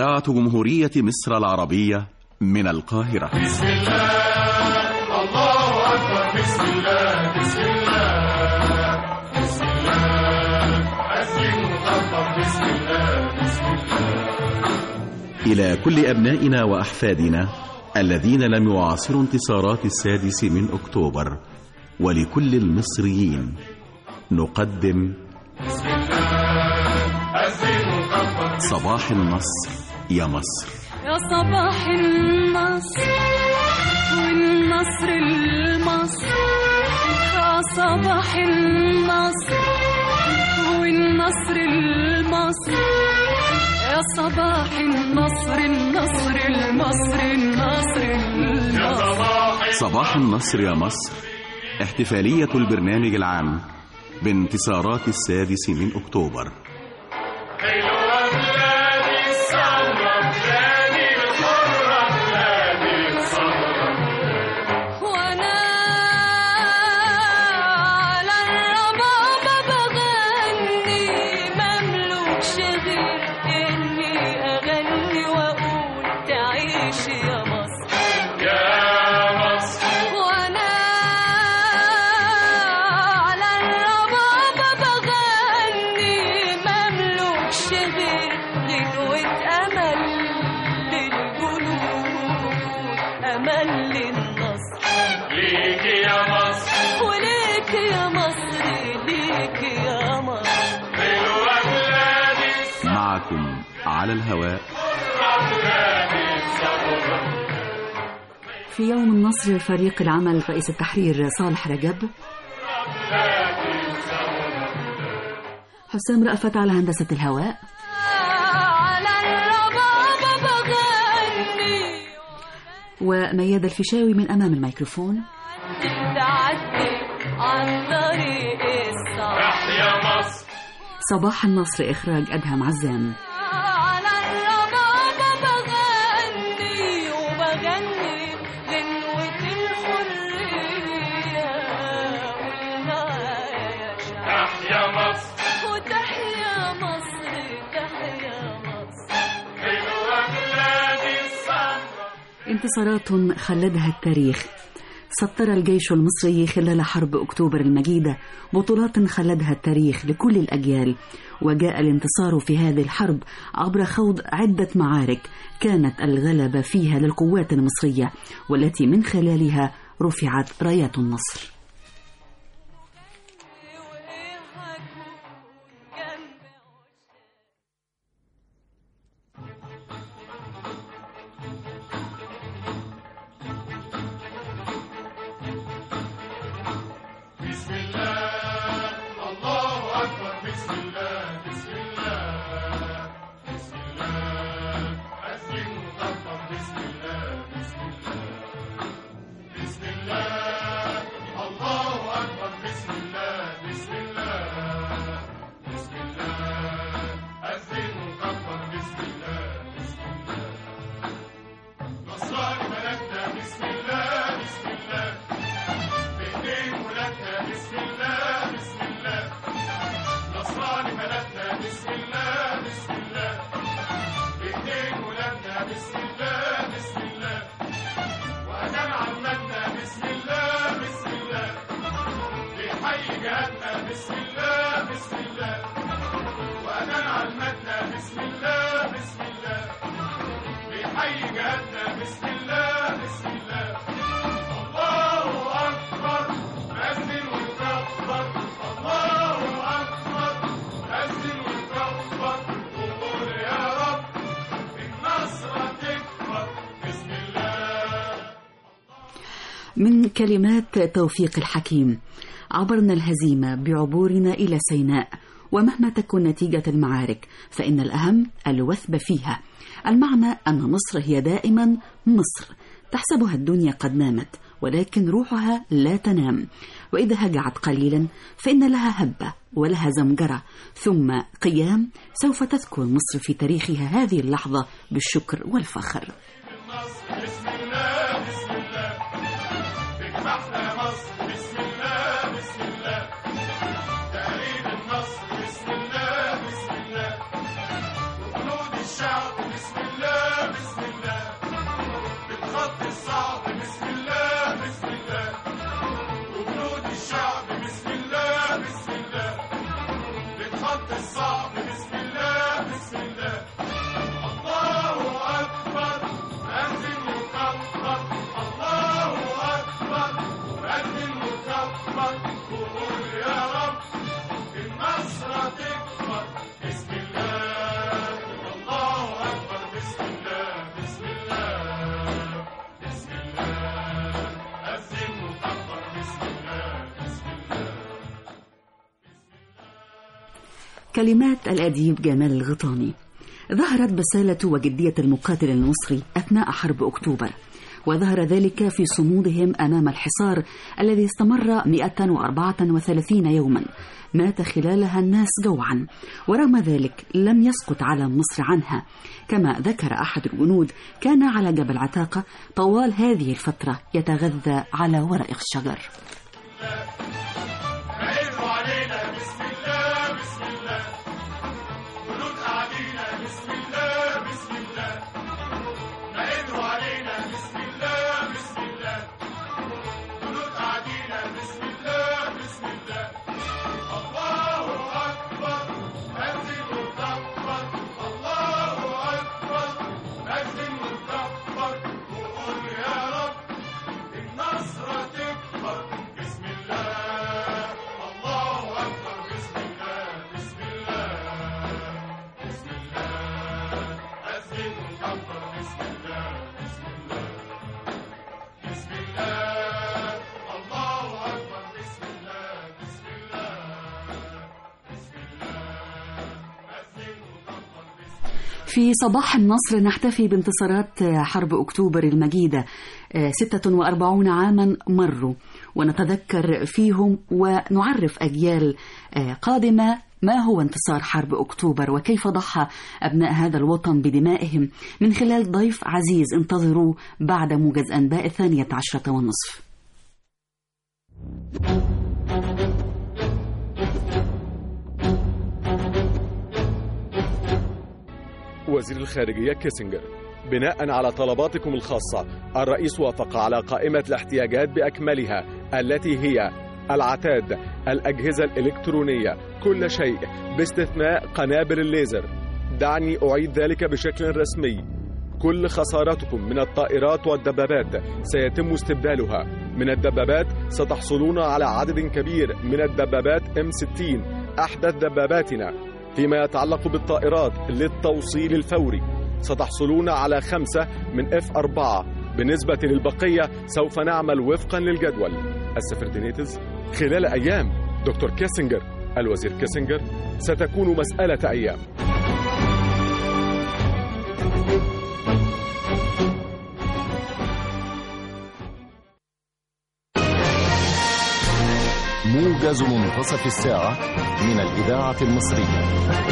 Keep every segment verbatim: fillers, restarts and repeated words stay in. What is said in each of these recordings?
إذاعة جمهورية مصر العربية من القاهرة. بسم الله الله أكبر. بسم الله بسم الله بسم الله أسلم وكبر. بسم الله بسم الله. إلى كل أبنائنا وأحفادنا الذين لم يعاصروا انتصارات السادس من أكتوبر، ولكل المصريين نقدم بسم الله أسلم وكبر. صباح النصر يا مصر. يا صباح النصر والنصر المصر، يا صباح النصر والنصر المصر، يا صباح النصر النصر المصر النصر المصر. صباح النصر يا مصر، احتفالية البرنامج العام بانتصارات السادس من أكتوبر. معكم على الهواء في يوم النصر فريق العمل رئيس التحرير صالح رجب، حسام رأفت على هندسة الهواء، وميادة الفيشاوي من أمام الميكروفون. صباح النصر إخراج أدهم عزام. انتصارات خلدها التاريخ، سطر الجيش المصري خلال حرب أكتوبر المجيدة بطولات خلدها التاريخ لكل الأجيال، وجاء الانتصار في هذه الحرب عبر خوض عدة معارك كانت الغلبة فيها للقوات المصرية، والتي من خلالها رفعت رايات النصر. من كلمات توفيق الحكيم: عبرنا الهزيمة بعبورنا إلى سيناء، ومهما تكن نتيجة المعارك فإن الأهم الوثب فيها. المعنى أن مصر هي دائما مصر، تحسبها الدنيا قد نامت ولكن روحها لا تنام، وإذا هجعت قليلا فإن لها هبة ولها زمجرة ثم قيام. سوف تذكر مصر في تاريخها هذه اللحظة بالشكر والفخر. بسم كلمات الأديب جمال الغيطاني. ظهرت بسالة وجدية المقاتل المصري أثناء حرب أكتوبر، وظهر ذلك في صمودهم أمام الحصار الذي استمر مئة وأربعة وثلاثين يوما مات خلالها الناس جوعا، ورغم ذلك لم يسقط علم مصر عنها. كما ذكر أحد الجنود كان على جبل عتاقة طوال هذه الفترة يتغذى على ورق الشجر. في صباح النصر نحتفي بانتصارات حرب أكتوبر المجيدة. ستة وأربعين عاما مروا ونتذكر فيهم ونعرف أجيال قادمة ما هو انتصار حرب أكتوبر وكيف ضحى أبناء هذا الوطن بدمائهم، من خلال ضيف عزيز انتظروا بعد موجز أنباء الثانية عشرة والنصف. وزير الخارجية كيسنجر: بناء على طلباتكم الخاصة، الرئيس وافق على قائمة الاحتياجات بأكملها التي هي العتاد، الأجهزة الإلكترونية، كل شيء باستثناء قنابل الليزر. دعني أعيد ذلك بشكل رسمي: كل خسارتكم من الطائرات والدبابات سيتم استبدالها. من الدبابات ستحصلون على عدد كبير من الدبابات إم ستين أحدث دباباتنا. فيما يتعلق بالطائرات للتوصيل الفوري ستحصلون على خمسة من إف أربعة. بالنسبة للبقية سوف نعمل وفقا للجدول. السفردينيتز: خلال أيام دكتور كيسنجر، الوزير كيسنجر، ستكون مسألة أيام. موجز منتصف الساعة من الإذاعة المصرية.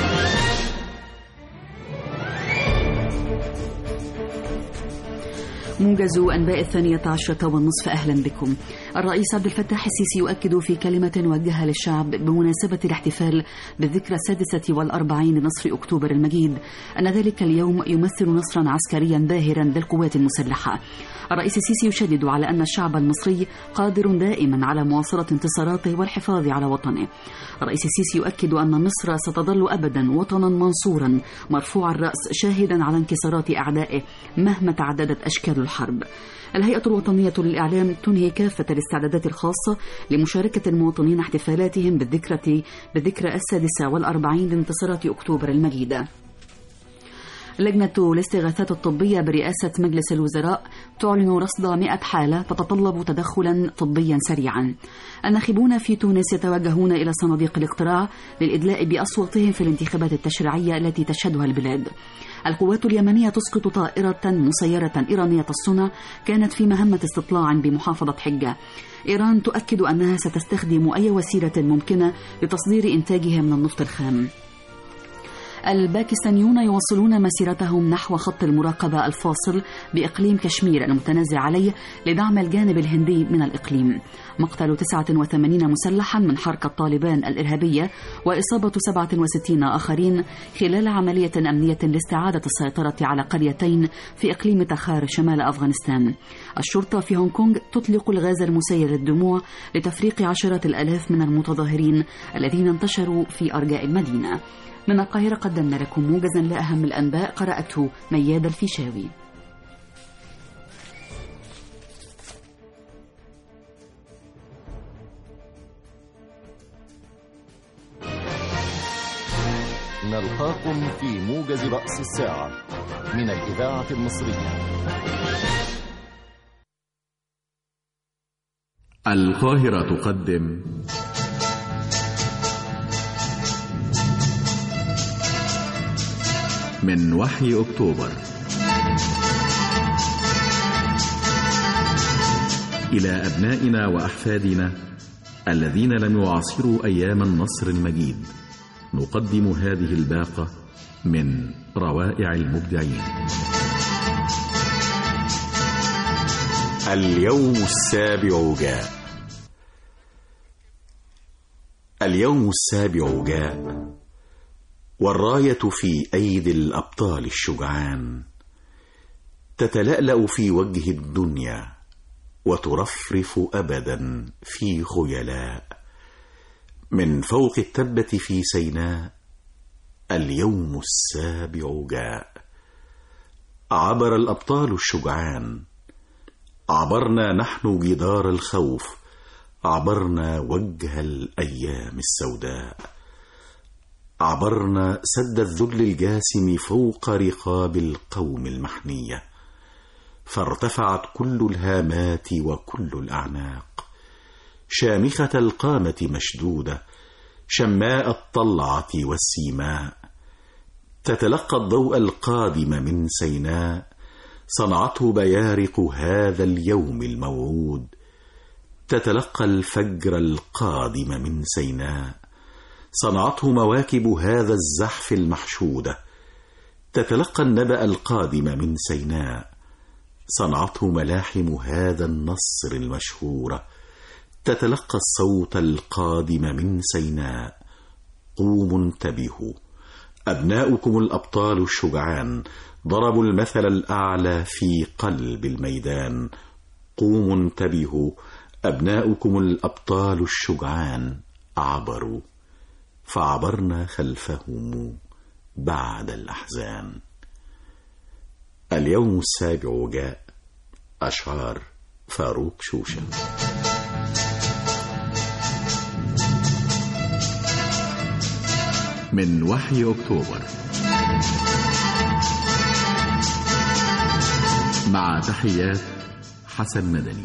موجز أنباء الثانية عشرة والنصف. أهلا بكم. الرئيس عبد الفتاح السيسي يؤكد في كلمة وجهها للشعب بمناسبة الاحتفال بالذكرى السادسة والأربعين لنصر أكتوبر المجيد أن ذلك اليوم يمثل نصرا عسكريا باهرا للقوات المسلحة. الرئيس السيسي يشدد على أن الشعب المصري قادر دائما على مواصلة انتصاراته والحفاظ على وطنه. الرئيس السيسي يؤكد أن مصر ستظل أبدا وطنا منصورا مرفوع الرأس شاهدا على انكسارات أعدائه مهما تعددت أشكال الحرب. الهيئة الوطنية للإعلام تنهي كافة الاستعدادات الخاصة لمشاركة المواطنين احتفالاتهم بالذكرى بالذكرى السادسة والأربعين لانتصارات أكتوبر المجيدة. لجنة الاستغاثات الطبية برئاسة مجلس الوزراء تعلن رصد مئة حالة تتطلب تدخلا طبيا سريعا. الناخبون في تونس يتوجهون إلى صناديق الاقتراع للإدلاء بأصواتهم في الانتخابات التشريعية التي تشهدها البلاد. القوات اليمنية تسقط طائرة مسيرة إيرانية الصنع كانت في مهمة استطلاع بمحافظة حجة. إيران تؤكد أنها ستستخدم أي وسيلة ممكنة لتصدير إنتاجها من النفط الخام. الباكستانيون يواصلون مسيرتهم نحو خط المراقبة الفاصل بإقليم كشمير المتنازع عليه لدعم الجانب الهندي من الإقليم. مقتل تسعة وثمانين مسلحا من حركة طالبان الإرهابية وإصابة سبعة وستين آخرين خلال عملية أمنية لاستعادة السيطرة على قريتين في إقليم تخار شمال أفغانستان. الشرطة في هونغ كونغ تطلق الغاز المسيل للدموع لتفريق عشرات الآلاف من المتظاهرين الذين انتشروا في أرجاء المدينة. من القاهرة قدمنا لكم موجزا لأهم الأنباء قرأته مياد الفيشاوي. نلقاكم في موجز رأس الساعة من الإذاعة المصرية. القاهرة تقدم من وحي أكتوبر. إلى أبنائنا وأحفادنا الذين لم يعاصروا أيام النصر المجيد نقدم هذه الباقة من روائع المبدعين. اليوم السابع جاء. اليوم السابع جاء والراية في أيدي الأبطال الشجعان تتلألأ في وجه الدنيا وترفرف أبدا في خيلاء. من فوق التبة في سيناء اليوم السابع جاء. عبر الأبطال الشجعان، عبرنا نحن جدار الخوف، عبرنا وجه الأيام السوداء، عبرنا سد الذل الجاسم فوق رقاب القوم المحنية، فارتفعت كل الهامات وكل الأعناق، شامخة القامة مشدودة، شماء الطلعة والسيماء، تتلقى الضوء القادم من سيناء، صنعته بيارق هذا اليوم الموعود، تتلقى الفجر القادم من سيناء، صنعته مواكب هذا الزحف المحشودة، تتلقى النبأ القادم من سيناء، صنعته ملاحم هذا النصر المشهورة، تتلقى الصوت القادم من سيناء. قوموا انتبهوا، أبناؤكم الأبطال الشجعان ضربوا المثل الأعلى في قلب الميدان. قوموا انتبهوا، أبناؤكم الأبطال الشجعان عبروا، فعبرنا خلفهم بعد الأحزان. اليوم السابع جاء. أشعار فاروق شوشة. من وحي أكتوبر، مع تحيات حسن مدني.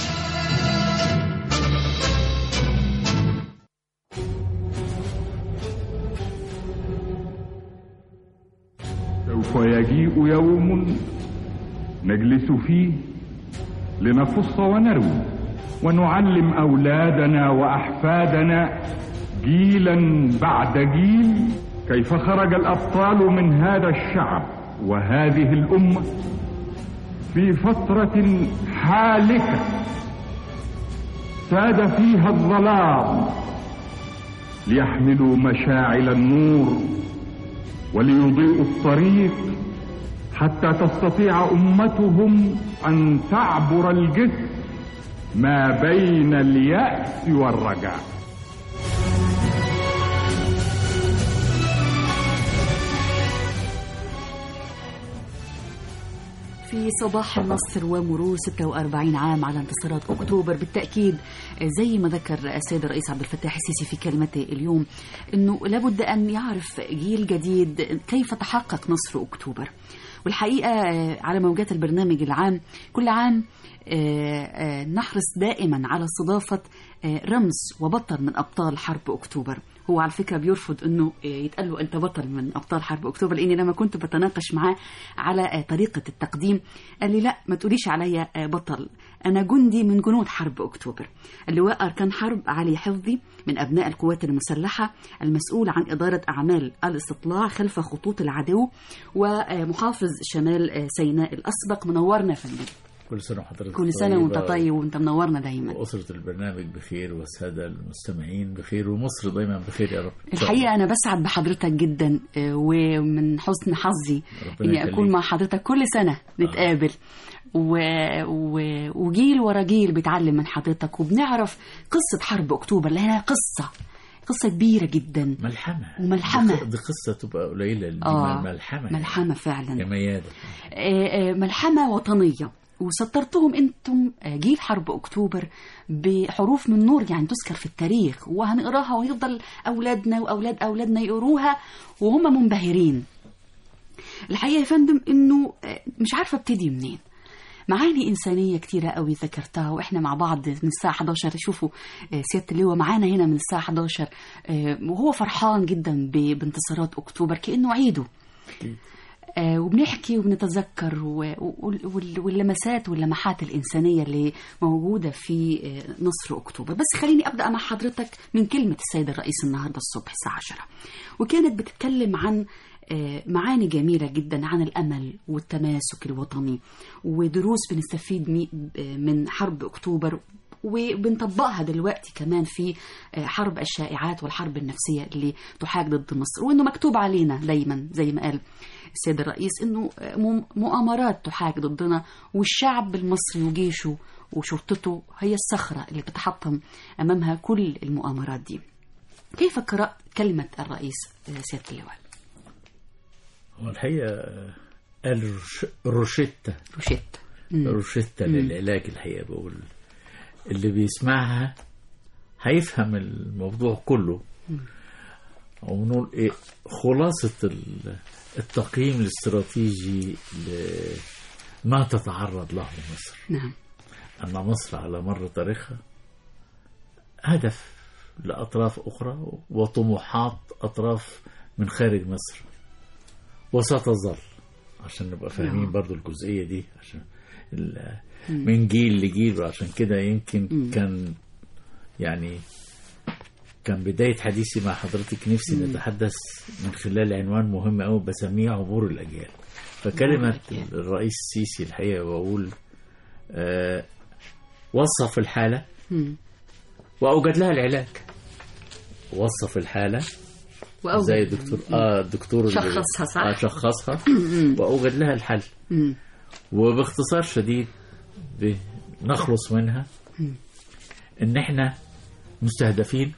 سوف يجيء يوم نجلس فيه لنقص ونروي ونعلم أولادنا وأحفادنا جيلا بعد جيل كيف خرج الأبطال من هذا الشعب وهذه الأمة في فترة حالكة ساد فيها الظلام ليحملوا مشاعل النور وليضيئوا الطريق حتى تستطيع أمتهم أن تعبر الجسر ما بين اليأس والرجاء. في صباح النصر ومرور ستة وأربعين عام على انتصارات أكتوبر، بالتأكيد زي ما ذكر السيد الرئيس عبد الفتاح السيسي في كلمته اليوم أنه لابد أن يعرف جيل جديد كيف تحقق نصر أكتوبر. والحقيقة على موجات البرنامج العام كل عام نحرص دائما على استضافة رمز وبطل من أبطال حرب أكتوبر. هو على فكرة بيرفض أنه يتقال له أنت بطل من أبطال حرب أكتوبر، لأني لما كنت بتناقش معاه على طريقة التقديم قال لي لا ما تقوليش عليا بطل، أنا جندي من جنود حرب أكتوبر. اللواء أركان حرب علي حفظي من أبناء القوات المسلحة المسؤول عن إدارة أعمال الاستطلاع خلف خطوط العدو ومحافظ شمال سيناء الأسبق. منورنا فندم. كل سنة وحضرتك كل سنة وانت طيب وانت منورنا دايما. وأسرة البرنامج بخير والسادة المستمعين بخير ومصر دايما بخير يا رب. الحقيقة أنا بسعد بحضرتك جدا، ومن حسن حظي إني أكون مع حضرتك كل سنة نتقابل آه. و... و... وجيل ورا جيل بيتعلم من حضرتك وبنعرف قصة حرب أكتوبر لأنها قصة قصة كبيرة جدا، ملحمة وملحمة. دي قصة تبقى قليلة. آه. ملحمة ملحمة فعلا يا ميادة. آه ملحمة وطنية، وسطرتهم انتم جيل حرب أكتوبر بحروف من نور يعني تذكر في التاريخ، وهنقراها ويفضل أولادنا وأولاد أولادنا يقروها وهم منبهرين. الحقيقة يا فندم إنه مش عارفة ابتدي منين. معاني إنسانية كتيرة قوي ذكرتها وإحنا مع بعض من الساعة إحدى عشر. شوفوا سيادة اللواء معانا هنا من الساعة إحدى عشر وهو فرحان جدا بانتصارات أكتوبر كأنه عيده. آه وبنحكي وبنتذكر و- وال- وال- واللمسات واللمحات الإنسانية اللي موجودة في آه نصر أكتوبر. بس خليني أبدأ مع حضرتك من كلمة السيد الرئيس النهاردة الصبح الساعة عشرة، وكانت بتتكلم عن آه معاني جميلة جدا عن الأمل والتماسك الوطني، ودروس بنستفيد مي- من حرب أكتوبر وبنطبقها دلوقتي كمان في حرب الشائعات والحرب النفسية اللي تحاك ضد مصر، وإنه مكتوب علينا دايما زي ما قال السيد الرئيس إنه م- مؤامرات تحاك ضدنا، والشعب المصري وجيشه وشرطته هي الصخرة اللي بتحطم أمامها كل المؤامرات دي. كيف قرأت كلمة الرئيس سيادة اللواء؟ هو الحقيقة قال روش- روشتة روشيت روشتة للعلاج. الحقيقة بقول اللي بيسمعها هيفهم الموضوع كله، ونقول ايه خلاصة ال- التقييم الاستراتيجي لما تتعرض له مصر. نعم. أن مصر على مر تاريخها هدف لأطراف أخرى وطموحات أطراف من خارج مصر، وستظل، عشان نبقى فاهمين برضو الجزئية دي، عشان ال- من جيل لجيل. وعشان كده يمكن كان يعني كان بداية حديثي مع حضرتك نفسي نتحدث من خلال عنوان مهم أوي بسميه عبور الأجيال. فكلمة الرئيس السيسي الحقيقة بقول آه وصف الحالة وأوجد لها العلاج. وصف الحالة وأوجد زي الدكتور اه الدكتور اللي- شخصها صح؟ آه شخصها وأوجد لها الحل. مم. وباختصار شديد نخلص منها ان احنا مستهدفين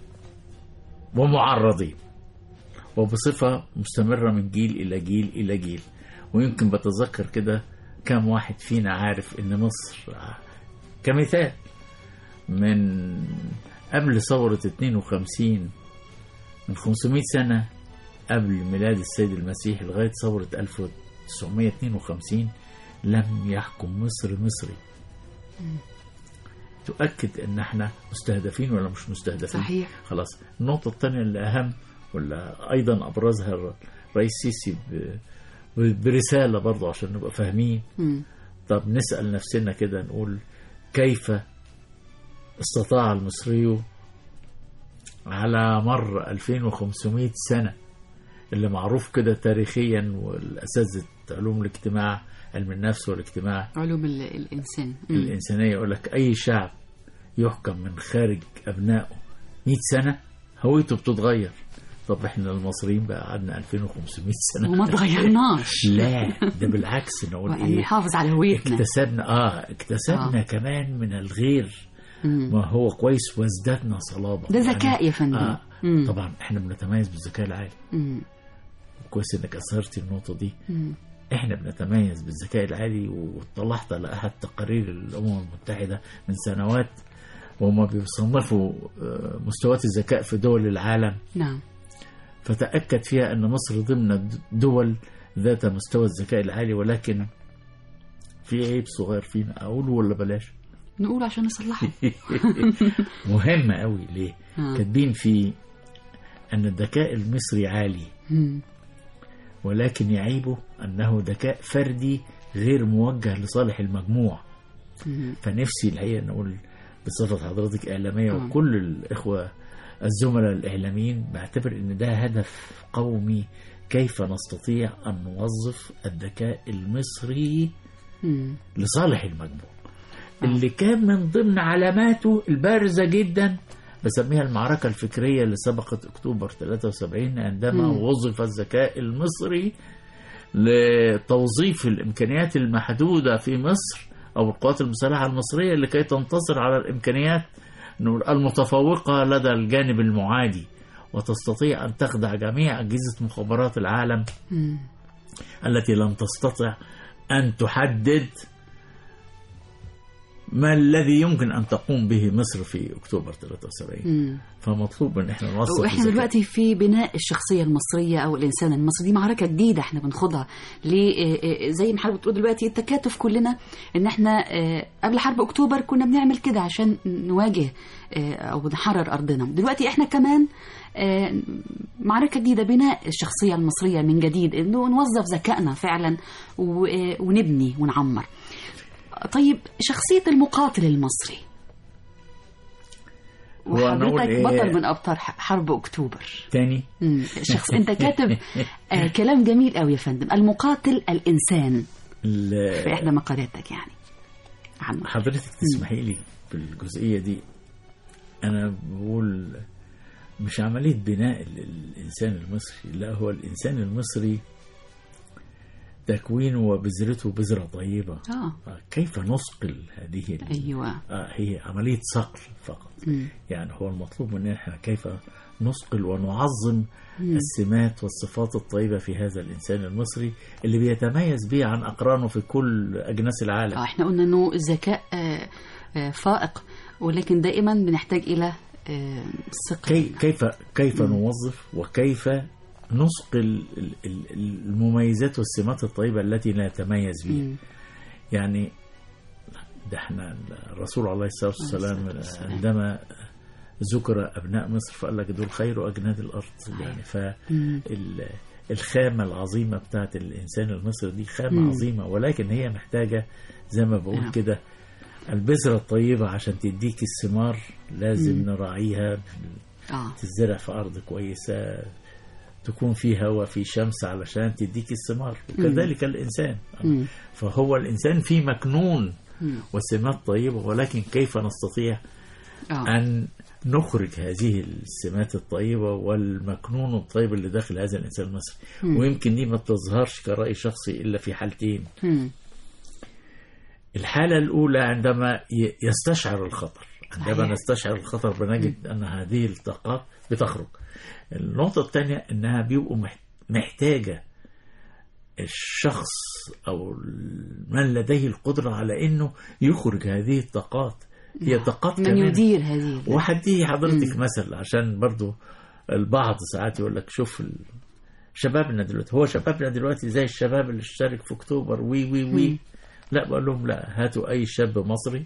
ومعرضين، وبصفة مستمرة من جيل الى جيل الى جيل. ويمكن بتذكر كده كم واحد فينا عارف ان مصر كمثال من قبل ثورة اثنين وخمسين، من خمسمائة سنة قبل ميلاد السيد المسيح لغاية ثورة ألف وتسعمائة واثنين وخمسين لم يحكم مصر مصري. تؤكد ان احنا مستهدفين ولا مش مستهدفين؟ صحيح. خلاص. النقطة الثانية اللي اهم ولا ايضا ابرزها الرئيس السيسي ب- ب- برسالة برضو عشان نبقى فاهمين. مم. طب نسأل نفسنا كده نقول كيف استطاع المصري على مر ألفين وخمسمائة سنة اللي معروف كده تاريخيا، والأساتذة علوم الاجتماع علم النفس والاجتماع علوم ال- الإنسان. مم. الإنسانية يقول لك أي شعب يحكم من خارج أبنائه مئة سنة هويته بتتغير. طب احنا المصريين بقى قعدنا ألفين وخمسمائة سنة وما تغيرناش. لا ده بالعكس نقول وأن ايه نحافظ على هويتنا. اكتسبنا اه اكتسبنا آه. آه. كمان من الغير مم. ما هو كويس وازدادنا صلابة. ده ذكاء يا فندم. آه. مم. طبعا احنا بنتميز بالذكاء العالي. مم. كويس انك اثرت النقطة دي. مم. احنا بنتميز بالذكاء العالي، وطلعت على احد تقارير الامم المتحدة من سنوات وهم بيصنفوا آه، مستويات الذكاء في دول العالم، نعم. فتأكد فيها أن مصر ضمن دول ذات مستوى الذكاء العالي. ولكن في عيب صغير فينا، أقول ولا بلاش؟ نقول عشان نصلحه. مهمة قوي. ليه؟ آه. كاتبين في أن الذكاء المصري عالي، مم. ولكن يعيبه أنه ذكاء فردي غير موجه لصالح المجموع. مم. فنفسي الحقيقة نقول بصفة حضرتك إعلامية آه. وكل الإخوة الزملاء الإعلاميين، بعتبر أن ده هدف قومي. كيف نستطيع أن نوظف الذكاء المصري مم. لصالح المجموع، اللي كان من ضمن علاماته البارزة جدا بسميها المعركة الفكرية اللي سبقت أكتوبر ثلاثة وسبعين، عندما مم. وظف الذكاء المصري لتوظيف الإمكانيات المحدودة في مصر أو القوات المسلحة المصرية لكي تنتصر على الإمكانيات المتفوقة لدى الجانب المعادي، وتستطيع أن تخدع جميع أجهزة مخابرات العالم مم. التي لم تستطع أن تحدد ما الذي يمكن أن تقوم به مصر في أكتوبر ثلاثة وسبعين. مم. فمطلوب أن احنا نوصل. واحنا دلوقتي في بناء الشخصية المصرية أو الإنسان المصري، دي معركة جديدة احنا بنخوضها. ليه زي ما حضرتك بتقول دلوقتي التكاتف كلنا، ان احنا قبل حرب أكتوبر كنا بنعمل كده عشان نواجه أو نحرر أرضنا. دلوقتي احنا كمان معركة جديدة، بناء الشخصية المصرية من جديد، انه نوظف ذكائنا فعلا ونبني ونعمر. طيب شخصية المقاتل المصري، وحضرتك إيه؟ بطل من أبطال حرب أكتوبر تاني. شخص أنت كاتب آه كلام جميل قوي يا فندم، المقاتل الإنسان في إحدى مقالاتك يعني عنه. حضرتك تسمحي لي في الجزئية دي، أنا بقول مش عملية بناء الإنسان المصري، لا، هو الإنسان المصري تكوينه وبذرته بذرة طيبة. آه. كيف نصقل هذه؟ أيوة. آه هي عملية صقل فقط. م. يعني هو المطلوب مننا احنا كيف نصقل ونعظم م. السمات والصفات الطيبة في هذا الإنسان المصري اللي بيتميز به عن أقرانه في كل أجناس العالم. آه احنا قلنا أنه الذكاء آه آه فائق، ولكن دائما بنحتاج إلى آه الثقة. كي كيف كيف م. نوظف وكيف نصقل المميزات والسمات الطيبة التي نتميز بها. يعني ده احنا الرسول عليه الصلاة والسلام عندما ذكر أبناء مصر فقال لك دول خير أجناد الأرض. يعني فالخامة العظيمة بتاعت الإنسان المصري دي خامة عظيمة، ولكن هي محتاجة زي ما بقول كده البذرة الطيبة عشان تديك الثمار. لازم نراعيها، تزرع في أرض كويسة، تكون في هواء في شمس علشان تديك الثمار. وكذلك الإنسان، فهو الإنسان في مكنون وسمات طيبة، ولكن كيف نستطيع أن نخرج هذه السمات الطيبة والمكنون الطيب اللي داخل هذا الإنسان المصري. ويمكن دي ما تظهرش كرأي شخصي إلا في حالتين. الحالة الأولى عندما يستشعر الخطر. عندما نستشعر الخطر بنجد أن هذه الطاقات بتخرج. النقطة الثانية أنها بيبقوا محتاجة الشخص أو من لديه القدرة على أنه يخرج هذه الطاقات. هي طاقات من كمان يدير هذه. وحدي حضرتك مثل عشان برضو البعض ساعات يقول لك شوف شبابنا دلوقتي، هو شبابنا دلوقتي زي الشباب اللي اشترك في أكتوبر وي وي وي م. لا، بقول لهم لا، هاتوا أي شاب مصري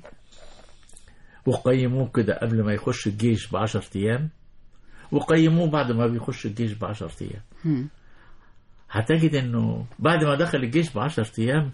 وقيموه كده قبل ما يخش الجيش بعشر أيام، وقيموه بعد ما بيخش الجيش بعشر أيام. م. هتجد انه بعد ما دخل الجيش بعشر أيام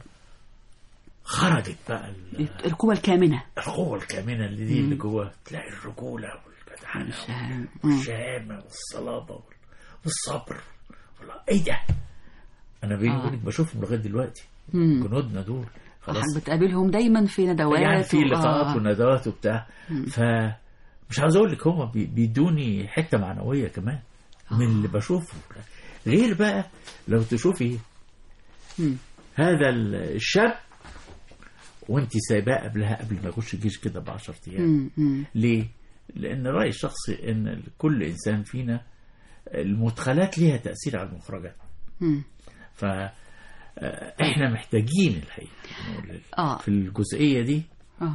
خرجت بقى القوة الكامنة القوة الكامنة اللي دي م. اللي جواه. تلاقي الرجولة والجدعنة والشهامة والصلابة والصبر. ايه ده؟ انا بيني وبينك آه. بشوفهم لغاية دلوقتي. م. جنودنا دول خلاص بتقابلهم دايما في ندوات يعني في لقاءات آه. وندوات وبتاع. ف مش عاوز اقول لك هم بيدوني حته معنويه كمان من اللي بشوفه. غير بقى لو تشوفي م. هذا الشاب وانت سايباه قبلها قبل ما يخش الجيش كده بعشر ايام. ليه؟ لان رايي الشخصي ان كل انسان فينا المدخلات ليها تاثير على المخرجات. ف احنا محتاجين الحقيقه آه. في الجزئيه دي آه.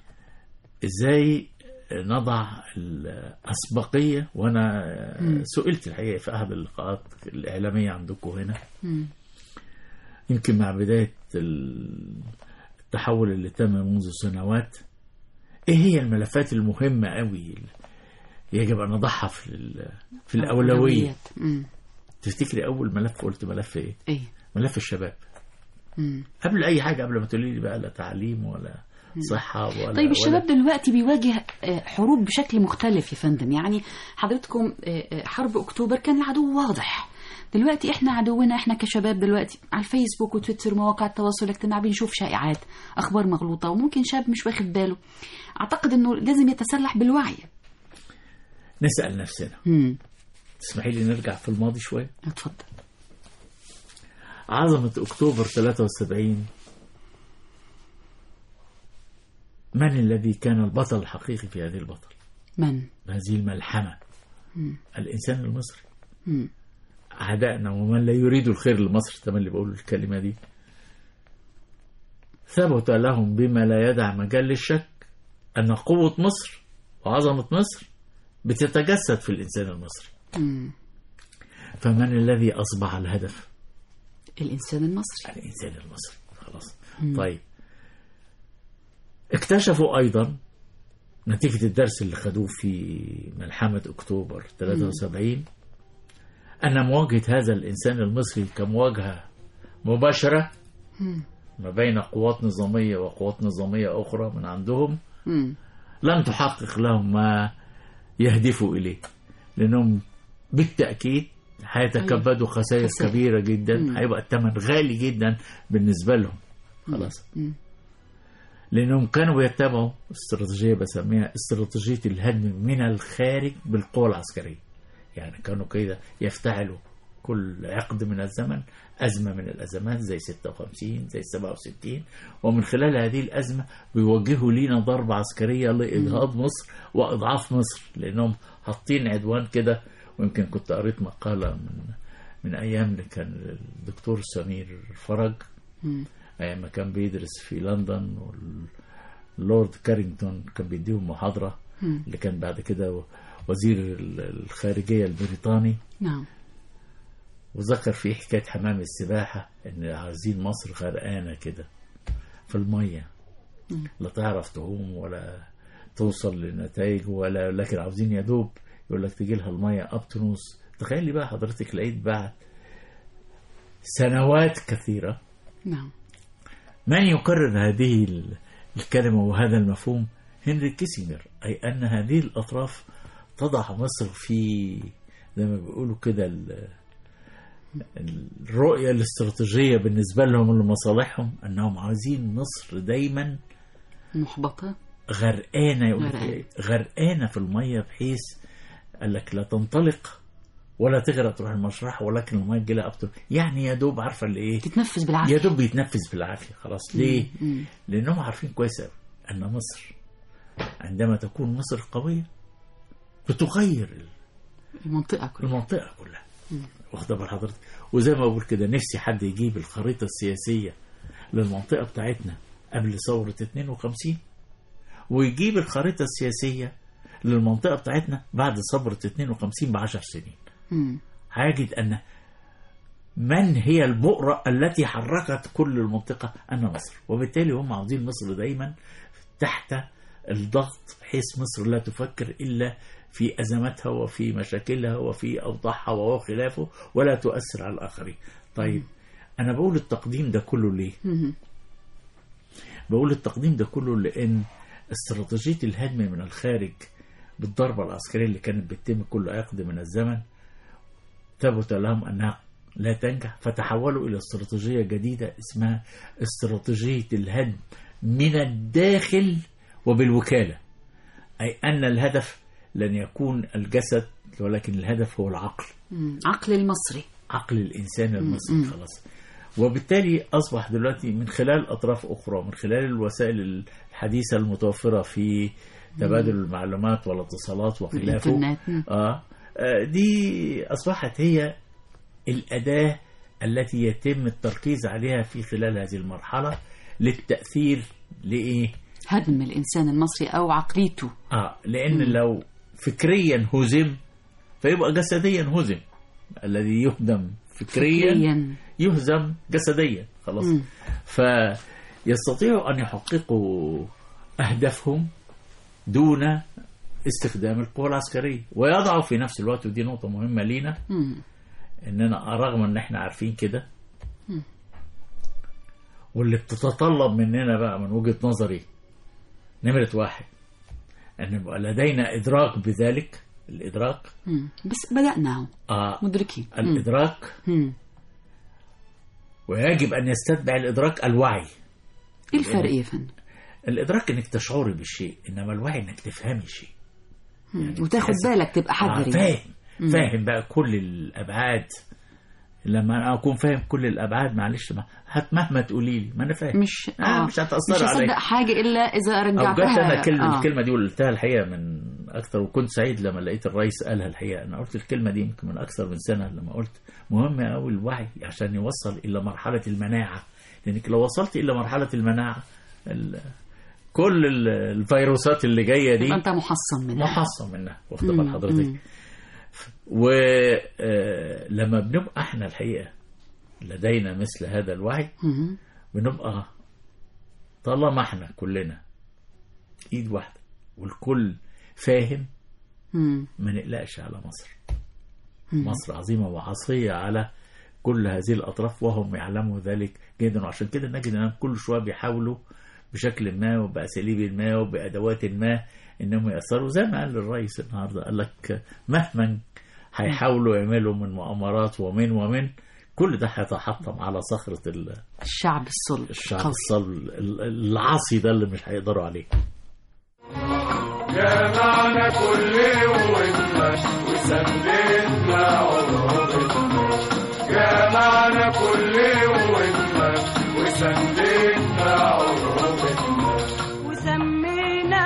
ازاي نضع الأسبقية. وأنا م. سئلت الحقيقة في أحد اللقاءات الإعلامية عندكم هنا م. يمكن مع بداية التحول اللي تم منذ سنوات، إيه هي الملفات المهمة قوي يجب أن نضعها في, في الأولوية؟ تفتكري أول ملف قلت ملف إيه؟ إيه؟ ملف الشباب. م. قبل أي حاجة، قبل ما تقولي لي بقى لا تعليم ولا صحة ولا. طيب الشباب ولا... دلوقتي بيواجه حروب بشكل مختلف يا فندم. يعني حضرتكم حرب أكتوبر كان العدو واضح، دلوقتي احنا عدونا احنا كشباب دلوقتي على الفيسبوك وتويتر ومواقع التواصل الاجتماعي بنشوف شائعات، أخبار مغلوطة، وممكن شاب مش واخد باله. أعتقد أنه لازم يتسلح بالوعي. نسأل نفسنا. تسمحي لي نرجع في الماضي شوية؟ اتفضل. عظمة أكتوبر ثلاثة وسبعين، من الذي كان البطل الحقيقي في هذه البطل؟ من؟ هذه الملحمة. مم. الإنسان المصري. مم. أعدائنا ومن لا يريد الخير لمصر، تمام اللي بقول الكلمة دي. ثبت لهم بما لا يدع مجال للشك أن قوة مصر وعظمة مصر بتتجسد في الإنسان المصري. مم. فمن الذي أصبح الهدف؟ الإنسان المصري. الإنسان المصري خلاص. مم. طيب اكتشفوا أيضا نتيجة الدرس اللي خدوه في ملحمة أكتوبر ثلاثة وسبعين أن مواجهة هذا الإنسان المصري كمواجهة مباشرة مم. ما بين قوات نظامية وقوات نظامية أخرى من عندهم مم. لن تحقق لهم ما يهدفوا إليه، لأنهم بالتأكيد هيتكبدوا خسائر خسائر. كبيرة جدا، مم. هيبقى الثمن غالي جدا بالنسبة لهم خلاص. مم. لأنهم كانوا بيتبعوا استراتيجية بسميها استراتيجية الهدم من الخارج بالقوى العسكرية. يعني كانوا كده يفتعلوا كل عقد من الزمن أزمة من الأزمات زي ستة وخمسين زي سبعة وستين، ومن خلال هذه الأزمة بيوجهوا لينا ضربة عسكرية لإجهاض مصر وإضعاف مصر، لأنهم حاطين عدوان كده. ويمكن كنت قريت مقالة من من أيام اللي كان الدكتور سمير فرج مم. أيام ما كان بيدرس في لندن، واللورد كارينغتون كان بيديهم محاضرة، مم. اللي كان بعد كده وزير الخارجية البريطاني. نعم. وذكر فيه حكاية حمام السباحة إن عايزين مصر غرقانة كده في المية، مم. لا تعرف تعوم ولا توصل لنتائج ولا، لكن عاوزين يدوب يقول لك تجي لها المية أب نص. تخيلي بقى حضرتك لقيت بعد سنوات كثيرة نعم. من يكرر هذه الكلمة وهذا المفهوم؟ هنري كيسنجر. أي أن هذه الأطراف تضع مصر في زي ما بيقولوا كده الرؤية الاستراتيجية بالنسبة لهم لمصالحهم، أنهم عايزين مصر دايما محبطة غرقانة، غرقانة. غرقانة في المية، بحيث قال لك لا تنطلق ولا تغرق تروح المشرحة، ولكن المية تجيلها أبطل. يعني يا دوب عارفة اللي إيه، تتنفس بالعافية. يا دوب بيتنفس بالعافية خلاص. ليه؟ مم. لأنهم عارفين كويس أن مصر عندما تكون مصر قوية بتغير المنطقة كلها المنطقة كلها. واخده بال حضرتك؟ وزي ما بقول كده نفسي حد يجيب الخريطة السياسية للمنطقة بتاعتنا قبل ثورة اثنين وخمسين، ويجيب الخريطة السياسية للمنطقة بتاعتنا بعد ثورة اثنين وخمسين بعشر سنين. مم. هيجد أن من هي البؤرة التي حركت كل المنطقة أن مصر، وبالتالي هم عاوزين مصر دايما تحت الضغط، بحيث مصر لا تفكر إلا في أزماتها وفي مشاكلها وفي أوضاعها وخلافه، ولا تؤثر على الآخرين. طيب أنا بقول التقديم ده كله ليه؟ مم. بقول التقديم ده كله لأن استراتيجية الهدم من الخارج بالضربة العسكرية اللي كانت بتتم كل عقد من الزمن ثبت لهم أنها لا تنجح، فتحولوا إلى استراتيجية جديدة اسمها استراتيجية الهدم من الداخل وبالوكالة. أي أن الهدف لن يكون الجسد، ولكن الهدف هو العقل. مم. عقل المصري، عقل الإنسان المصري مم. خلاص. وبالتالي أصبح دلوقتي من خلال أطراف أخرى، من خلال الوسائل الحديثة المتوفرة في تبادل المعلومات والاتصالات وخلافه، الإنترنت. آه دي أصبحت هي الأداة التي يتم التركيز عليها في خلال هذه المرحلة للتأثير لإيه؟ هدم الإنسان المصري أو عقليته. آه لأن مم. لو فكريا هزم فيبقى جسديا هزم. الذي يهدم فكريا, فكريا. يهزم جسديا خلاص. مم. فيستطيعوا أن يحققوا أهدافهم دون استخدام القوى العسكرية، ويضعوا في نفس الوقت، ودي نقطة مهمة لينا، مم. إننا رغم إن إحنا عارفين كده، واللي بتتطلب مننا بقى من وجهة نظري نمرة واحد أن يبقى لدينا إدراك بذلك، الإدراك. مم. بس بدأنا اهو آه مدركين الإدراك. مم. ويجب أن يستتبع الإدراك الوعي. إيه الفرق يا فندم؟ الإدراك إنك تشعري بالشيء، إنما الوعي إنك تفهمي شيء يعني وتاخد بالك، تبقى حذري. آه فاهم مم. فاهم بقى كل الأبعاد. لما أنا أكون فاهم كل الأبعاد معلش ما هت مهما تقولي لي ما أنا فاهم، مش آه آه. مش هتأثر عليك، مش هصدق حاجة إلا إذا رجعتها. أنا كلمة آه. الكلمة دي قلتها الحقيقة من أكثر، وكنت سعيد لما لقيت الرئيس قالها. الحقيقة أنا قلت الكلمة دي يمكن من أكثر من سنة، لما قلت مهم أوي الوعي عشان يوصل إلى مرحلة المناعة. لأنك لو وصلت إلى مرحلة المناعة ال- كل ال- الفيروسات اللي جاية دي يبقى أنت محصن منها. محصن منها، واخد مم. بال حضرتك. ولما بنبقى احنا الحقيقة لدينا مثل هذا الوعي، مم. بنبقى طالما احنا كلنا ايد واحدة والكل فاهم، مم. ما نقلقش على مصر. مم. مصر عظيمة وعصية على كل هذه الأطراف وهم يعلموا ذلك جيدا، وعشان كده نجد أنهم كل شوية بيحاولوا بشكل ما وبأساليب ما وبأدوات ما أنهم يأثروا. زي ما قال الرئيس النهاردة، قال لك مهما هيحاولوا يعملوا من مؤامرات ومن ومن كل ده هيتحطم على صخرة ال- الشعب الصلب الشعب قوي. الصلب ال- العاصي ده اللي مش هيقدروا عليه. جمعنا كل قوتنا وسندنا عروبتنا، جمعنا كل قوتنا وسندنا عروبتنا، وسمينا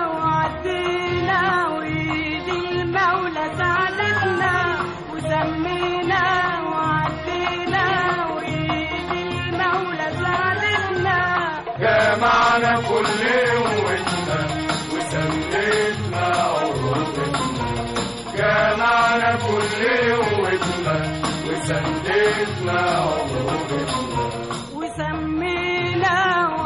وعدينا وإيد المولى ساعدتنا، وسمينا وعدينا وإيد المولى ساعدتنا، جمعنا كل قوتنا وسندنا عروبتنا، جمعنا كل قوتنا وسندنا عروبتنا، وسمينا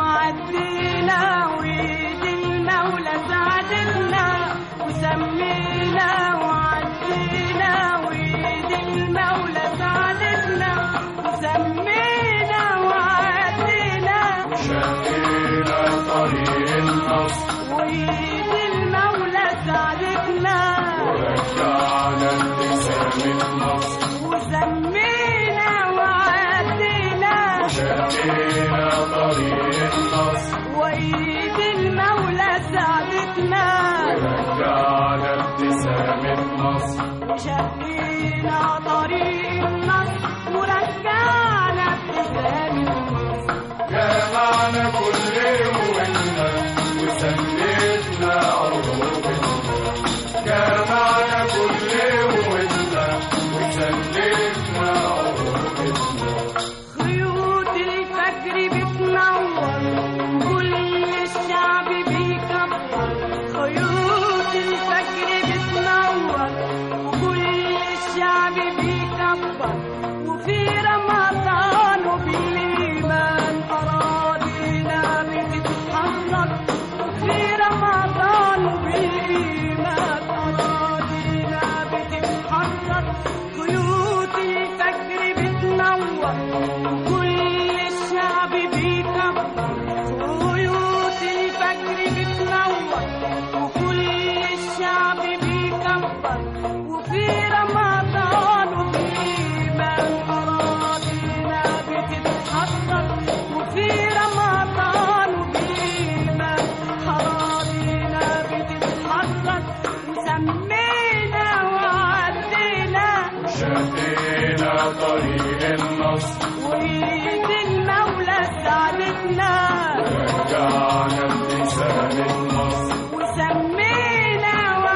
وعدينا وإيد المولى ساعدتنا، وسمينا وعدينا وإيد المولى ساعدتنا، وسمينا وعدينا وشقينا طريق النصر وإيد المولى ساعدتنا، ورجعنا ابتسام النصر، وسمينا وعدينا شقينا طريق النصر، وإيد المولى ساعدتنا، ورجعنا ابتسام النصر، وشقينا طريق النصر ورجعنا ابتسام النصر، جمعنا كل قوتنا وسندنا عروبتنا، جمعنا كل قوتنا وسندنا عروبتنا، خيوط الفجر بتنور كل الشعب بيكبر، خيوط الفجر بتنور وكل الشعب بيكبر، وفي رمضان وبالإيمان أراضينا بتتحرك، وفي رمضان وبالإيمان أراضينا بتتحرك، خيوط الفجر بتنور وكل الشعب بيكبر، خيوط الفجر بتنور وكل الشعب بيكبر، وفي رمضان وبالإيمان أراضينا بتتحرك، وفي رمضان وبالإيمان أراضينا بتتحرك، وسمينا وعدينا شقينا طريق النصر، وإيد المولى ساعدتنا، رجعنا ابتسام النصر، وسمينا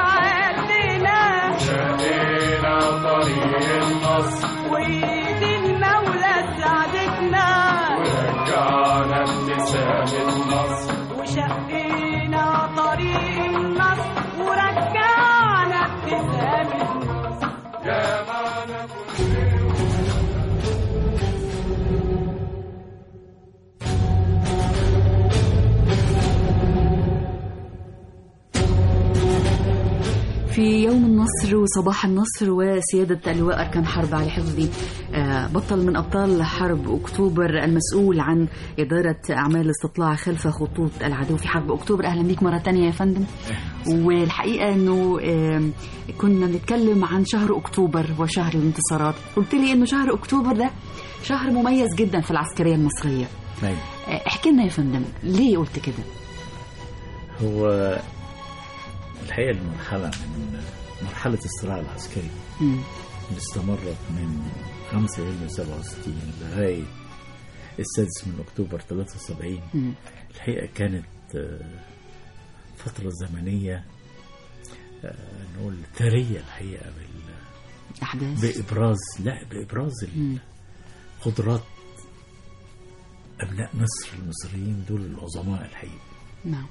وعدينا شقينا طريق النصر، وإيد المولى ساعدتنا، ورجعنا ابتسام النصر، وشقينا طريق النصر ورجعنا ابتسام النصر، جمعنا كل في يوم النصر وصباح النصر وسيادة اللواء أركان حرب علي حفظي، آه، بطل من أبطال حرب أكتوبر، المسؤول عن إدارة أعمال استطلاع خلف خطوط العدو في حرب أكتوبر. أهلا بيك مرة تانية يا فندم. والحقيقة أنه آه، كنا بنتكلم عن شهر أكتوبر وشهر الانتصارات، قلت لي أنه شهر أكتوبر ده شهر مميز جدا في العسكرية المصرية. أيوة. آه، احكي لنا يا فندم ليه قلت كده؟ هو الحقيقة المرحلة من مرحلة الصراع العسكري مم. اللي استمرت من خمسة يوليو سبعة وستين لغاية السادس من أكتوبر ثلاثة وسبعين، مم. الحقيقة كانت فترة زمنية نقول ثرية الحقيقة أحداث بإبراز لا بإبراز القدرات أبناء مصر المصريين دول العظماء الحقيقة. نعم.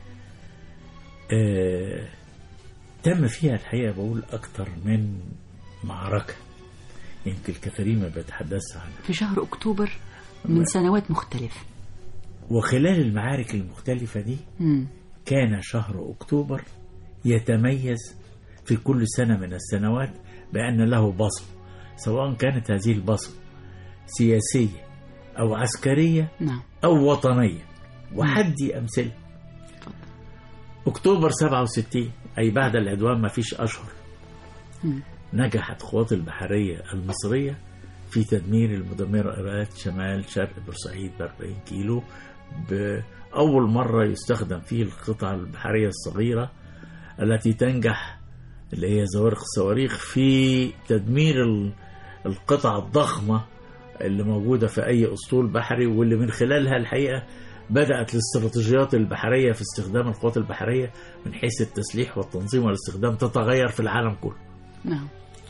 آه تم فيها الحقيقة بقول أكتر من معركة، يمكن الكثيرين ما بيتحدث عنها في شهر أكتوبر من سنوات مختلفة. وخلال المعارك المختلفة دي مم. كان شهر أكتوبر يتميز في كل سنة من السنوات بأن له بصمة، سواء كانت هذه البصمة سياسية أو عسكرية نعم. أو وطنية. وحدي أمثلة. أكتوبر سبعة وستين أي بعد العدوان ما فيش أشهر، مم. نجحت قوات البحرية المصرية في تدمير المدمرات شمال شرق بورسعيد بأربعين كيلو، بأول مرة يستخدم فيه القطع البحرية الصغيرة التي تنجح اللي هي زوارق الصواريخ في تدمير القطع الضخمة اللي موجودة في أي أسطول بحري، واللي من خلالها الحقيقة بدأت الاستراتيجيات البحرية في استخدام القوات البحرية من حيث التسليح والتنظيم والاستخدام تتغير في العالم كله. نعم.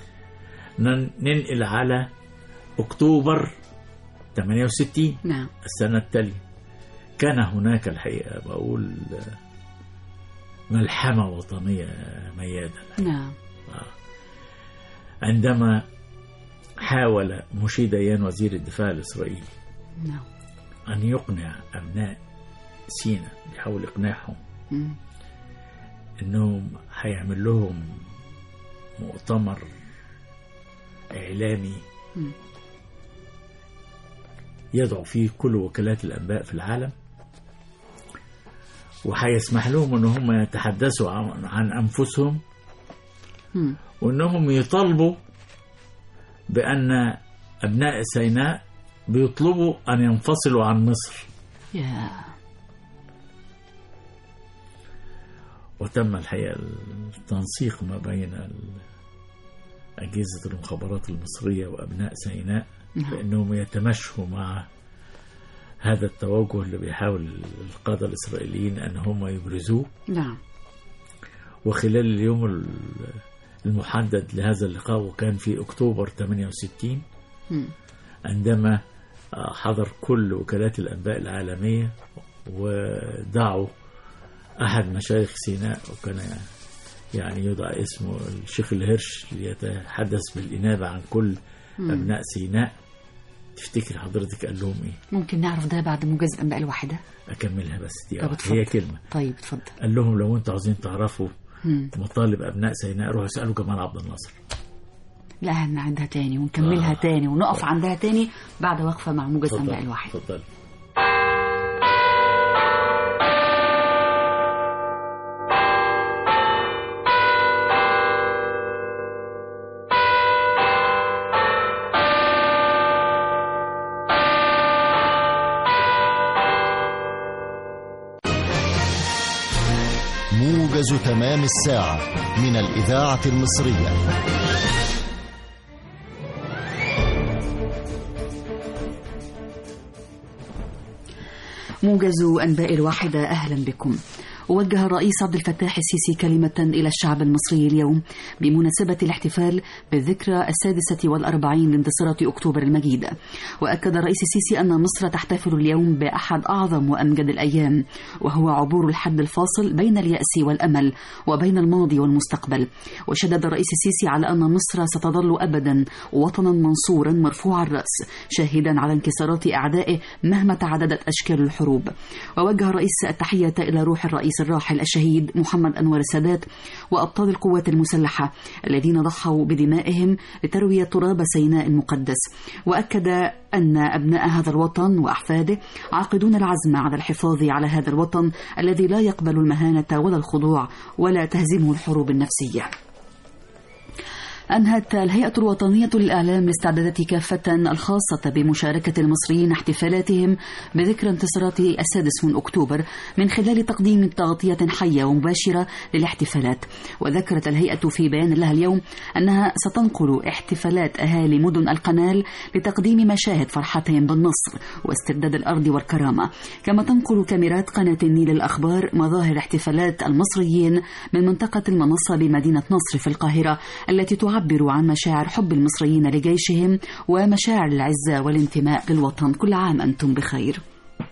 ننقل على أكتوبر ثمانية وستين. نعم. السنة التالية كان هناك الحقيقة بقول ملحمة وطنية ميادة. نعم. عندما حاول موشي ديان وزير الدفاع الإسرائيلي نعم. أن يقنع أبناء سيناء، يحاول إقناعهم مم. أنهم هيعمل لهم مؤتمر إعلامي مم. يدعو فيه كل وكالات الأنباء في العالم، وهيسمح لهم أن هم يتحدثوا عن, عن أنفسهم، مم. وأنهم يطالبوا بأن أبناء سيناء بيطلبوا أن ينفصلوا عن مصر. yeah. وتم الحقيقة التنسيق ما بين أجهزة المخابرات المصرية وأبناء سيناء بأنهم يتمشوا مع هذا التوجه اللي بيحاول القادة الإسرائيليين أن هم يبرزوه. نعم. وخلال اليوم المحدد لهذا اللقاء، وكان في أكتوبر ثمانية وستين، م. عندما حضر كل وكالات الأنباء العالمية ودعوا أحد مشايخ سيناء، وكان يعني يدعى اسمه الشيخ الهرش ليتحدث بالإنابة عن كل م. أبناء سيناء. تفتكر حضرتك قال لهم إيه؟ ممكن نعرف ده بعد موجز الأنباء الواحدة؟ أكملها بس دي هي كلمة. طيب اتفضل. قال لهم لو أنتوا عايزين تعرفوا مم. مطالب أبناء سيناء روحوا اسألوا جمال عبد الناصر. لا هنعدها تاني ونكملها آه. تاني ونقف آه. عندها تاني بعد وقفة مع موجز الأنباء الواحد. اتفضل. موجز تمام الساعة من الإذاعة المصرية. موجز أنباء الواحدة، أهلا بكم. وجه الرئيس عبد الفتاح السيسي كلمة إلى الشعب المصري اليوم بمناسبة الاحتفال بالذكرى السادسة والأربعين لانتصارات أكتوبر المجيد. وأكد الرئيس السيسي أن مصر تحتفل اليوم بأحد أعظم وأمجد الأيام، وهو عبور الحد الفاصل بين اليأس والأمل وبين الماضي والمستقبل. وشدد الرئيس السيسي على أن مصر ستظل أبدا وطنا منصورا مرفوع الرأس، شاهدا على انكسارات أعدائه مهما تعددت أشكال الحروب. ووجه الرئيس التحية إلى روح الرئيس الراحل الشهيد محمد أنور السادات وأبطال القوات المسلحة الذين ضحوا بدمائهم لتروية تراب سيناء المقدس. وأكد أن أبناء هذا الوطن وأحفاده عاقدون العزم على الحفاظ على هذا الوطن الذي لا يقبل المهانة ولا الخضوع ولا تهزمه الحروب النفسية. أنهت الهيئة الوطنية للإعلام الاستعدادات كافة الخاصة بمشاركة المصريين احتفالاتهم بذكرى انتصارات السادس من أكتوبر من خلال تقديم تغطية حية ومباشرة للاحتفالات. وذكرت الهيئة في بيان لها اليوم أنها ستنقل احتفالات أهالي مدن القنال لتقديم مشاهد فرحتهم بالنصر واسترداد الأرض والكرامة، كما تنقل كاميرات قناة النيل الأخبار مظاهر احتفالات المصريين من منطقة المنصة بمدينة نصر في القاهرة التي تعد يعبروا عن مشاعر حب المصريين لجيشهم ومشاعر العزة والانتماء للوطن. كل عام أنتم بخير.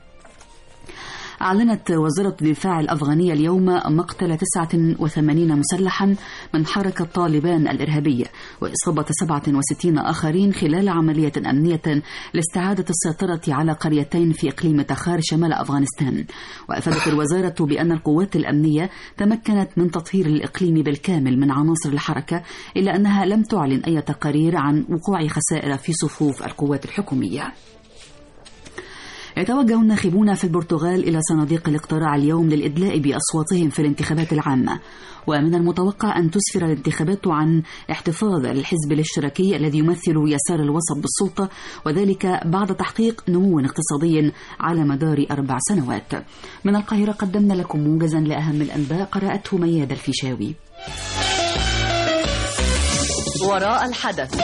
أعلنت وزارة الدفاع الأفغانية اليوم مقتل تسعة وثمانين مسلحا من حركة طالبان الإرهابية وإصابة سبعة وستين آخرين خلال عملية أمنية لاستعادة السيطرة على قريتين في إقليم تخار شمال أفغانستان. وأفادت الوزارة بأن القوات الأمنية تمكنت من تطهير الإقليم بالكامل من عناصر الحركة، إلا أنها لم تعلن أي تقارير عن وقوع خسائر في صفوف القوات الحكومية. يتوجه الناخبون في البرتغال إلى صناديق الاقتراع اليوم للإدلاء بأصواتهم في الانتخابات العامة، ومن المتوقع أن تسفر الانتخابات عن احتفاظ الحزب الاشتراكي الذي يمثل يسار الوسط بالسلطة، وذلك بعد تحقيق نمو اقتصادي على مدار أربع سنوات. من القاهرة قدمنا لكم موجزا لأهم الأنباء قرأته مياد الفيشاوي. وراء الحدث.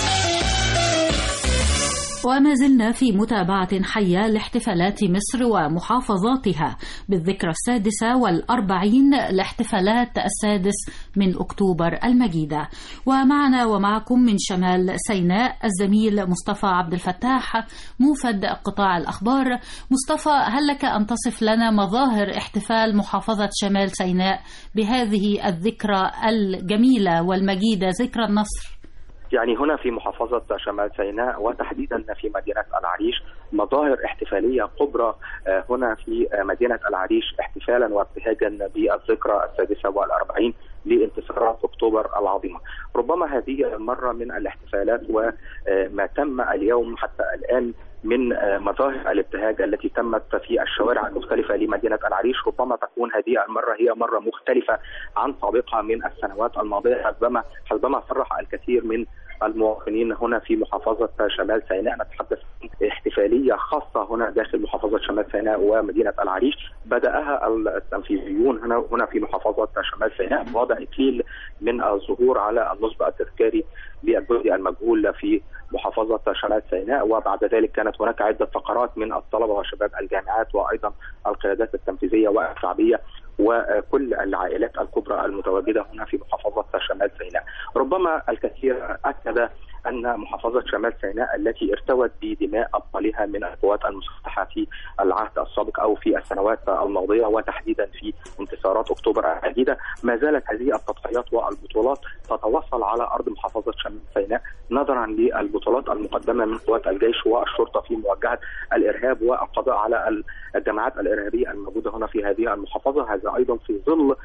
وما زلنا في متابعة حية لاحتفالات مصر ومحافظاتها بالذكرى السادسة والأربعين لاحتفالات السادس من أكتوبر المجيدة. ومعنا ومعكم من شمال سيناء الزميل مصطفى عبد الفتاح موفد قطاع الأخبار. مصطفى، هل لك أن تصف لنا مظاهر احتفال محافظة شمال سيناء بهذه الذكرى الجميلة والمجيدة، ذكرى النصر؟ يعني هنا في محافظة شمال سيناء وتحديدا في مدينة العريش مظاهر احتفالية كبرى هنا في مدينة العريش احتفالا وابتهاجا بالذكرى السادسة والأربعين لانتصارات أكتوبر العظيمة. ربما هذه المرة من الاحتفالات وما تم اليوم حتى الآن من مظاهر الابتهاج التي تمت في الشوارع المختلفة لمدينة العريش، ربما تكون هذه المرة هي مرة مختلفة عن سابقها من السنوات الماضية، حسبما حسبما صرح الكثير من المواطنين هنا في محافظة شمال سيناء. نتحدث عن احتفالية خاصة هنا داخل محافظة شمال سيناء ومدينة العريش بدأها التنفيذيون هنا هنا في محافظة شمال سيناء بوضع إكليل من الظهور على النصب التذكاري للجهد المجهول في محافظة شمال سيناء، وبعد ذلك كانت هناك عدة فقرات من الطلبة وشباب الجامعات وأيضا القيادات التنفيذية والشعبية وكل العائلات الكبرى المتواجدة هنا في محافظة شمال سيناء. ربما الكثير أكد أن محافظة شمال سيناء التي ارتوت بدماء أبطالها من القوات المسلحة في العهد السابق أو في السنوات الماضية وتحديدا في انتصارات أكتوبر الجديدة، ما زالت هذه التضحيات والبطولات تتواصل على أرض محافظة شمال سيناء نظرا للبطولات المقدمة من قوات الجيش والشرطة في مواجهة الإرهاب والقضاء على الجماعات الإرهابية الموجودة هنا في هذه المحافظة. هذا أيضا في ظل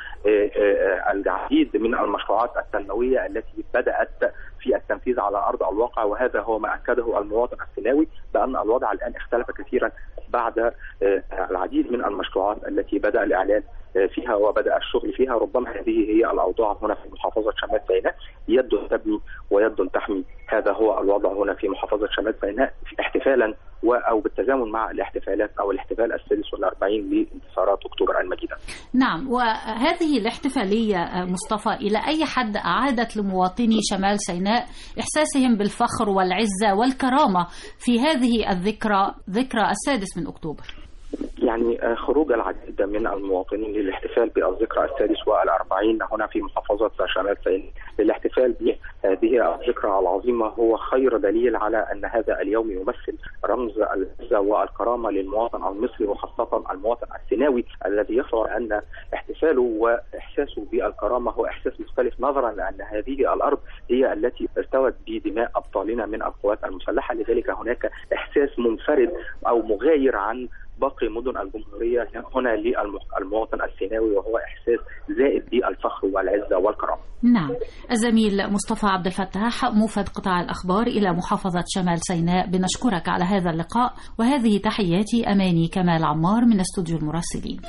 العديد من المشروعات التنموية التي بدأت في التنفيذ على أرض الواقع، وهذا هو ما أكده المواطن السيناوي بأن الوضع الآن اختلف كثيرا بعد العديد من المشروعات التي بدأ الإعلان فيها وبدأ الشغل فيها. ربما هذه هي الأوضاع هنا في محافظة شمال سيناء، يد تبني ويد تحمي، هذا هو الوضع هنا في محافظة شمال سيناء احتفالا أو بالتزامن مع الاحتفالات أو الاحتفال السادس والأربعين لانتصارات أكتوبر المجيدة. نعم، وهذه الاحتفالية مصطفى إلى أي حد أعادت لمواطني شمال سيناء إحساسهم بالفخر والعزة والكرامة في هذه الذكرى ذكرى السادس من أكتوبر؟ يعني خروج العديد من المواطنين للاحتفال بالذكرى السادس والأربعين هنا في محافظة شمال سيناء للاحتفال بهذه الذكرى العظيمة هو خير دليل على أن هذا اليوم يمثل رمز العزة والكرامة للمواطن المصري وخاصة المواطن السيناوي الذي يشعر أن احتفاله وإحساسه بالكرامة هو إحساس مختلف نظرا لأن هذه الأرض هي التي ارتوت بدماء أبطالنا من القوات المسلحة، لذلك هناك إحساس منفرد أو مغاير عن باقي مدن الجمهورية هنا للمواطن السيناوي، وهو إحساس زائد بالفخر والعزة والكرامة. نعم، الزميل مصطفى عبد الفتاح موفد قطاع الأخبار إلى محافظة شمال سيناء، بنشكرك على هذا اللقاء، وهذه تحياتي أماني كمال عمار من استوديو المراسلين.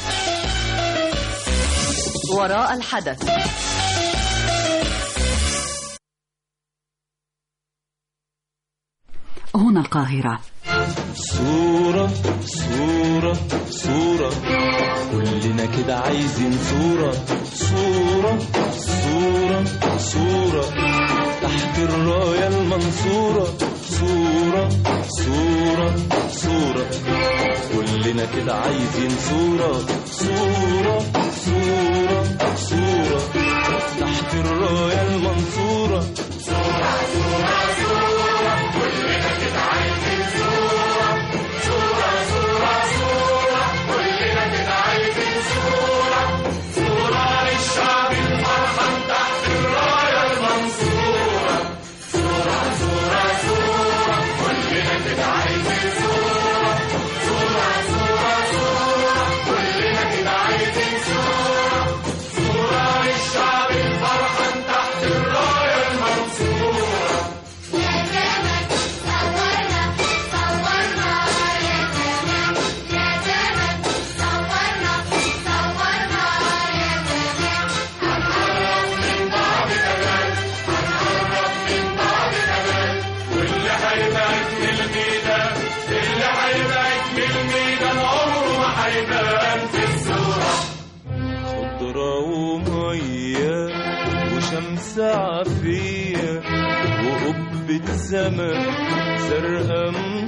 وراء الحدث. هنا القاهرة. صورة صورة صورة كلنا كده عايزين صورة صورة صورة صورة تحت الراية المنصورة صورة صورة صورة كلنا كده عايزين صورة صورة صورة صورة تحت الراية المنصورة عافية وقبة سما زرقا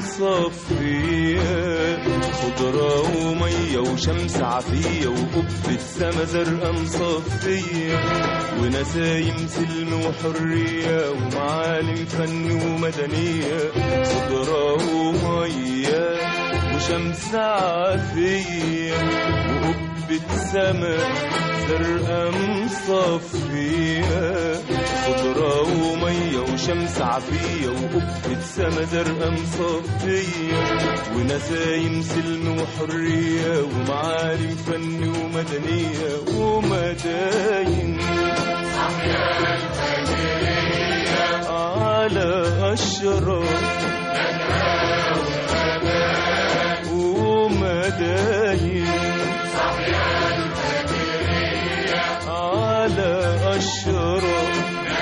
مصفية، خضرة ومية وشمس عافية وقبة سما زرقا مصفية، ونسايم سلم وحرية ومعالم فن ومدنية، خضرة ومية وشمس عافية وقبة سما زرقا مصفية، خضرة ومية وشمس عافية وقبة سما زرقا مصفية، ونسايم سلم وحرية ومعالم فن ومدنية ومداين أحياء الفجرية على أشراف ومداين أحياء الفجرية على أشراف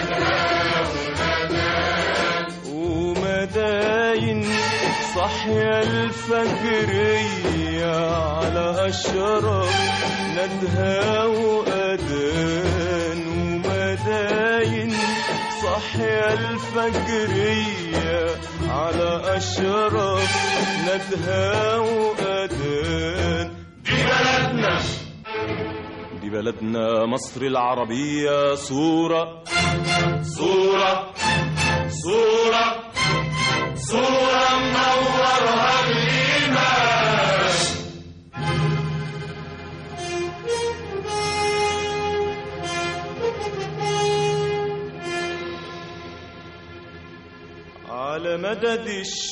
ومداين صحيا الفجرية على أشراف ندها وأذان ومداين صحيا الفجرية على أشراف ندها وأذان. دي بلدنا دي بلدنا مصر العربية، صورة صورة صورة صورة منورها الإيمان. على مدد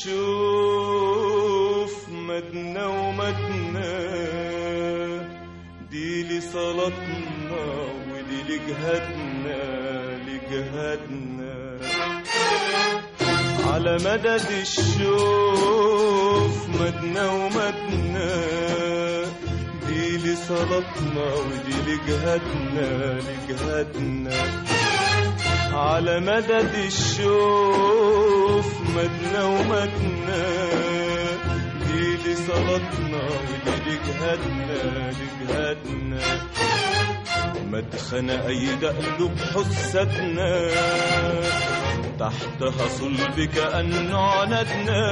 الشوف مدنا ومدنا، دي لصلاتنا ودي لجهادنا لجهادنا. على مدد الشوف مدنا ومدنا، دي لصلاتنا ودي لجهادنا لجهادنا. على مدد الشوف مدنا ومدنا، دي لصلاتنا ودي لجهادنا لجهادنا. مدخن أيد قلوب حستنا، تحتها صلب كأنه عنتنا.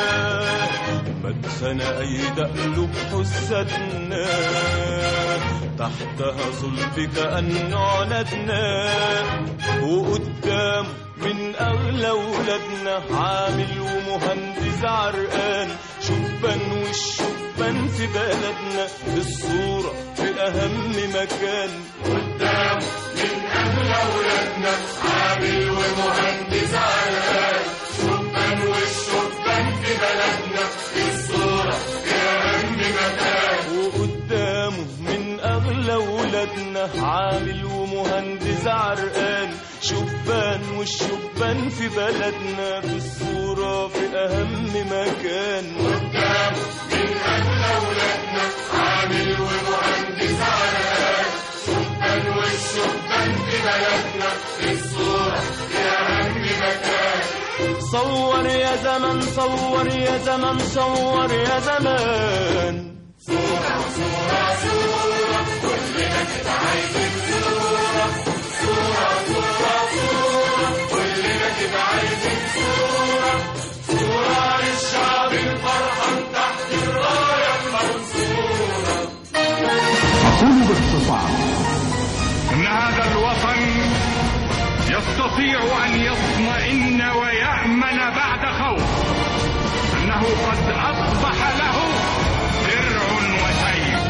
مدخن أيد قلوب حستنا، تحتها صلب كأنه عنتنا. وقدام من أغلى ولادنا عامل ومهندس عرقان، شبان والشبان في بلدنا الصورة في أهم مكان. قدام من أغلى ولادنا عامل ومهندس عرقان، شبان والشبان في بلدنا الصورة في أهم مكان. وقدامه من أغلى ولادنا عامل ومهندس عرقان، شبان والشبان في بلدنا بالصورة في أهم مكان. قدامه من أغلى ولادنا عامل ومهندس عرقان، شبان والشبان في بلدنا بالصورة في أهم مكان. صور يا زمن صور يا زمن صور يا زمان، صورة صورة صورة كلنا كده عايزين صورة صورة صورة صورة كلنا كده عايزين صورة صورة للشعب الفرحان تحت الراية المنصورة. أقول باختصار إن هذا الوطن يستطيع أن يطمئن ويأمن بعد خوف، أنه قد أصبح له درع وسيف.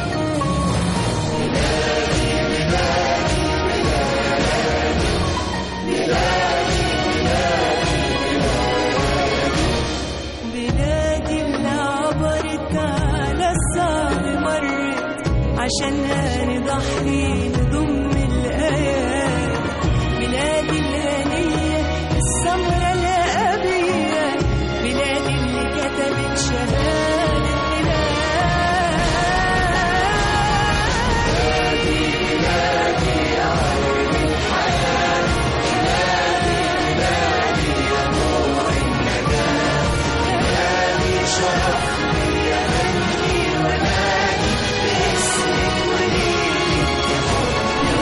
بلادي اللي عبرت على الصعب مرت، عشانها نضحي نضم الآيات. بلادي الهنية السمرة الأبية، بلادي اللي كتبت شهادة ميلاد. بلادي بلادي يا عين الحياة، بلادي بلادي يا نور النجاة، بلادي شرفني يا بني ونادي باسمك وليلي يا حب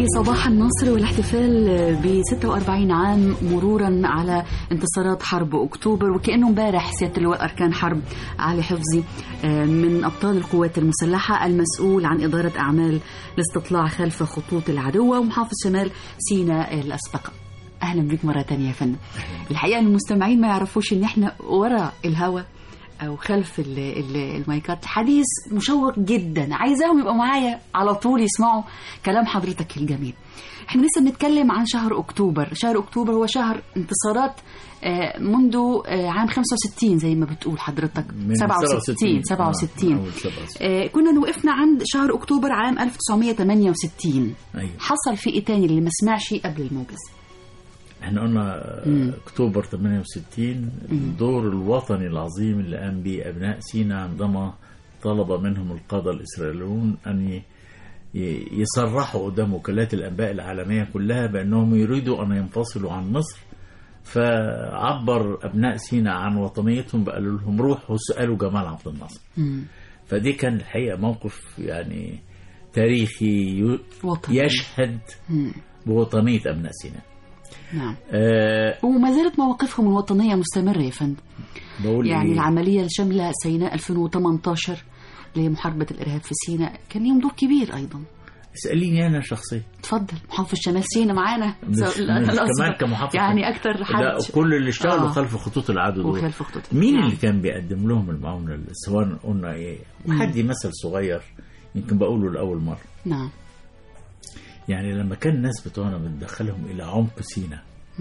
صباح النصر والاحتفال ب ستة وأربعين عام مرورا على انتصارات حرب أكتوبر، وكأنه امبارح سيادة اللواء أركان حرب علي حفظي من أبطال القوات المسلحة المسؤول عن إدارة أعمال الاستطلاع خلف خطوط العدو ومحافظ شمال سيناء الأسبق. أهلا بك مرة تانية يا فندم. الحقيقة المستمعين ما يعرفوش إن إحنا ورا الهوا أو خلف ال ال المايكات الحديث مشوق جدا، عايزاهم يبقوا معايا على طول يسمعوا كلام حضرتك الجميل. احنا لسه بنتكلم عن شهر أكتوبر. شهر أكتوبر هو شهر انتصارات منذ عام خمسة وستين زي ما بتقول حضرتك، سبعة وستين سبعة وستين. آه كنا وقفنا عند شهر أكتوبر عام ألف وتسعمية وتمانية وستين. أيوة. حصل في إيه تاني اللي ما سمعش قبل الموجز؟ احنا قلنا مم. اكتوبر ثمانية وستين الدور الوطني العظيم اللي قام به ابناء سيناء عندما طلب منهم القادة الاسرائيليون ان يصرحوا قدام وكالات الانباء العالمية كلها بانهم يريدوا ان ينفصلوا عن مصر. فعبر ابناء سيناء عن وطنيتهم بقالوا لهم روحوا وسألوا جمال عبد الناصر. مم. فدي كان الحقيقة موقف يعني تاريخي وطني. يشهد مم. بوطنية ابناء سيناء. نعم. أه وما زالت مواقفهم الوطنية مستمرة يا فندم. يعني إيه؟ العملية الشاملة سيناء ألفين وثمانية عشر لمحاربة الإرهاب في سيناء كان لهم دور كبير أيضا. اسأليني أنا شخصيا. تفضل. محافظ شمال سيناء معانا كمان كمحافظ يعني أكتر حد. لا كل اللي اشتغلوا آه. خلف خطوط العدو دول مين نعم. اللي كان بيقدم لهم المعاونة؟ سواء قلنا إيه حد مثل صغير يمكن بقوله لأول مرة. نعم. يعني لما كان الناس بتوعنا بندخلهم إلى عمق سيناء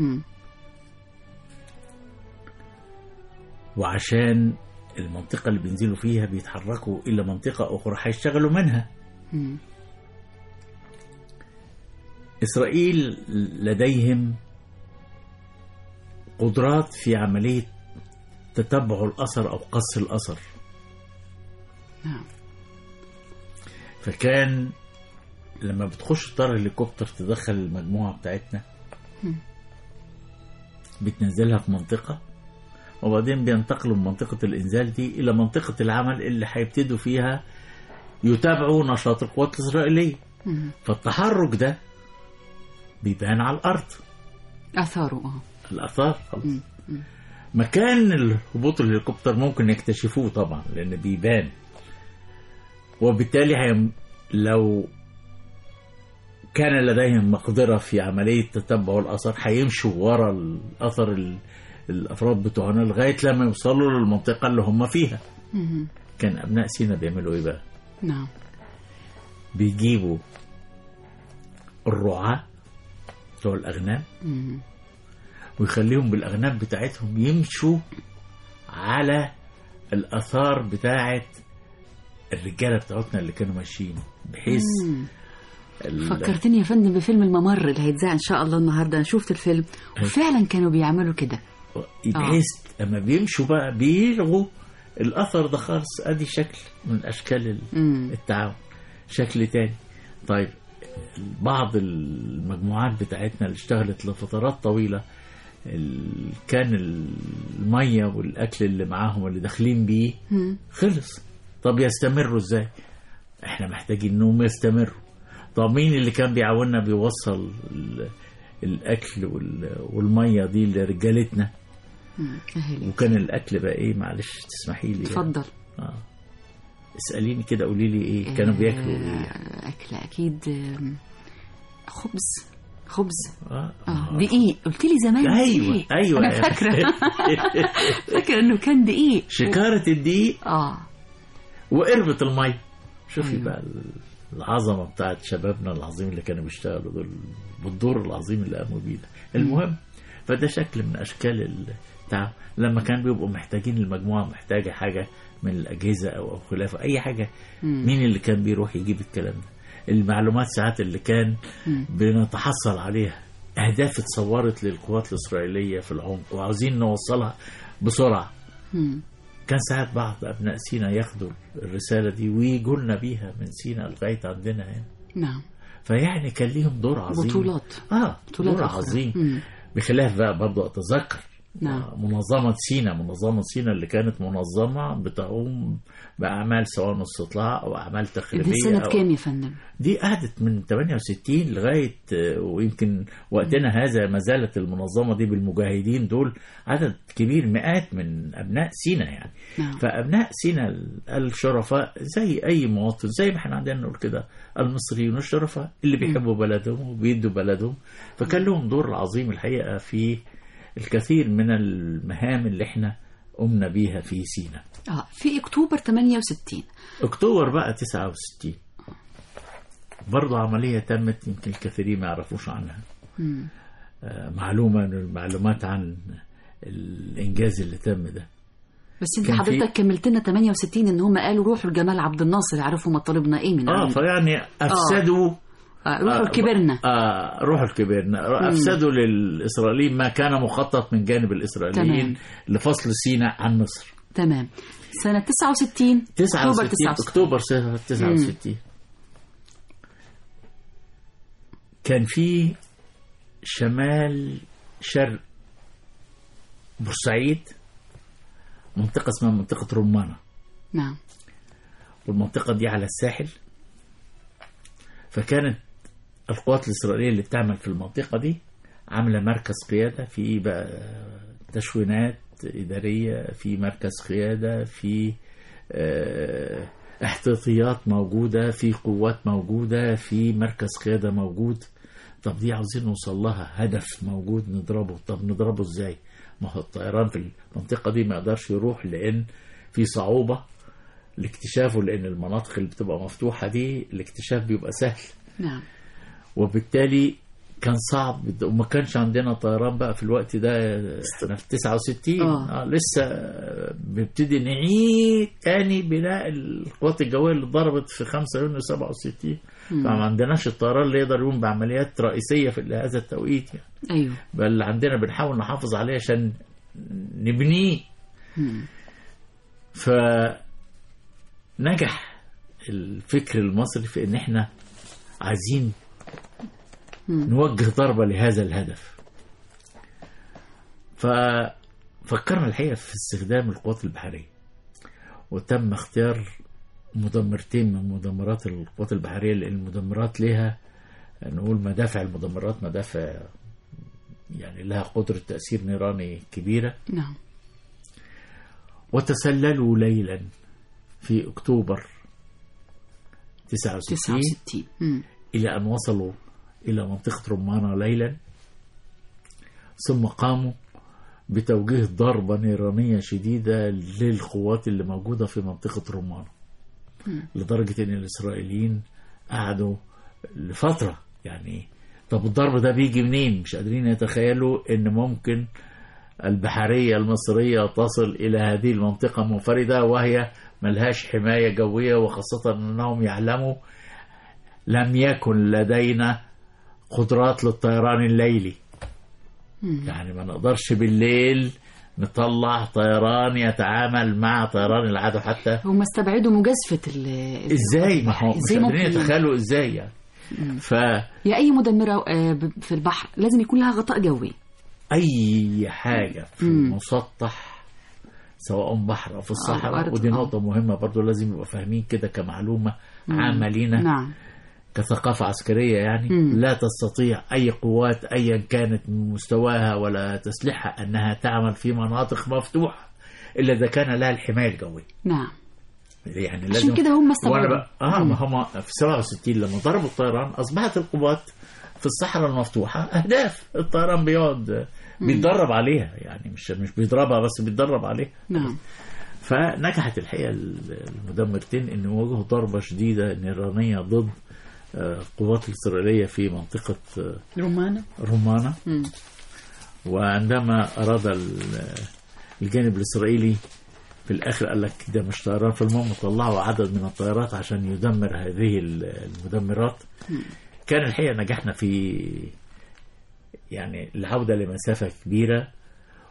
وعشان المنطقة اللي بينزلوا فيها بيتحركوا إلى منطقة أخرى هيشتغلوا منها. مم. إسرائيل لديهم قدرات في عملية تتبع الأثر أو قص الأثر. نعم. فكان لما بتخش طار هليكوبتر تدخل المجموعة بتاعتنا بتنزلها في منطقة وبعدين بينتقلوا من منطقة الإنزال دي إلى منطقة العمل اللي هيبتدوا فيها يتابعوا نشاط القوات الإسرائيلية. فالتحرك ده بيبان على الأرض أثاره الأثار خلاص. مكان الهبوط الهليكوبتر ممكن يكتشفوه طبعا لأن بيبان، وبالتالي هيم لو كان لديهم مقدرة في عملية تتبع الأثر هيمشوا ورا الأثر الأفراد بتوعنا لغاية لما يوصلوا للمنطقة اللي هم فيها. مم. كان أبناء سيناء بيعملوا إيه بقى؟ نعم. بيجيبوا الرعاة بتوع الأغنام مم. ويخليهم بالأغنام بتاعتهم يمشوا على الأثار بتاعت الرجالة بتاعتنا اللي كانوا ماشيين بحيث فكرتني يا فندم بفيلم الممر اللي هيتذاع ان شاء الله النهارده. انا شفت الفيلم وفعلا كانوا بيعملوا كده بحيث آه. اما بيمشوا بقى بيلغوا الاثر ده خالص. ادي شكل من اشكال التعاون. شكل تاني طيب بعض المجموعات بتاعتنا اللي اشتغلت لفترات طويله كان الميه والاكل اللي معاهم اللي داخلين بيه خلص. طب يستمروا ازاي؟ احنا محتاجين انهم يستمروا. طب مين اللي كان بيعاوننا بيوصل الاكل والميه دي لرجالتنا؟ وكان الاكل بقى ايه؟ معلش تسمحي لي اتفضل. اه اساليني كده قولي لي ايه كانوا بياكلوا ايه؟ اكل اكيد خبز خبز اه, آه. دقيق. قلت لي زمان ايوه دقيق. ايوه انا فاكره فاكره انه كان دقيق. شكاره الدقيق اه وقربة الميه. شوفي أيوة. بقى العظمه بتاعت شبابنا العظيم اللي كانوا بيشتغلوا دول بالدور العظيم اللي قاموا بيه ده. المهم فده شكل من اشكال التعاون. لما كان بيبقوا محتاجين المجموعه محتاجه حاجه من الاجهزه او او خلافه اي حاجه مم. مين اللي كان بيروح يجيب الكلام ده؟ المعلومات ساعات اللي كان مم. بنتحصل عليها اهداف اتصورت للقوات الاسرائيليه في العمق وعاوزين نوصلها بسرعه. مم. كان ساعات بعض ابناء سيناء ياخدوا الرساله دي ويجوا لنا بيها من سيناء لغايه عندنا هنا. نعم. فيعني كان ليهم دور عظيم. بطولات اه بطولات دور عظيم. مم. بخلاف بقى برضه اتذكر نعم. منظمة سينا منظمة سينا اللي كانت منظمة بتقوم بأعمال سواء استطلاع أو أعمال تخريبية. دي سنة أو... كام يا فندم؟ دي قعدت من ثمانية وستين لغاية، ويمكن وقتنا هذا ما زالت المنظمة دي بالمجاهدين دول عدد كبير، مئات من أبناء سينا يعني. نعم. فأبناء سينا الشرفاء زي أي مواطن، زي ما احنا عندنا نقول كده المصريين الشرفاء اللي بيحبوا بلدهم وبيدوا بلدهم، فكان لهم دور عظيم الحقيقة في الكثير من المهام اللي احنا قمنا بيها في سينا. اه في اكتوبر ثمانية وستين. اكتوبر بقى تسعة وستين برضو عملية تمت يمكن الكثيرين ما يعرفوش عنها. آه معلومة من المعلومات عن الانجاز اللي تم ده. بس انت حضرتك كملت لنا ثمانية وستين ان هم قالوا روحوا لجمال عبد الناصر يعرفوا مطالبنا ايه من اه فيعني افسدوا آه. آه روحوا الكبرنا آه روحوا الكبرنا افسدوا للاسرائيليين ما كان مخطط من جانب الاسرائيليين. تمام. لفصل سيناء عن مصر. تمام. سنة تسعة وستين تسعة وستين اكتوبر تسعة وستين كان في شمال شرق بورسعيد منطقة اسمها منطقة رمانة. نعم. والمنطقة دي على الساحل، فكانت القوات الإسرائيلية اللي بتعمل في المنطقة دي عاملة مركز قيادة في بقى تشوينات إدارية، في مركز قيادة، في اه احتياطيات موجودة، في قوات موجودة، في مركز قيادة موجود. طب دي عاوزين نوصل لها، هدف موجود نضربه. طب نضربه ازاي؟ ما هو الطيران في المنطقة دي ما يقدرش يروح لأن في صعوبة لاكتشافه، لأن المناطق اللي بتبقى مفتوحة دي الاكتشاف بيبقى سهل. نعم. وبالتالي كان صعب، وما كانش عندنا طيران بقى في الوقت ده. احنا في تسعة وستين آه. آه لسه بنبتدي نعيد تاني بناء القوات الجوية اللي ضربت في خمسة يونيو سبعة وستين. فما عندناش الطيران اللي يقدر يقوم بعمليات رئيسية في هذا التوقيت يعني. أيوه. بل عندنا بنحاول نحافظ عليه عشان نبنيه. فنجح الفكر المصري في ان احنا عايزين نوجه ضربة لهذا الهدف. ففكرنا الحقيقة في استخدام القوات البحرية، وتم اختيار مدمرتين من مدمرات القوات البحرية، لأن المدمرات لها نقول مدافع المدمرات مدافع يعني لها قدرة تأثير نيراني كبيرة. نعم. وتسللوا ليلا في أكتوبر تسعة وستين, تسعة وستين. إلى أن وصلوا إلى منطقة رمانة ليلا، ثم قاموا بتوجيه ضربة نيرانية شديدة للقوات اللي موجودة في منطقة رمانة، لدرجة أن الإسرائيليين قعدوا لفترة يعني طب الضرب ده بيجي منين؟ مش قادرين يتخيلوا أن ممكن البحرية المصرية تصل إلى هذه المنطقة منفردة وهي ملهاش حماية جوية، وخاصة أنهم يعلموا لم يكن لدينا قدرات للطيران الليلي. مم. يعني ما نقدرش بالليل نطلع طيران يتعامل مع طيران العدو. حتى هم استبعدوا مجازفة ازاي؟ ما هو مش قادرين يتخيلوا ازاي يعني. ف يا اي مدمرة في البحر لازم يكون لها غطاء جوي. اي حاجة في مم. المسطح سواء بحر او في الصحراء، ودي نقطة مهمة برضو لازم يبقى فاهمين كده كمعلومة عامة لينا. نعم. كثقافة عسكرية يعني. مم. لا تستطيع أي قوات أيا كانت من مستواها ولا تسليحها أنها تعمل في مناطق مفتوحة إلا إذا كان لها الحماية الجوية. نعم. يعني عشان كده هم استوعبوا. اه ما هم في سبعة وستين لما ضربوا الطيران أصبحت القوات في الصحراء المفتوحة أهداف الطيران بيقعد بيتدرب عليها، يعني مش مش بيضربها بس بيتدرب عليها. نعم. فنجحت الحقيقة المدمرتين إن يواجهوا ضربة شديدة نيرانية ضد القوات الإسرائيلية في منطقة رمانة رمانة. م. وعندما أراد الجانب الإسرائيلي في الآخر قال لك ده مش طيران، في المهم طلعوا عدد من الطيارات عشان يدمر هذه المدمرات. م. كان الحقيقة نجحنا في يعني العودة لمسافة كبيرة،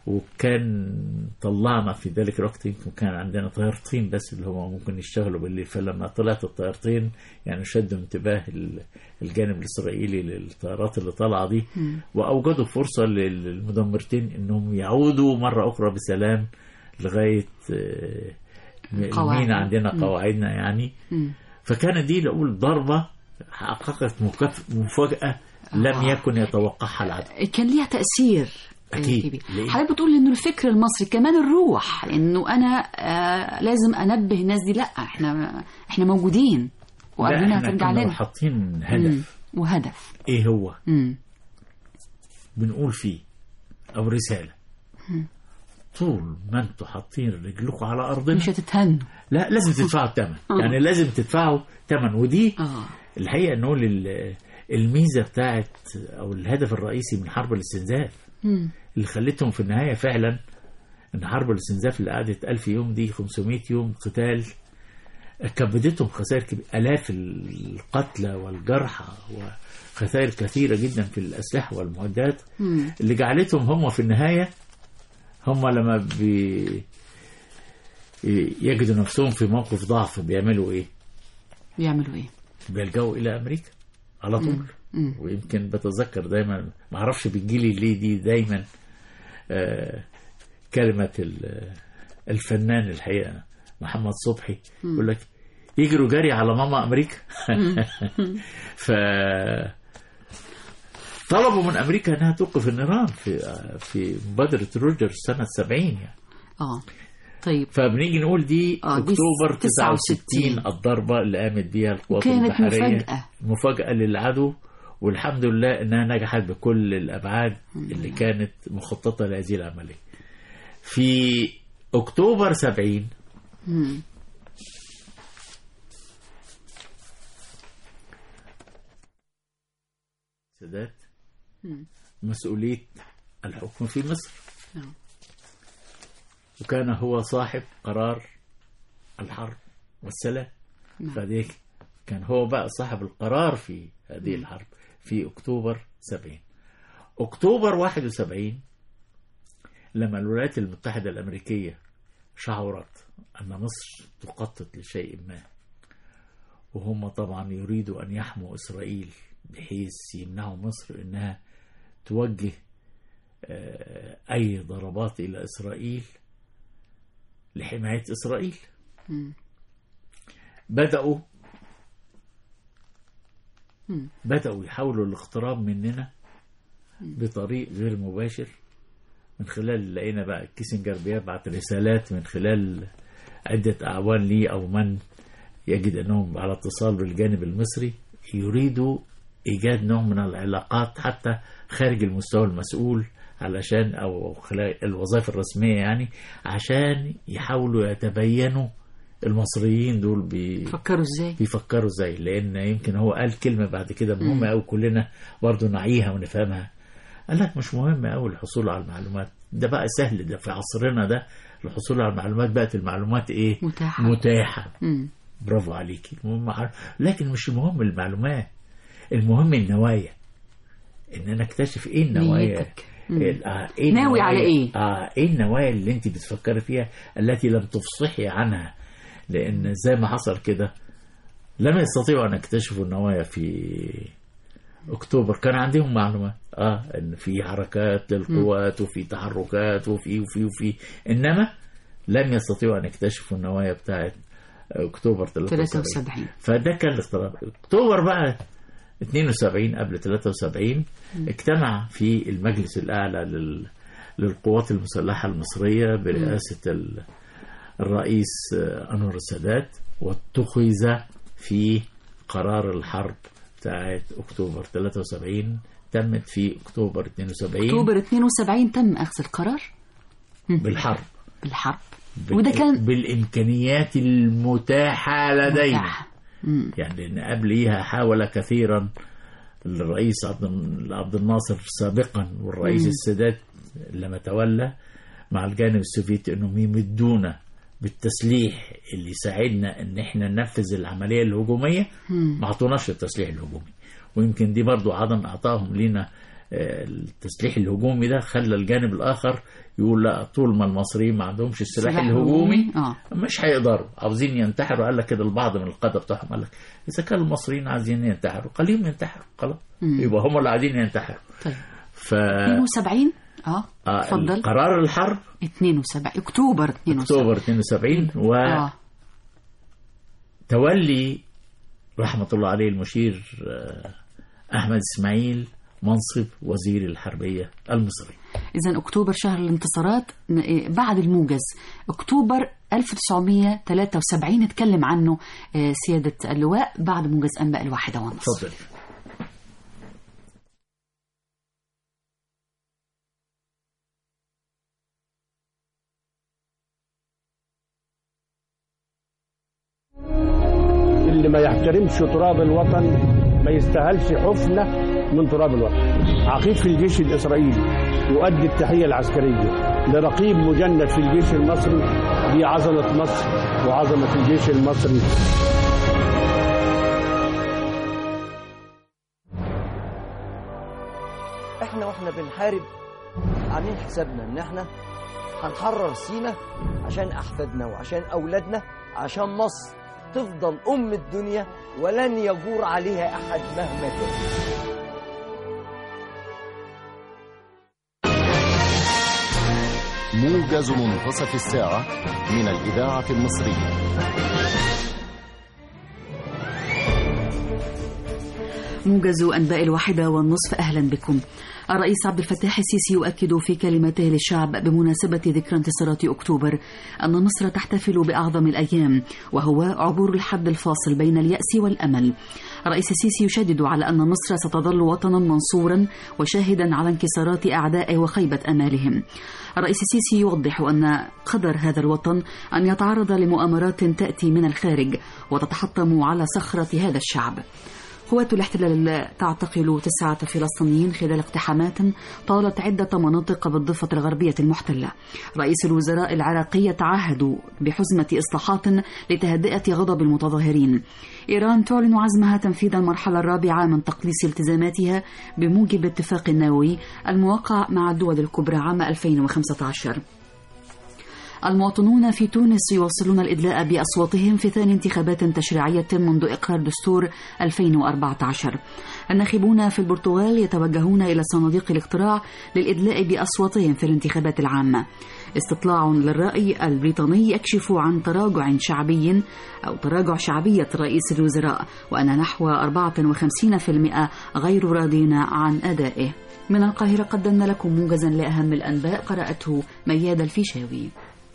وكان طلعنا في ذلك الوقت يمكن كان عندنا طيارتين بس اللي هم ممكن يشتغلوا بالليل. فلما طلعت الطيارتين يعني شدوا انتباه الجانب الإسرائيلي للطيارات اللي طالعة دي، وأوجدوا فرصة للمدمرتين إنهم يعودوا مرة أخرى بسلام لغاية المينا عندنا قواعدنا يعني. فكانت دي لأقول ضربة حققت مفاجأة لم يكن يتوقعها العدو. كان ليها تأثير أكيد. حضرتك بتقول إنه الفكر المصري كمان الروح، إنه أنا آه لازم أنبه الناس دي، لا إحنا إحنا موجودين وقبلنا هترجع لنا. حاطين هدف مم. وهدف إيه هو؟ مم. بنقول فيه أو رسالة مم. طول ما أنتوا حاطين رجلكم على أرضنا مش هتتهنوا، لا لازم تدفعوا الثمن. يعني لازم تدفعوا ثمن. ودي آه. الحقيقة نقول الميزة بتاعت أو الهدف الرئيسي من حرب الاستنزاف مم. اللي خلتهم في النهاية فعلا ان حرب الاستنزاف اللي قعدت ألف يوم دي خمسمائة يوم قتال كبدتهم خسائر كبيرة، آلاف القتلى والجرحى وخسائر كثيرة جدا في الأسلحة والمعدات مم. اللي جعلتهم هم في النهاية هم لما بي يجدوا نفسهم في موقف ضعف بيعملوا ايه؟ بيعملوا ايه؟ بيلجأوا إلى أمريكا على طول. مم. مم. ويمكن بتذكر دايما ما اعرفش بتجيلي ليه دي دايما آه كلمة الفنان الحقيقة محمد صبحي يقول لك يجروا جري على ماما أمريكا. ف طلبوا من أمريكا أنها توقف النيران في في مبادرة روجرز سنة سبعين يعني. اه طيب فبنيجي نقول دي آه أكتوبر تسعة وستين الضربة اللي قامت بيها القوات البحرية، مفاجأة مفاجأة للعدو، والحمد لله انها نجحت بكل الابعاد اللي كانت مخططه لهذه العمليه. في اكتوبر سبعين سادات مسؤوليه الحكم في مصر، وكان هو صاحب قرار الحرب والسلام. فديك كان هو بقى صاحب القرار في هذه الحرب في أكتوبر سبعين. أكتوبر واحد وسبعين لما الولايات المتحدة الأمريكية شعرت أن مصر تخطط لشيء ما، وهم طبعا يريدوا أن يحموا إسرائيل بحيث يمنعوا مصر أنها توجه أي ضربات إلى إسرائيل لحماية إسرائيل. م. بدأوا م. بدأوا يحاولوا الاقتراب مننا م. بطريق غير مباشر من خلال لقينا بقى كيسنجر بيبعت رسالات من خلال عدة أعوان لي أو من يجد أنهم على اتصال بالجانب المصري يريدوا إيجاد نوع من العلاقات حتى خارج المستوى المسؤول علشان أو خلال الوظائف الرسمية يعني عشان يحاولوا يتبينوا المصريين دول بيفكروا ازاي بيفكروا ازاي لأن يمكن هو قال كلمة بعد كده مهمة أو كلنا برضو نعيها ونفهمها. قال لك مش مهم أوي الحصول على المعلومات، ده بقى سهل، ده في عصرنا ده الحصول على المعلومات بقت المعلومات ايه متاحة, متاحة. برافو عليكي. لكن مش المهم المعلومات، المهم النوايا، ان انا اكتشف ايه النوايا، إيه ناوي على ايه اه ايه النوايا اللي انت بتفكري فيها التي لم تفصحي عنها. لان زي ما حصل كده لم يستطيعوا ان يكتشفوا النوايا في اكتوبر. كان عندهم معلومات اه ان في حركات للقوات وفي تحركات وفي وفي وفي انما لم يستطيعوا ان يكتشفوا النوايا بتاعت اكتوبر ثلاثة وسبعين. فده كان الاختراق. اكتوبر بقى اثنين وسبعين قبل ثلاثة وسبعين اجتمع في المجلس الأعلى لل... للقوات المسلحة المصرية برئاسة الرئيس أنور السادات، واتخذ في قرار الحرب بتاعت أكتوبر ثلاثة وسبعين تمت في أكتوبر اثنين وسبعين. أكتوبر اثنين وسبعين تم أخذ القرار بالحرب بالحرب بال... وده كان بالإمكانيات المتاحة لدينا متاحة. يعني لأن قبليها حاول كثيرا الرئيس عبد الناصر سابقا والرئيس مم. السادات لما تولى مع الجانب السوفيتي أنهم يمدونا بالتسليح اللي يساعدنا أن احنا ننفذ العملية الهجومية. ما عطوناش التسليح الهجومي، ويمكن دي برضو عدم أعطاهم لنا التسليح الهجومي ده خلى الجانب الآخر يقول لا، طول ما المصريين ما عندهمش السلاح الهجومي آه. مش هيقدروا، عاوزين ينتحروا. قال لك كده البعض من القادة بتاعهم قال لك إذا كان المصريين عايزين ينتحروا خليهم ينتحروا خلاص، يبقى هم اللي عايزين ينتحروا. طيب ف اثنين وسبعين اه اتفضل. قرار الحرب اثنين وسبعين اكتوبر اثنين وسبعين اكتوبر اثنين وسبعين و آه. تولي رحمة الله عليه المشير أحمد إسماعيل منصب وزير الحربية المصري. إذن أكتوبر شهر الانتصارات بعد الموجز. أكتوبر ألف وتسعمائة وثلاثة وسبعين نتكلم عنه سيادة اللواء بعد موجز أنباء الواحدة ونصف. تفضل. اللي ما يحترمش تراب الوطن ما يستاهلش حفنة من تراب الوطن. عقيد في الجيش الإسرائيلي يؤدي التحية العسكرية لرقيب مجند في الجيش المصري. دي عظمة مصر وعظمة الجيش المصري. احنا واحنا بنحارب عاملين حسابنا ان احنا هنحرر سينا عشان احفادنا وعشان اولادنا، عشان مصر تفضل ام الدنيا ولن يجور عليها احد مهما كان. موجز منتصف الساعة من الإذاعة المصرية. موجز أنباء الواحدة والنصف. أهلا بكم. الرئيس عبد الفتاح السيسي يؤكد في كلمته للشعب بمناسبة ذكرى انتصارات أكتوبر أن مصر تحتفل بأعظم الأيام، وهو عبور الحد الفاصل بين اليأس والأمل. الرئيس السيسي يشدد على أن مصر ستظل وطنا منصورا وشاهدا على انكسارات أعدائه وخيبة أمالهم. الرئيس السيسي يوضح أن قدر هذا الوطن أن يتعرض لمؤامرات تأتي من الخارج وتتحطم على صخرة هذا الشعب. قوات الاحتلال تعتقل تسعة فلسطينيين خلال اقتحامات طالت عدة مناطق بالضفة الغربية المحتلة. رئيس الوزراء العراقي يتعهد بحزمة إصلاحات لتهدئة غضب المتظاهرين. إيران تعلن عزمها تنفيذ المرحلة الرابعة من تقليص التزاماتها بموجب اتفاق النووي الموقع مع الدول الكبرى عام ألفين وخمسة عشر. المواطنون في تونس يواصلون الإدلاء بأصواتهم في ثاني انتخابات تشريعية منذ إقرار دستور ألفين وأربعة عشر. الناخبون في البرتغال يتوجهون إلى صناديق الاقتراع للإدلاء بأصواتهم في الانتخابات العامة. استطلاع للرأي البريطاني يكشف عن تراجع شعبي أو تراجع شعبية رئيس الوزراء، وأن نحو أربعة وخمسين بالمئة غير راضين عن أدائه. من القاهرة قدمنا لكم موجزا لأهم الأنباء قرأته مياد الفيشاوي.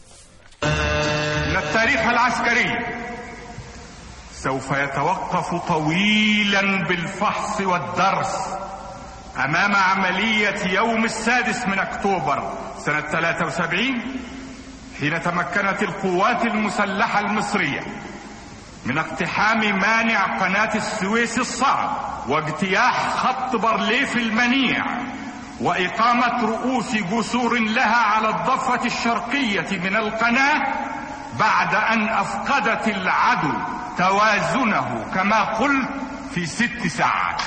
إن التاريخ العسكري سوف يتوقف طويلا بالفحص والدرس أمام عملية يوم السادس من أكتوبر سنة ثلاثة وسبعين، حين تمكنت القوات المسلحة المصرية من اقتحام مانع قناة السويس الصعب واجتياح خط بارليف المنيع وإقامة رؤوس جسور لها على الضفة الشرقية من القناة، بعد أن أفقدت العدو توازنه كما قلت في ست ساعات.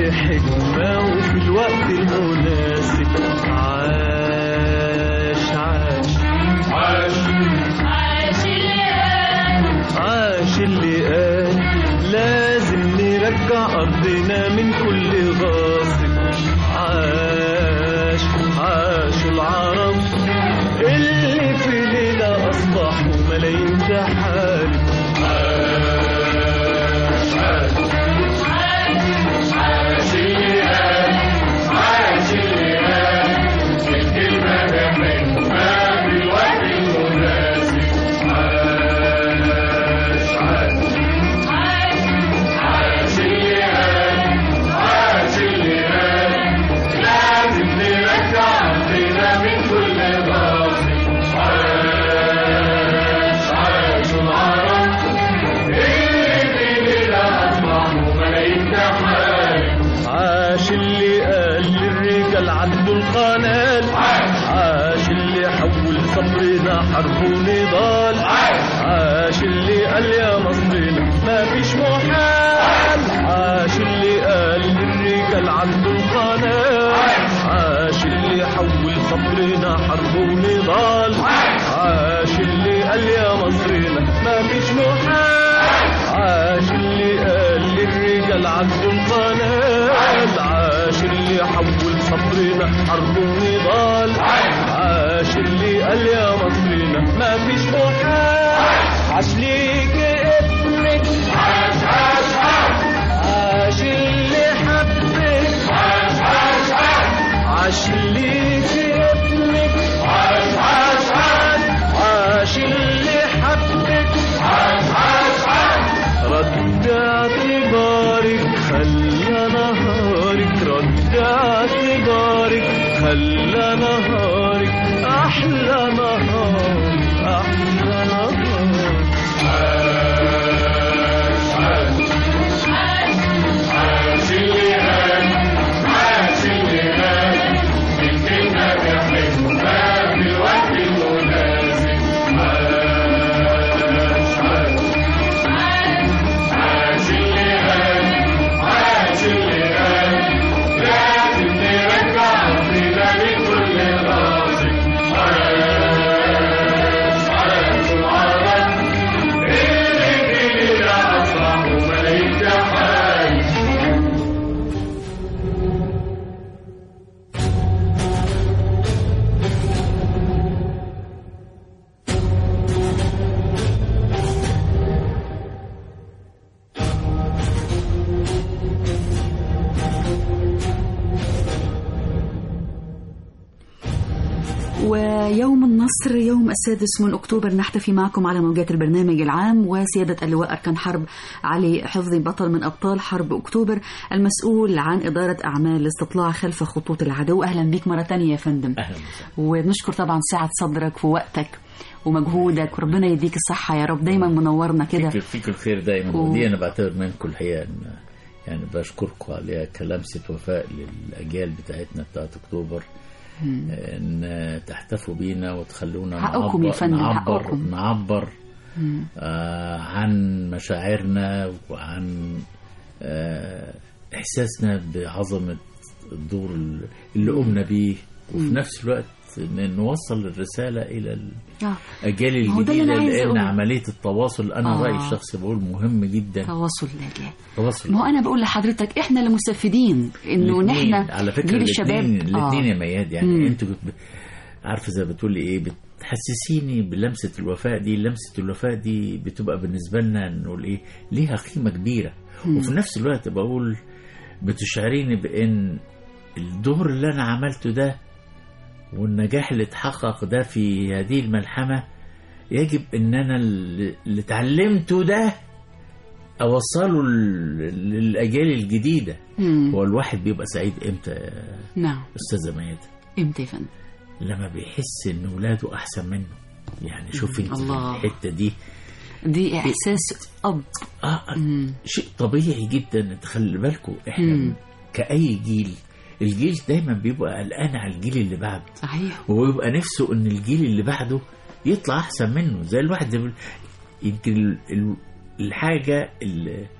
بحكمة وفي الوقت المناسب. عاش عاش عاش عاش اللي قال عاش اللي قال لازم نرجع أرضنا من كل غاصب. عاش عاش العرب اللي في ليلة أصبحوا ملايين تحارب. عاش عاش عاش اللي قال عاش اللي قال الكلمة بحكمة في الوقت المناسب. عاش عاش عاش اللي قال عاش اللي قال لازم نرجع أرضنا من كل غاصب. عاش عاش العرب اللي في ليلة أصبحوا ملايين تحارب. عاش اللي قال للرجال عدوا القنال. عاش اللي حول صبرنا حرب ونضال. عاش اللي قال يا مصرنا ما فيش محال. عاش اللي قال للرجال عدوا القنال. عاش اللي حول صبرنا حرب ونضال. عاش اللي قال يا مصرنا ما فيش محال. عاش اللي قال للرجال عدوا القنال. عاش اللي حول صبرنا حرب ونضال. عاش اللي قال يا مصرنا ما فيش محال. عاش ليك ابنك عاش عاش عاش عاش اللي حبك عاش عاش عاش عاش ليك ابنك عاش عاش عاش عاش اللي حبك عاش عاش عاش رد اعتبارك خلى نهارك. رد اعتبارك خلى نهارك احلى نهار احلى نهار. عاش عاش عاش اللي قال عاش اللي قال الكلمة بحكمة في الوقت المناسب. عاش عاش عاش اللي قال عاش اللي قال لازم نرجع أرضنا من كل غاصب. عاش عاش العرب اللي في ليلة أصبحوا ملايين تحارب. ويوم النصر يوم السادس من أكتوبر نحتفي معكم على موجات البرنامج العام. وسيادة اللواء أركان حرب علي حفظي بطل من أبطال حرب أكتوبر المسؤول عن إدارة أعمال الاستطلاع خلف خطوط العدو. أهلا بك مرة تانية يا فندم. أهلا. وبنشكر طبعا سعة صدرك ووقتك ومجهودك وربنا يديك الصحة يا رب. دايما منورنا كده. فيك, فيك الخير دايما. و... ودي أنا بعتبر منكم الحقيقة يعني بشكركم عليها كلمسة وفاء للأجيال بتاعتنا بتاعت أكتوبر. مم. ان تحتفوا بينا وتخلونا حقكم يا فندم. نعبر حقكم. نعبر آه عن مشاعرنا وعن آه احساسنا بعظمه الدور اللي قمنا بيه. وفي مم. نفس الوقت نوصل الرساله الى الاجيال الجديده لان عمليه التواصل انا آه. رايي الشخصي بقول مهم جدا. تواصل الاجيال. تواصل. ما هو انا بقول لحضرتك احنا اللي مستفيدين انه نحن على فكره جيل الشباب الاثنين آه. يا مياد يعني انتوا عارفه زي بتقولي ايه بتحسسيني بلمسه الوفاء دي. لمسه الوفاء دي بتبقى بالنسبه لنا نقول ايه ليها قيمه كبيره. مم. وفي نفس الوقت بقول بتشعريني بان الدور اللي انا عملته ده والنجاح اللي اتحقق ده في هذه الملحمة يجب ان انا اللي اتعلمته ده اوصله للاجيال الجديدة. مم. هو الواحد بيبقى سعيد امتى؟ نعم استاذة ميادة. امتى يا فندم؟ لما بيحس ان ولاده احسن منه. يعني شوفي انت الحتة دي دي احساس اب اه شيء طبيعي جدا. تخلي بالكم احنا مم. كأي جيل الجيل دايما بيبقى قلقان على الجيل اللي بعده. صحيح. ويبقى نفسه ان الجيل اللي بعده يطلع احسن منه. زي الواحد يمكن الحاجة اللي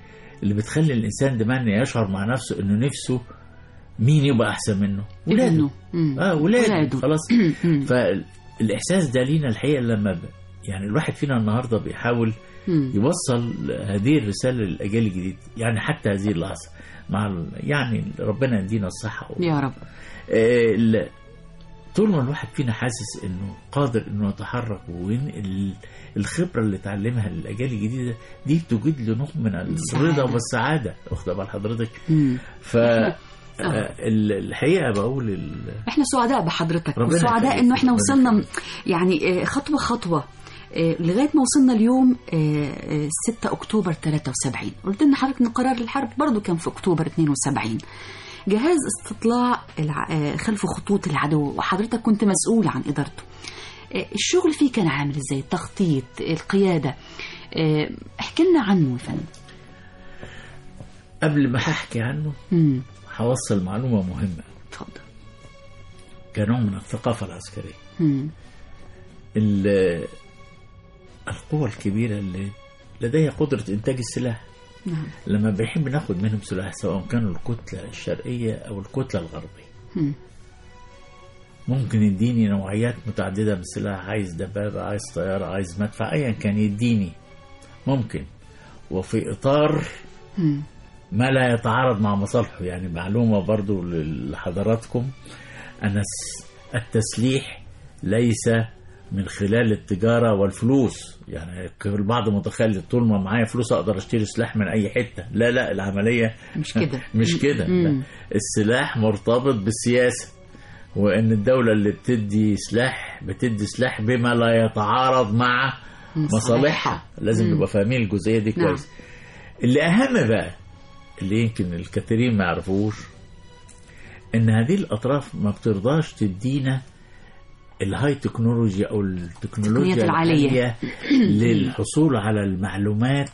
اللي بتخلي الانسان دايما يشعر مع نفسه انه نفسه مين يبقى احسن منه؟ ولاده. اه ولاده خلاص. فالاحساس ده لينا الحقيقه لما ب... يعني الواحد فينا النهارده بيحاول يوصل هذه الرساله للاجيال الجديده، يعني حتى هذه اللحظه مع ال... يعني ربنا يدينا الصحه و... يا رب. آه ال... طول ما الواحد فينا حاسس انه قادر انه يتحرك وينقل الخبره اللي اتعلمها للاجيال الجديده دي بتوجد له نوع من الرضا والسعاده، واخده بال حضرتك؟ ف آه الحقيقه بقول ال... احنا سعداء بحضرتك وسعداء انه احنا وصلنا يعني خطوه خطوه لغايه ما وصلنا اليوم ستة أكتوبر ثلاثة وسبعين. قلت لنا حضرتك ان قرار الحرب برضو كان في أكتوبر اثنين وسبعين. جهاز استطلاع خلف خطوط العدو وحضرتك كنت مسؤول عن ادارته. الشغل فيه كان عامل ازاي؟ التخطيط، القياده، احكي لنا عنه يا فندم. قبل ما احكي عنه هوصل معلومه مهمه. اتفضل. كنوع من الثقافه العسكريه. القوة الكبيرة اللي لديها قدرة إنتاج السلاح. نعم. لما بنحب ناخد منهم سلاح سواء كانوا الكتلة الشرقية أو الكتلة الغربية. م. ممكن يديني نوعيات متعددة من السلاح، عايز دبابة، عايز طيارة، عايز مدفع، أيا كان يديني ممكن، وفي إطار م. ما لا يتعارض مع مصالحه. يعني معلومة برضو لحضراتكم أن التسليح ليس من خلال التجارة والفلوس. يعني البعض متخيل طول ما معايا فلوس أقدر أشتري سلاح من أي حتة. لا لا، العملية مش كده. مش كده. السلاح مرتبط بالسياسة، وإن الدولة اللي بتدي سلاح بتدي سلاح بما لا يتعارض مع مصالحها. لازم نبقى فاهمين الجزئية دي كويس. نعم. اللي أهم بقى اللي يمكن الكثيرين ما يعرفوش إن هذه الأطراف ما بترضاش تدينا الهاي تكنولوجيا او التكنولوجيا العالية للحصول على المعلومات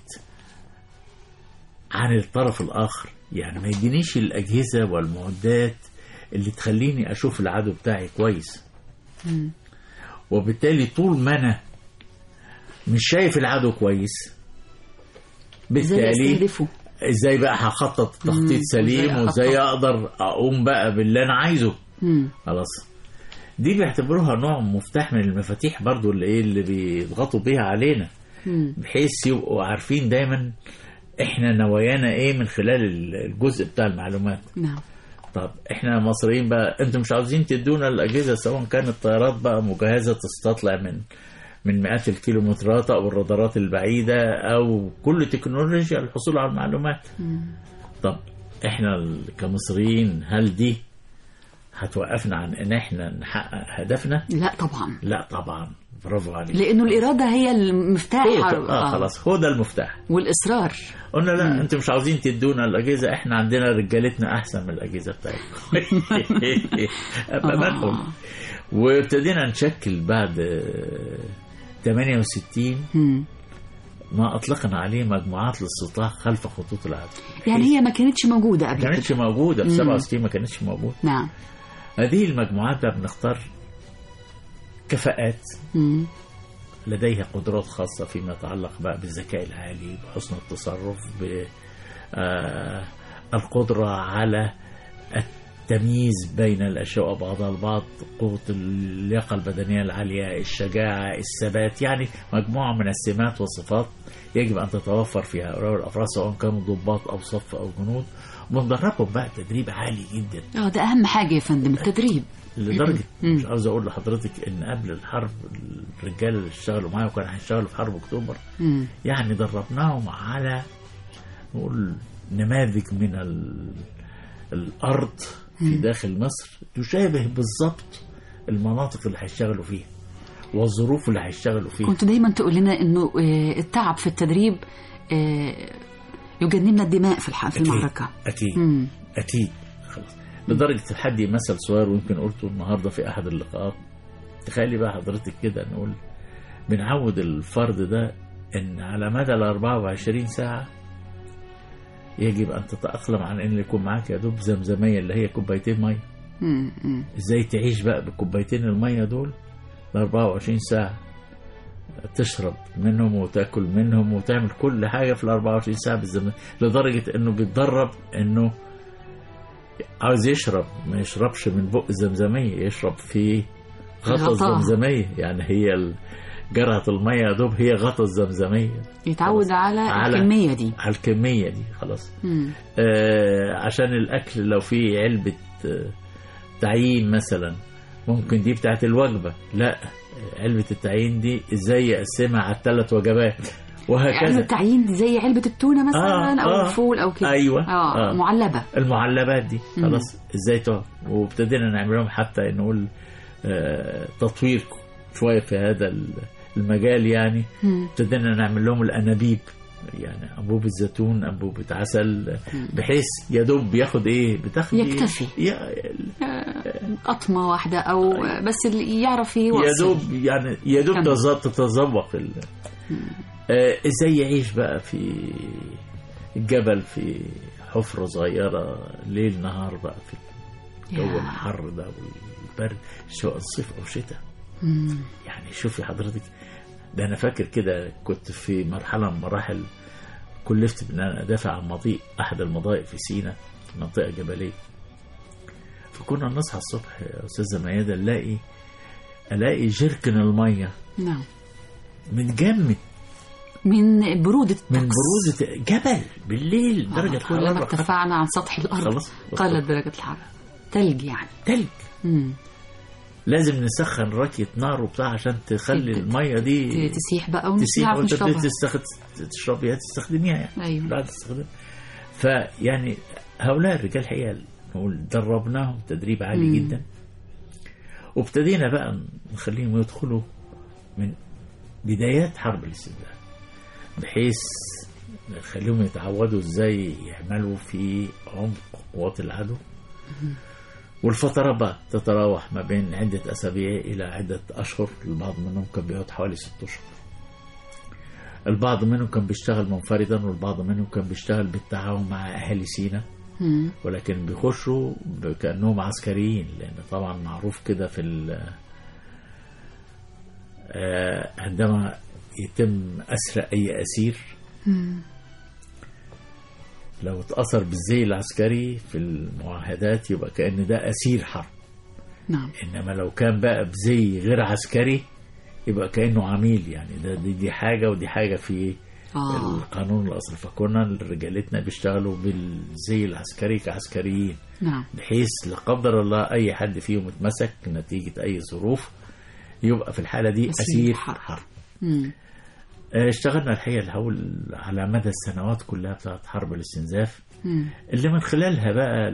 عن الطرف الاخر. يعني ما يدينيش الاجهزة والمعدات اللي تخليني اشوف العدو بتاعي كويس. م. وبالتالي طول ما انا مش شايف العدو كويس بالتالي ازاي بقى هخطط تخطيط سليم وازاي اقدر اقوم بقى باللي انا عايزه. خلاص دي بيعتبروها نوع مفتاح من المفاتيح برضو اللي ايه اللي بيضغطوا بيها علينا، بحيث يبقوا عارفين دايما احنا نوايانا ايه من خلال الجزء بتاع المعلومات. نعم. طب احنا مصريين بقى انتم مش عاوزين تدونا الاجهزه سواء كانت طيارات بقى مجهزه تستطلع من من مئات الكيلومترات او الرادارات البعيده او كل تكنولوجيا الحصول على المعلومات. مم. طب احنا كمصريين هل دي هتوقفنا عن ان احنا نحقق هدفنا؟ لا طبعا. لا طبعا. برافو عليك. لانه الاراده هي المفتاح. اه, آه خلاص هو ده المفتاح. والاصرار. قلنا لا مم. انتوا مش عاوزين تدونا الاجهزه، احنا عندنا رجالتنا احسن من الاجهزه بتاعتكم. بدخل وابتدينا نشكل بعد ثمانية وستين مم. ما أطلقنا عليه مجموعات للاستطلاع خلف خطوط العدو. يعني هي ما كانتش موجودة قبل كده. ما كانتش موجودة في سبعة وستين، ما كانتش موجودة. نعم. هذه المجموعات بقى بنختار كفاءات مم. لديها قدرات خاصة فيما يتعلق بقى بالذكاء العالي، بحسن التصرف، بالقدرة على التمييز بين الأشياء وبعضها البعض، قوة اللياقة البدنية العالية، الشجاعة، الثبات. يعني مجموعة من السمات والصفات يجب أن تتوفر في هؤلاء الأفراد سواء كانوا ضباط أو صف أو جنود. بندربهم بقى تدريب عالي جدا. اه ده أهم حاجة يا فندم، التدريب. لدرجة مش عاوز أقول لحضرتك إن قبل الحرب الرجال اللي اشتغلوا معايا وكانوا هيشتغلوا في حرب أكتوبر مم. يعني دربناهم على نقول نماذج من الأرض في داخل مصر تشابه بالضبط المناطق اللي هيشتغلوا فيها والظروف اللي هيشتغلوا فيها. كنت دايما تقول لنا إنه التعب في التدريب يجنبنا الدماء في في المعركة. أكيد مم. أكيد. خلاص لدرجة الحد مثل صغير ويمكن قلته النهاردة في أحد اللقاءات. تخيلي بقى حضرتك كده نقول بنعود الفرد ده إن على مدى ال أربعة وعشرين ساعة يجب أن تتأقلم عن أن يكون معاك يا دوب زمزمية اللي هي كوبايتين مية. إزاي تعيش بقى بكوبايتين المية دول ل أربعة وعشرين ساعة تشرب منهم وتاكل منهم وتعمل كل حاجه في ال أربعة وعشرين ساعه بالزمن، لدرجه انه بيتدرب انه عاوز يشرب ما يشربش من بق الزمزميه، يشرب في غطا الزمزميه، يعني هي ال... جرعة المية يا دوب هي غطا الزمزمية، يتعود على, على الكمية دي على الكمية دي خلاص. آه عشان الأكل لو في علبة آه تعيين مثلا ممكن دي بتاعت الوجبة، لا علبة التعيين دي ازاي يقسمها على الثلاث وجبات وهكذا. علبة التعيين دي زي علبة التونة مثلا آه أو آه الفول أو كده. أيوة آه آه معلبة. المعلبات دي خلاص ازاي تقعد، وابتدينا نعملهم حتى نقول آه تطوير شوية في هذا المجال، يعني ابتدينا نعمل لهم الأنابيب، يعني أنبوبة زيتون أنبوبة عسل، بحيث يا دوب بياخد إيه بتاخد يكتفي إيه؟ قطمة واحدة أو بس اللي يعرف يوصل يا دوب، يعني يا دوب تتذوق ال... آه إزاي يعيش بقى في الجبل في حفرة صغيرة ليل نهار بقى في الجو الحر ده والبرد، سواء صيف أو شتاء. يعني شوفي حضرتك، ده أنا فاكر كده كنت في مرحلة من مراحل كلفت بأن أنا أدافع عن مضيق أحد المضايق في سيناء، منطقة جبلية، فكنا نصحى الصبح يا أستاذة ميادة نلاقي ألاقي جركن المية نعم متجمد من برودة من برودة جبل بالليل، درجة آه الحرارة كلما ارتفعنا عن سطح الأرض قلت درجة الحرارة. تلج يعني تلج. مم. لازم نسخن راكية نار وبتاع عشان تخلي المية دي تسيح بقى ونسيح وتبتدي تشربيها تستخدميها يعني. أيوة. لا تستخدم. فيعني هؤلاء الرجال حقيقة نقول دربناهم تدريب عالي مم. جدا، وابتدينا بقى نخليهم يدخلوا من بدايات حرب الاستنزاف، بحيث نخليهم يتعودوا ازاي يعملوا في عمق قوات العدو. مم. والفترة بقى تتراوح ما بين عدة أسابيع إلى عدة أشهر، البعض منهم كان بيقعد حوالي ست أشهر، البعض منهم كان بيشتغل منفردا، والبعض منهم كان بيشتغل بالتعاون مع أهالي سيناء، ولكن بيخشوا كأنهم عسكريين، لأن طبعا معروف كده في عندما يتم أسر أي أسير لو اتأثر بالزي العسكري في المعاهدات يبقى كأن ده أسير حرب. نعم. إنما لو كان بقى بزي غير عسكري يبقى كأنه عميل، يعني ده دي, دي حاجة ودي حاجة في آه. القانون الأصل. فكنا رجالتنا بيشتغلوا بالزي العسكري كعسكريين. نعم. بحيث لا قدر الله أي حد فيهم اتمسك نتيجة أي ظروف يبقى في الحالة دي أسير, أسير حرب, حرب. اشتغلنا الحقيقة الحول على مدى السنوات كلها بتاعت حرب الاستنزاف، مم. اللي من خلالها بقى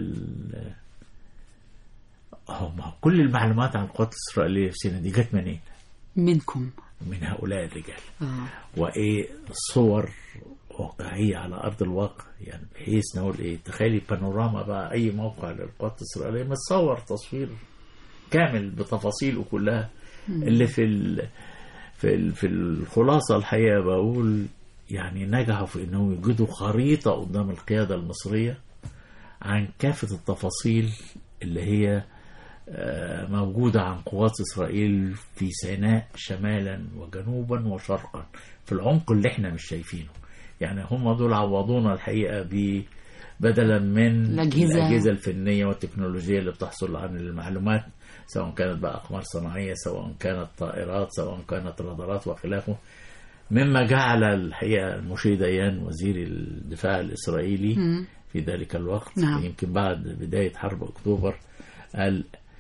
هم كل المعلومات عن القوات الإسرائيلية في سيناء دي جت منين؟ إيه؟ منكم، من هؤلاء الرجال. آه. وإيه صور واقعية على أرض الواقع، يعني بحيث نقول إيه تخيلي بانوراما بقى أي موقع للقوات الإسرائيلية متصور تصوير كامل بتفاصيله كلها. مم. اللي في ال في في الخلاصة الحقيقة بقول يعني نجحوا في أنهم يوجدوا خريطة قدام القيادة المصرية عن كافة التفاصيل اللي هي موجودة عن قوات إسرائيل في سيناء شمالا وجنوبا وشرقا في العمق اللي احنا مش شايفينه. يعني هم دول عوضونا الحقيقة ب بدلا من الأجهزة. الأجهزة الفنية والتكنولوجية اللي بتحصل عن المعلومات، سواء كانت بقى أقمار صناعية، سواء كانت طائرات، سواء كانت رادارات وخلافه، مما جعل الحقيقة المشير ديان وزير الدفاع الإسرائيلي م. في ذلك الوقت، نعم. يمكن بعد بداية حرب أكتوبر، قال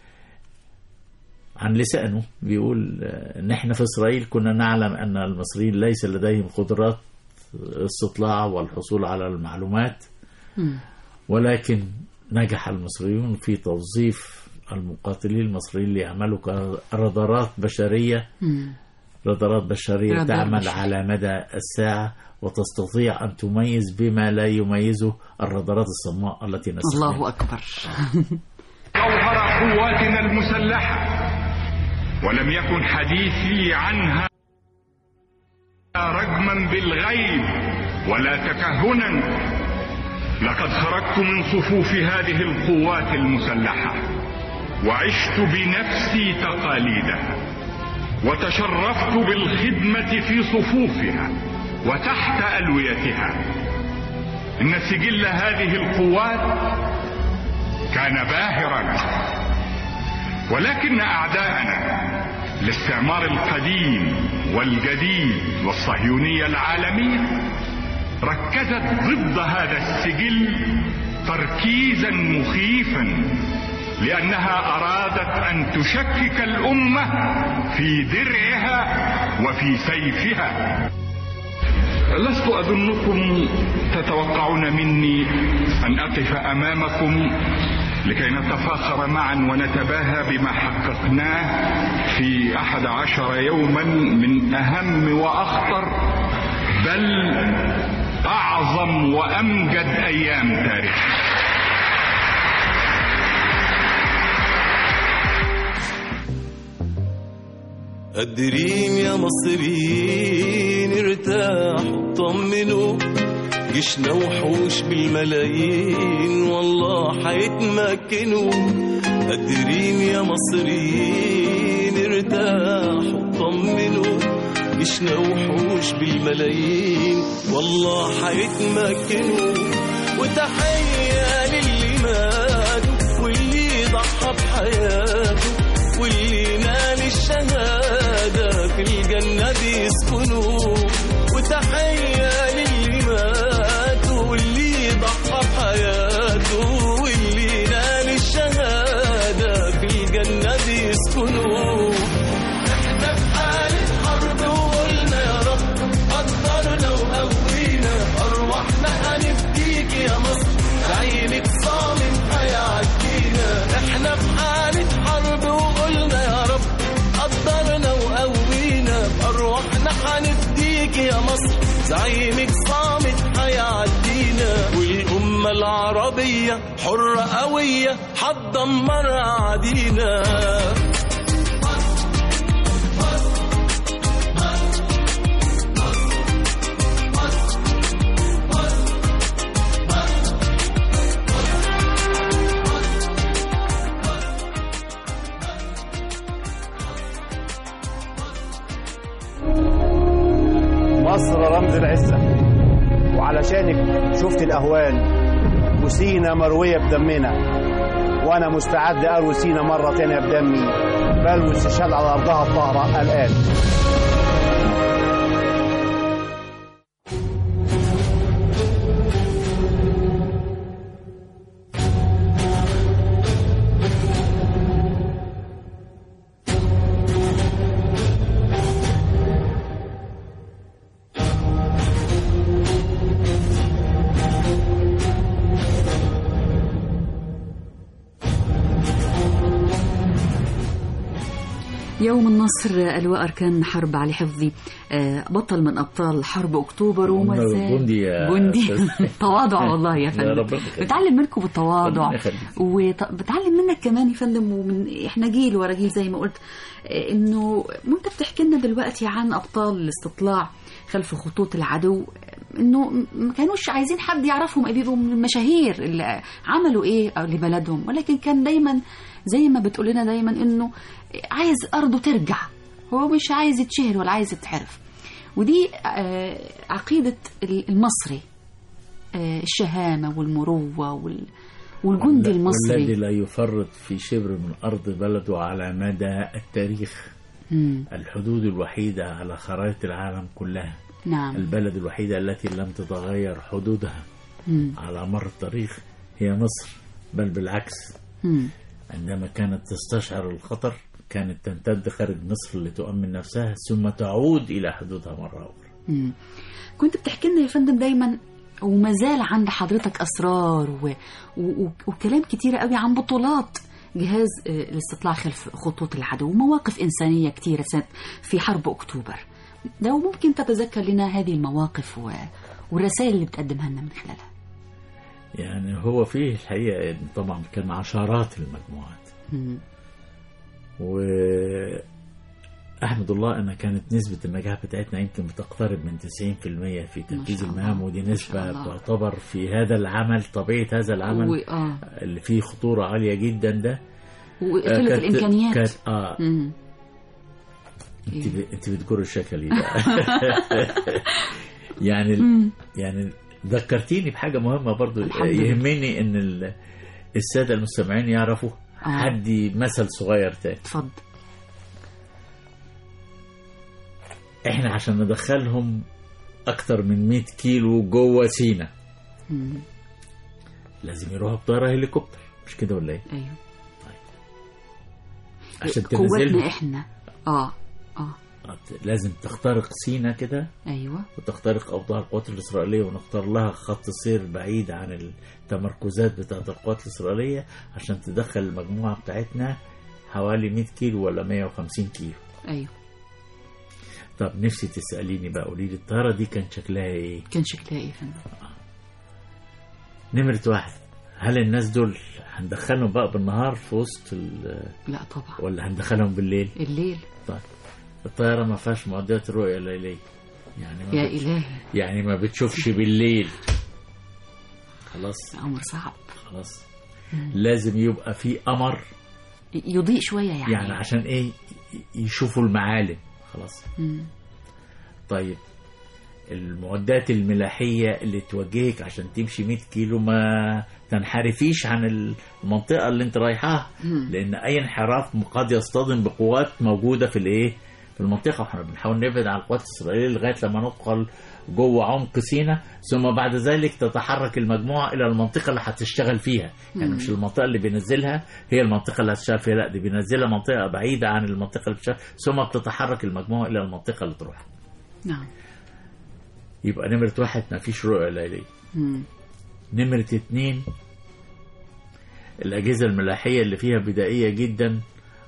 عن لسانه بيقول ان احنا في إسرائيل كنا نعلم أن المصريين ليس لديهم قدرات الاستطلاع والحصول على المعلومات، م. ولكن نجح المصريون في توظيف المقاتلين المصريين ليعملوا كرادارات بشرية، م. رادارات بشرية تعمل بشرية. على مدى الساعة وتستطيع أن تميز بما لا يميزه الرادارات الصماء التي نستخدمها. الله أكبر. جوهر قواتنا المسلحة، ولم يكن حديثي عنها رجما بالغيب ولا تكهنا. لقد خرجت من صفوف هذه القوات المسلحة وعشت بنفسي تقاليدها، وتشرفت بالخدمة في صفوفها وتحت ألويتها. إن سجل هذه القوات كان باهرا، ولكن أعداءنا الاستعمار القديم والجديد والصهيونية العالمية ركزت ضد هذا السجل تركيزا مخيفا، لأنها أرادت أن تشكك الأمة في درعها وفي سيفها. لست أظنكم تتوقعون مني أن أقف أمامكم لكي نتفاخر معا ونتباهى بما حققناه في أحد عشر يوما من أهم وأخطر بل أعظم وأمجد أيام تاريخ. قادرين يا مصريين ارتاحوا طمنوا، جيشنا وحوش بالملايين والله حيتمكنوا. قادرين يا مصريين ارتاحوا طمنوا، جيشنا وحوش بالملايين والله حيتمكنوا. وتحية للي ماتوا واللي ضحى بحياته واللي نال الشهادة في الجنة بيسكنوا. وتحية للي ماتوا واللي ضحى بحياته واللي نال الشهادة في الجنة بيسكنوا. احنا في حالة حرب وقلنا يا رب قدرنا وقوينا، أرواحنا هنفديك يا مصر زعيمك صامت هيعدينا. احنا في حالة حرب وقلنا يا رب قدرنا وقوينا، أرواحنا هنفديك يا مصر زعيمك صامت هيعدينا. والأمة العربية حرة قوية هتدمر أعادينا. مصر رمز العزة، وعلشانك شفت الأهوال وسينا مروية بدمنا، وأنا مستعد أروي سينا مرة تانية بدمي، بل واستشهاد على أرضها الطاهرة الآن. يوم النصر اللواء أركان حرب علي حفظي، بطل من أبطال حرب أكتوبر ومساء جندي جندي تواضع والله يا فندم، بتعلم منكم بالتواضع وبتعلم منك كمان يا فندم، ومن إحنا جيل ورا جيل زي ما قلت، إنه وأنت بتحكي لنا دلوقتي عن أبطال الاستطلاع خلف خطوط العدو، إنه ما كانوش عايزين حد يعرفهم قبيبهم من المشاهير اللي عملوا إيه لبلدهم، ولكن كان دايما زي ما بتقول لنا دايما إنه عايز أرضه ترجع، هو مش عايز يتشهر ولا عايز يتعرف. ودي عقيدة المصري، الشهامة والمروة والجندي المصري والذي لا يفرط في شبر من أرض بلده على مدى التاريخ. مم. الحدود الوحيدة على خرائط العالم كلها. نعم. البلد الوحيدة التي لم تتغير حدودها مم. على مر التاريخ هي مصر، بل بالعكس. مم. عندما كانت تستشعر الخطر كانت تمتد خارج مصر لتؤمن نفسها ثم تعود إلى حدودها مرة أخرى. مم. كنت بتحكي لنا يا فندم دايما وما زال عند حضرتك أسرار و... و... وكلام كتير قوي عن بطولات جهاز الاستطلاع خلف خطوط العدو ومواقف إنسانية كتيرة في حرب أكتوبر. لو ممكن تتذكر لنا هذه المواقف و... والرسائل اللي بتقدمها لنا من خلالها. يعني هو فيه الحقيقة طبعا كان عشرات المجموعات، وأحمد الله أن كانت نسبة النجاح بتاعتنا يمكن بتقترب من تسعين بالمئة في تنفيذ المهام، ودي نسبة تعتبر في هذا العمل، طبيعة هذا العمل و... آه. اللي فيه خطورة عالية جدا ده وقلة الإمكانيات كانت آه انت ب... انت بتجر الشكل بقى. يعني يعني ذكرتيني بحاجه مهمه برضو يهمني ان ال... الساده المستمعين يعرفوا. هدي مثل صغير تاني. اتفضل. احنا عشان ندخلهم اكتر من مئة كيلو جوه سينا لازم يروحوا بطياره هليكوبتر، مش كده ولا ايه؟ ايوه. طيب عشان تنزلهم احنا اه اه لازم تخترق سينا كده. ايوه. وتخترق اوضاع القوات الاسرائيليه ونختار لها خط سير بعيد عن التمركزات بتاعه القوات الاسرائيليه عشان تدخل المجموعه بتاعتنا حوالي مئة كيلو ولا مئة وخمسين كيلو. ايوه. طب نفسي تساليني بقى، قولي لي الطياره دي كان شكلها ايه؟ كان شكلها ايه يا فندم؟ نمرة واحد، هل الناس دول هندخلهم بقى بالنهار في وسط ال لا طبعا. ولا هندخلهم بالليل؟ الليل. طيب الطيارة ما فيهاش معدات الرؤية الليلية، يعني ما يا بتش... إلهي، يعني ما بتشوفش بالليل. خلاص أمر صعب. خلاص مم. لازم يبقى في قمر يضيء شوية يعني يعني عشان ايه يشوفوا المعالم. خلاص مم. طيب المعدات الملاحية اللي توجهك عشان تمشي مئة كيلو ما تنحرفيش عن المنطقة اللي انت رايحاها، لان اي انحراف قد يصطدم بقوات موجودة في الايه في المنطقة. واحنا بنحاول نبعد عن القوات الاسرائيلية لغاية لما ندخل جوه عمق سيناء، ثم بعد ذلك تتحرك المجموعة الى المنطقة اللي هتشتغل فيها. يعني مش المنطقة اللي بينزلها هي المنطقة اللي هتشتغل فيها، لا دي بينزلها منطقة بعيدة عن المنطقة اللي بتشتغل، ثم بتتحرك المجموعة الى المنطقة اللي تروح. نعم. يبقى نمرة واحد ما فيش رؤية ليلية. نمرة اتنين الأجهزة الملاحية اللي فيها بدائية جدا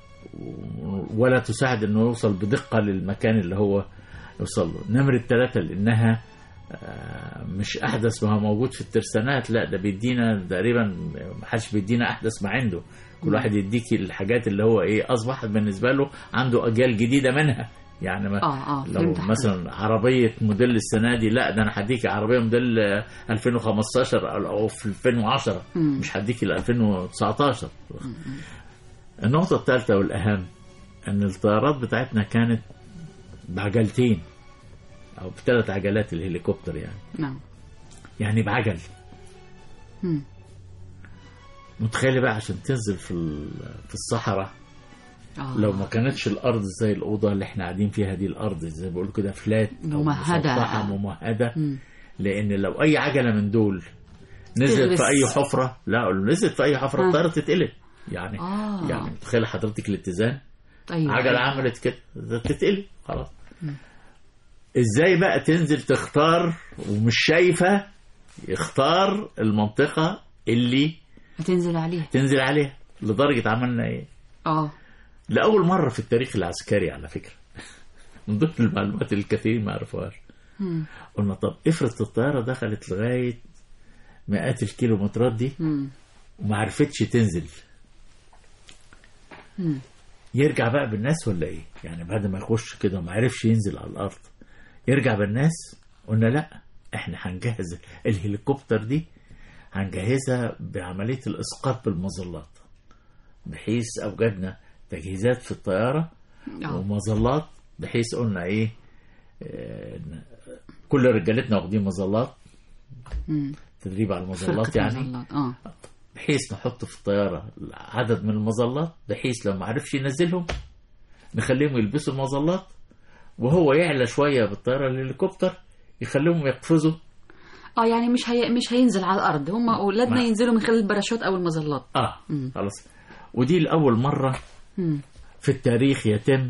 ولا تساعد انه يوصل بدقة للمكان اللي هو يوصل له. نمرة ثلاثة لأنها مش أحدث ما هو موجود في الترسانات، لا ده بيدينا تقريبا ما حدش بيدينا أحدث ما عنده. كل واحد يديكي الحاجات اللي هو إيه أصبحت بالنسبة له عنده أجيال جديدة منها. يعني ما آه آه لو مثلا عربية موديل السنة دي، لا ده أنا هديكي عربية موديل ألفين وخمستاشر أو في ألفين وعشرة، مش هديكي ل ألفين وتسعتاشر. النقطة الثالثة والأهم أن الطيارات بتاعتنا كانت بعجلتين أو بثلاث عجلات الهليكوبتر يعني. نعم. يعني بعجل. مم. متخيلة بقى عشان تنزل في في الصحراء آه. لو ما كانتش الأرض زي الأوضة اللي احنا قاعدين فيها دي، الأرض زي ما بيقولوا كده فلات ممهدة ممهدة، لأن لو أي عجلة من دول نزلت في أي حفرة، لا لو نزلت في أي حفرة الطيارة تتقلب يعني. آه. يعني متخيلة حضرتك الاتزان؟ طيب. عجلة عملت كده تتقلب خلاص. ازاي بقى تنزل تختار ومش شايفة، يختار المنطقة اللي هتنزل عليها تنزل عليها. لدرجة عملنا ايه اه لأول مرة في التاريخ العسكري على فكرة من ضمن المعلومات الكثير ما عرفوهاش، قلنا طب افرض الطيارة دخلت لغاية مئات الكيلومترات دي مم. وما عرفتش تنزل، مم. يرجع بقى بالناس ولا ايه؟ يعني بعد ما يخش كده وما عرفش ينزل على الارض يرجع بالناس؟ قلنا لا، احنا هنجهز الهليكوبتر دي هنجهزها بعملية الاسقاط بالمظلات، بحيث اوجدنا تجهيزات في الطيارة أوه. ومظلات، بحيث قلنا ايه اه كل رجالتنا واخدين مظلات، مم. تدريب على المظلات يعني مظلات. اه بحيث نحط في الطيارة عدد من المظلات، بحيث لو ما عرفش ينزلهم نخليهم يلبسوا المظلات، وهو يعلى شوية بالطيارة الهليكوبتر يخليهم يقفزوا. اه يعني مش هي... مش هينزل على الأرض، هم أولادنا ينزلوا من خلال الباراشوت أو المظلات. اه مم. خلاص. ودي لأول مرة مم. في التاريخ يتم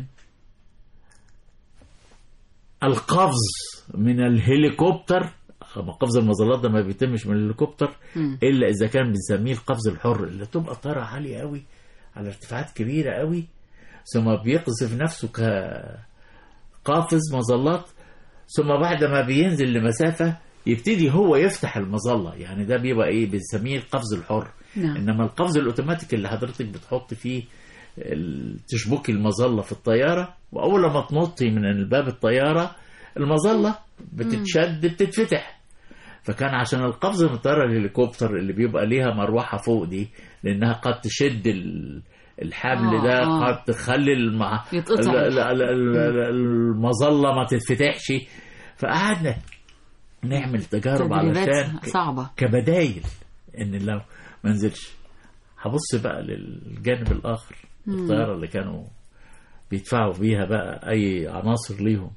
القفز من الهليكوبتر. قفز المظلات ده ما بيتمش من الهليكوبتر مم. الا اذا كان بنسميه القفز الحر، اللي تبقى طياره عاليه قوي على ارتفاعات كبيره قوي، ثم بيقذف نفسه كقافز مظلات، ثم بعد ما بينزل لمسافه يبتدي هو يفتح المظله. يعني ده بيبقى ايه بنسميه القفز الحر. نعم. انما القفز الاوتوماتيك اللي حضرتك بتحط فيه تشبكي المظله في الطياره، واول ما تنطي من الباب الطياره المظله بتتشد بتتفتح. فكان عشان القفز من الطياره الهليكوبتر اللي بيبقى ليها مروحه فوق دي، لانها قد تشد الحبل آه، ده آه. قد تخلي المع... يتقطع. ال- ال- ال- ال- المظلة ما تتفتحش. فقعدنا نعمل تجارب تدريبات علشان صعبة. كبدايل ان لو ما نزلش. هبص بقى للجانب الاخر، مم. الطيارة اللي كانوا بيدفعوا بيها بقى اي عناصر ليهم،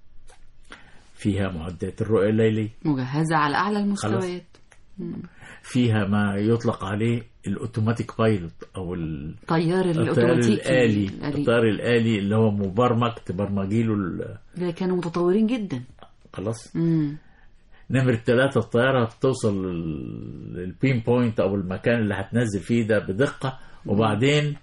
فيها معدات الرؤية الليلية، مجهزة على أعلى المستويات. مم. فيها ما يطلق عليه الاوتوماتيك بايلوت او ال- طيار الطيار الأوتوماتيكي الآلي الآلي. الطيار الآلي اللي هو مبرمج تبرمجي له ال- ده كانوا متطورين جدا. خلاص. مم. نمرة ثلاثة الطيارة بتوصل لل- للبين بوينت أو المكان اللي هتنزل فيه ده بدقة، وبعدين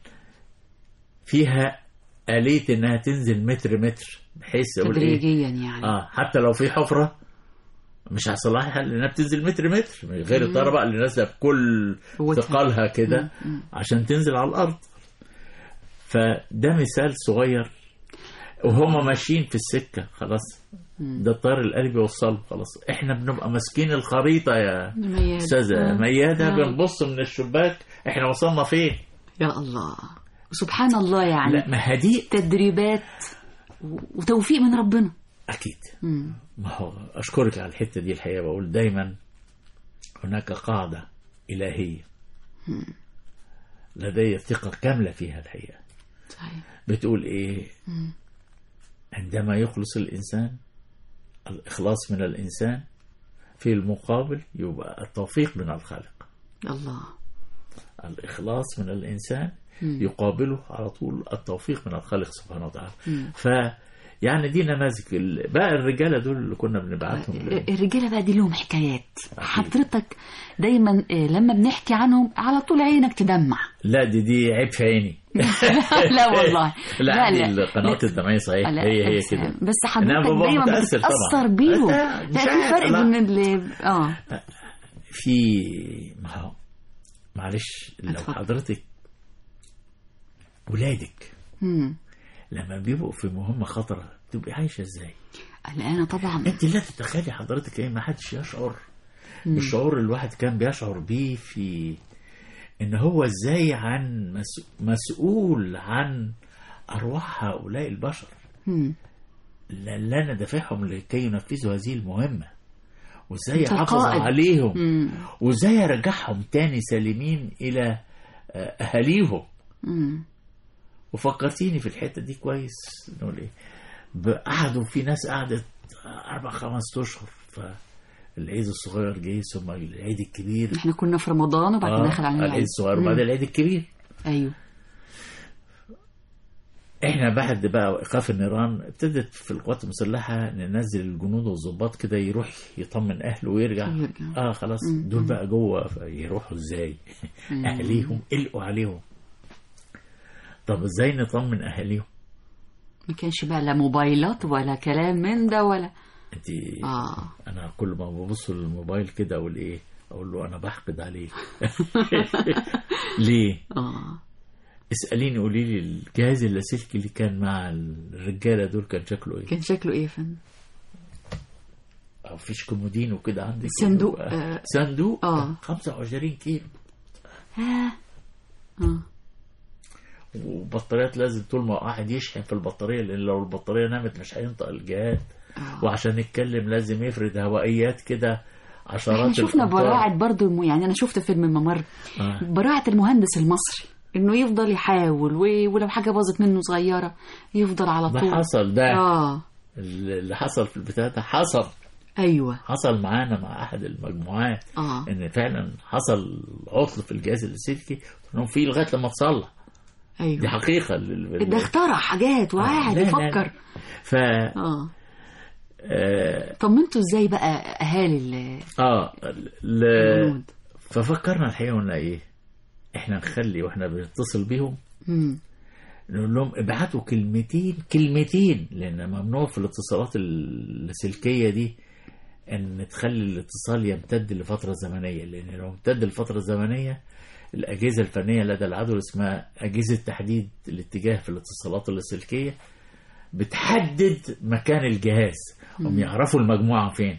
فيها آلية إنها تنزل متر متر بحيث أقول إيه تدريجيا يعني. آه حتى لو في حفرة مش هيحصل لها حل إنها بتنزل متر متر، غير مم. الطيارة بقى اللي نازلة بكل قوتها. ثقلها كده مم. مم. عشان تنزل على الأرض. فده مثال صغير، وهم ماشيين في السكة خلاص، مم. ده الطيار الآلي بيوصله خلاص. احنا بنبقى ماسكين الخريطة يا ميادة. أستاذة آه. ميادة، آه. بنبص من الشباك احنا وصلنا فين. يا الله، سبحان الله يعني. لا ما هدي تدريبات و- وتوفيق من ربنا. أكيد. مم. ما هو أشكرك على الحتة دي. الحقيقة بقول دايما هناك قاعدة إلهية مم. لدي ثقة كاملة فيها الحقيقة. صحيح. بتقول إيه؟ مم. عندما يخلص الإنسان، الإخلاص من الإنسان، في المقابل يبقى التوفيق من الخالق. الله. الإخلاص من الإنسان مم. يقابله على طول التوفيق من الخالق سبحانه وتعالى. مم. ف يعني دي نماذج ال- بقى الرجالة دول اللي كنا بنبعتهم ل- الرجالة بقى دي لهم حكايات. حضرتك دايما آه، لما بنحكي عنهم على طول عينك تدمع. لا دي دي عيب في عيني. لا والله. لا, لا، لا لا. القنوات الدمعية صحيح لا، هي هي بس- كده. بس إنما حضرتك بابا دايما متأثر بتتأثر طبعاً. بيهم. لا، لا، مش في عارف، فرق لا. بين اللي اه في ما هو معلش لو اتفضل. حضرتك ولادك مم. لما بيبقوا في مهمة خطرة تبقي عايشة ازاي؟ قلقانة طبعا. انت لا تتخيلي حضرتك ايه، ما حدش يشعر مم. بالشعور اللي الواحد كان بيشعر بيه في ان هو ازاي عن مس... مسؤول عن ارواح هؤلاء البشر مم. اللي انا دافعهم لكي ينفذوا هذه المهمة، وازاي أنت احافظ القائد. عليهم، مم. وازاي ارجعهم تاني سالمين الى آه، اهاليهم. مم. وفكرتيني في الحتة دي كويس. نقول ايه، ب- قعدوا في ناس قعدت اربع خمس اشهر، فالعيد الصغير جه ثم العيد الكبير. احنا كنا في رمضان وبعد كده دخل علينا العيد الصغير مم. وبعد العيد الكبير. ايوه. احنا بعد بقى ايقاف النيران ابتدت في القوات المسلحه ننزل الجنود والضباط كده يروح يطمن اهله ويرجع. ويرجع. اه خلاص مم. دول بقى جوه يروحوا ازاي؟ مم. اهاليهم قلقوا عليهم. طب ازاي نطمن اهاليهم؟ ما كانش بقى لا موبايلات ولا كلام من ده ولا انت اه انا كل ما ببص للموبايل كده اقول ايه، اقول له انا بحقد عليك. ليه؟ اه اساليني قولي لي الجهاز اللاسلكي اللي كان مع الرجاله دول كان شكله ايه؟ كان شكله ايه يا فندم؟ او فيش كومودين وكده عندك صندوق، آه. آه. صندوق اه خمسة وعشرين كيلو، ها اه وبطاريات لازم طول ما قاعد يشحن في البطاريه، لان لو البطاريه نامت مش هينطق الجهاز. آه. وعشان يتكلم لازم يفرد هوائيات كده عشرات احنا شفنا الأمتار. براعة برضو، يعني انا شفت فيلم الممر آه. براعة المهندس المصري انه يفضل يحاول و- ولو حاجة باظت منه صغيرة يفضل على ده طول. حصل ده اه اللي حصل في البتاع ده حصل ايوه حصل معانا مع احد المجموعات. اه ان فعلا حصل عطل في الجهاز اللاسلكي انهم فيه لغايه لما تصلح. ايوه دي حقيقه ال- ده اخترع حاجات وقاعد لا، لا، يفكر. ف اه اه, طمنتوا ازاي بقى اهالي ال- آه ل... الجنود؟ ففكرنا الحقيقه قلنا ايه، احنا نخلي واحنا بنتصل بيهم مم. نقول لهم ابعتوا كلمتين كلمتين، لان ممنوع في الاتصالات اللاسلكيه دي ان تخلي الاتصال يمتد لفتره زمنيه، لان لو امتد لفتره زمنيه الاجهزه الفنيه لدى العدو اسمها اجهزه تحديد الاتجاه في الاتصالات اللاسلكيه بتحدد مكان الجهاز، هم يعرفوا المجموعه فين،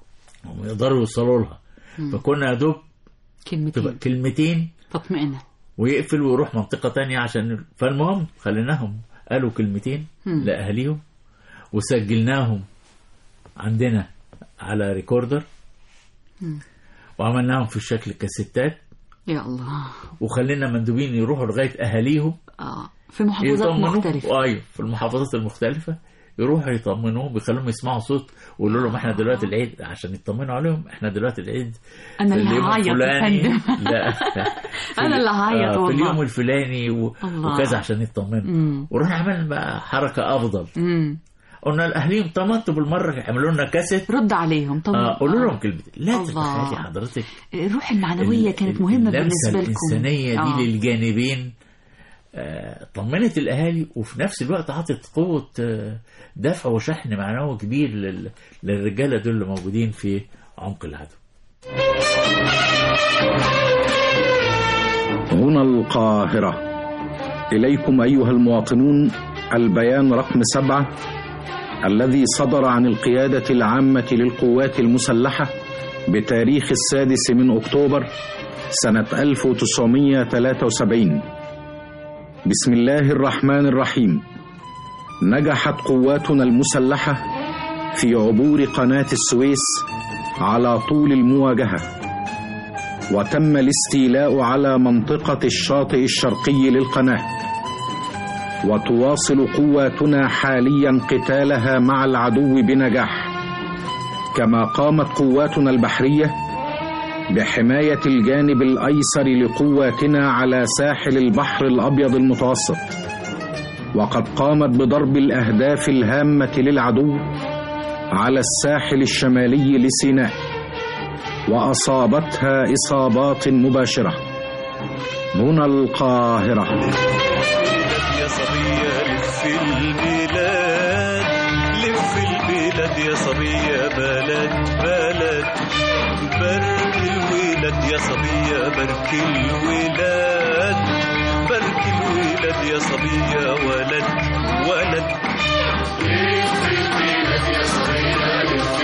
هم يقدروا يوصلوا لها. مم. فكنا يا دوب كلمتين تبقى كلمتين تطمئنة. ويقفل ويروح منطقة تانية عشان. فالمهم خليناهم قالوا كلمتين لأهليهم وسجلناهم عندنا على ريكوردر وعملناهم في الشكل كاسيتات. يا الله. وخلينا مندوبين يروحوا لغاية أهاليهم اه في محافظات مختلفة. ايوه في المحافظات المختلفة يروحوا يطمنوهم، بيخلوهم يسمعوا صوت ويقولوا لهم احنا دلوقتي العيد، عشان يطمنوا عليهم احنا دلوقتي العيد انا اللي هعيط لا انا اللي هعيط والله في اليوم الفلاني و... وكذا عشان يطمنوا. ورحنا عملنا بقى حركة افضل. مم. قلنا لاهليهم طمنتوا بالمره اعملوا لنا كاسيت رد عليهم طبعا. آه قولوا لهم كلمتين. لا تتخيلي حضرتك الروح المعنويه كانت مهمه بالنسبه لكم. الانسانيه دي آه. للجانبين آه طمنت الاهالي وفي نفس الوقت عطت قوه آه دفع وشحن معنوي كبير لل... للرجاله دول اللي موجودين في عمق العدو. هنا القاهرة، إليكم أيها المواطنون البيان رقم سبعة الذي صدر عن القيادة العامة للقوات المسلحة بتاريخ السادس من أكتوبر سنة ألف وتسعمائة وثلاثة وسبعين. بسم الله الرحمن الرحيم. نجحت قواتنا المسلحة في عبور قناة السويس على طول المواجهة، وتم الاستيلاء على منطقة الشاطئ الشرقي للقناة، وتواصل قواتنا حاليا قتالها مع العدو بنجاح. كما قامت قواتنا البحرية بحماية الجانب الأيسر لقواتنا على ساحل البحر الأبيض المتوسط، وقد قامت بضرب الأهداف الهامة للعدو على الساحل الشمالي لسيناء، وأصابتها إصابات مباشرة. هنا القاهرة. يا صبية لف البلاد، لف البلاد يا صبية، بلد بلد برك الولاد يا صبية، برك الولاد، برك الولاد يا صبية، ولد ولد. لف البلاد يا صبية، لف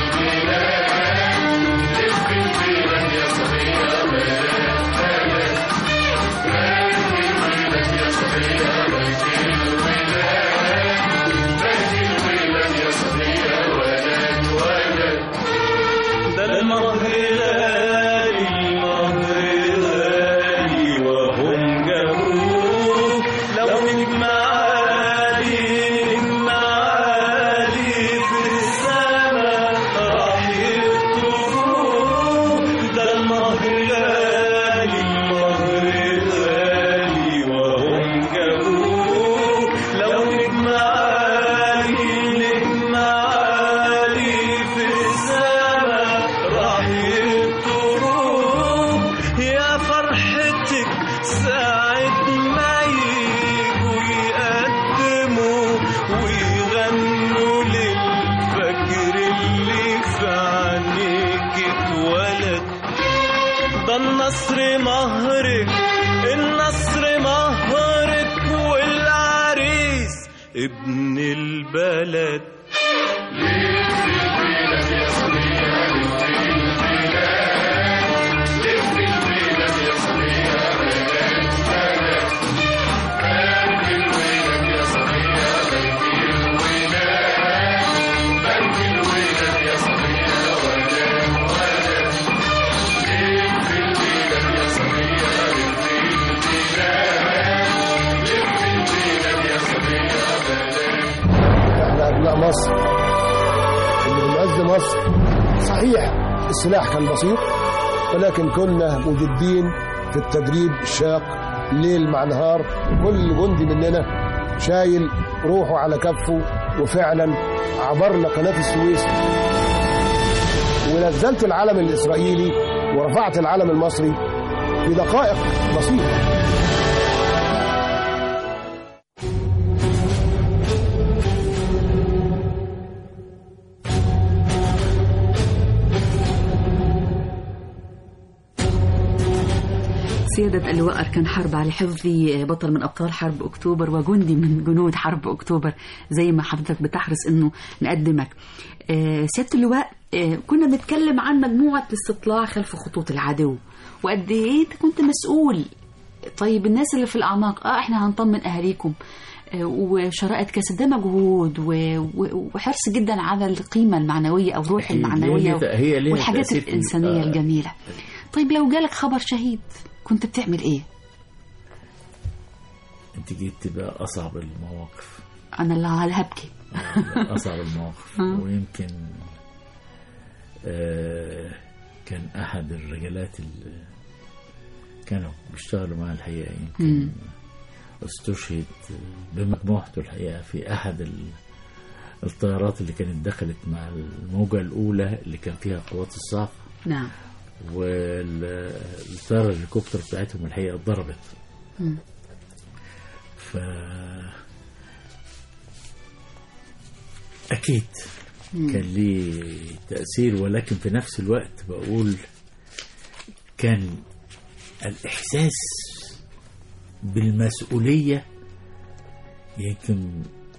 البلاد، لف البلاد يا صبية، بلد بلد برك الولاد يا صبية، برك الولاد، برك الولاد يا صبية، ولد ولد. ده المهر غالي، المهر غالي وهم جابوه، لو نجمع عالي نجمع عالي في السما راح يكتبوه. ده المهر غالي، المهر غالي وهم جابوه، لو نجمع عالي نجمع عالي في السما راح يكتبوه. يا فرحتك ساعة ما يجوا يقدموا ويغنوا للفجر اللي في عينيك اتولد. ده النصر مهرك، النصر مهرك، والعريس ابن البلد. لف البلاد يا صبية، لف البلاد، لف البلاد يا صبية، بلد بلد برك الولاد يا صبية، برك الولاد، برك الولاد يا صبية، ولد ولد. لف البلاد يا صبية، لف البلاد، لف البلاد يا صبية، بلد. احنا ابناء مصر اللي بنعز مصر. صحيح السلاح كان بسيط، ولكن كنا مجدين في التدريب الشاق ليل مع نهار. كل جندي مننا شايل روحه على كفه، وفعلا عبرنا قناة السويس ونزلت العلم الإسرائيلي ورفعت العلم المصري في دقائق بسيطة. سيادة اللواء أركان حرب علي حفظي، بطل من أبطال حرب أكتوبر وجندي من جنود حرب أكتوبر، زي ما حضرتك بتحرص إنه نقدمك. سيادة اللواء، كنا بنتكلم عن مجموعة الاستطلاع خلف خطوط العدو، وقد إيه أنت كنت مسؤول طيب الناس اللي في الأعماق اه احنا هنطمن أهاليكم آه، وشرائط كاسة، ده مجهود و- و- وحرص جدا على القيمة المعنوية أو الروح هي- المعنوية هي- هي ليها والحاجات تأثير في- الإنسانية آه. الجميلة. طيب لو جالك خبر شهيد كنت بتعمل إيه؟ انت جيت بقى اصعب المواقف. أنا اللي على هبكي. آه، اصعب المواقف. آه. ويمكن آه كان احد الرجالات اللي كانوا بيشتغلوا معاه الحقيقه يمكن مم. استشهد بمجموعته الحقيقه في احد ال- الطيارات اللي كانت دخلت مع الموجه الاولى اللي كان فيها قوات الصاعقه، نعم. والطياره الهليكوبتر بتاعتهم الحقيقه اتضربت. مم. ف أكيد مم. كان ليه تأثير، ولكن في نفس الوقت بقول كان الإحساس بالمسؤولية يمكن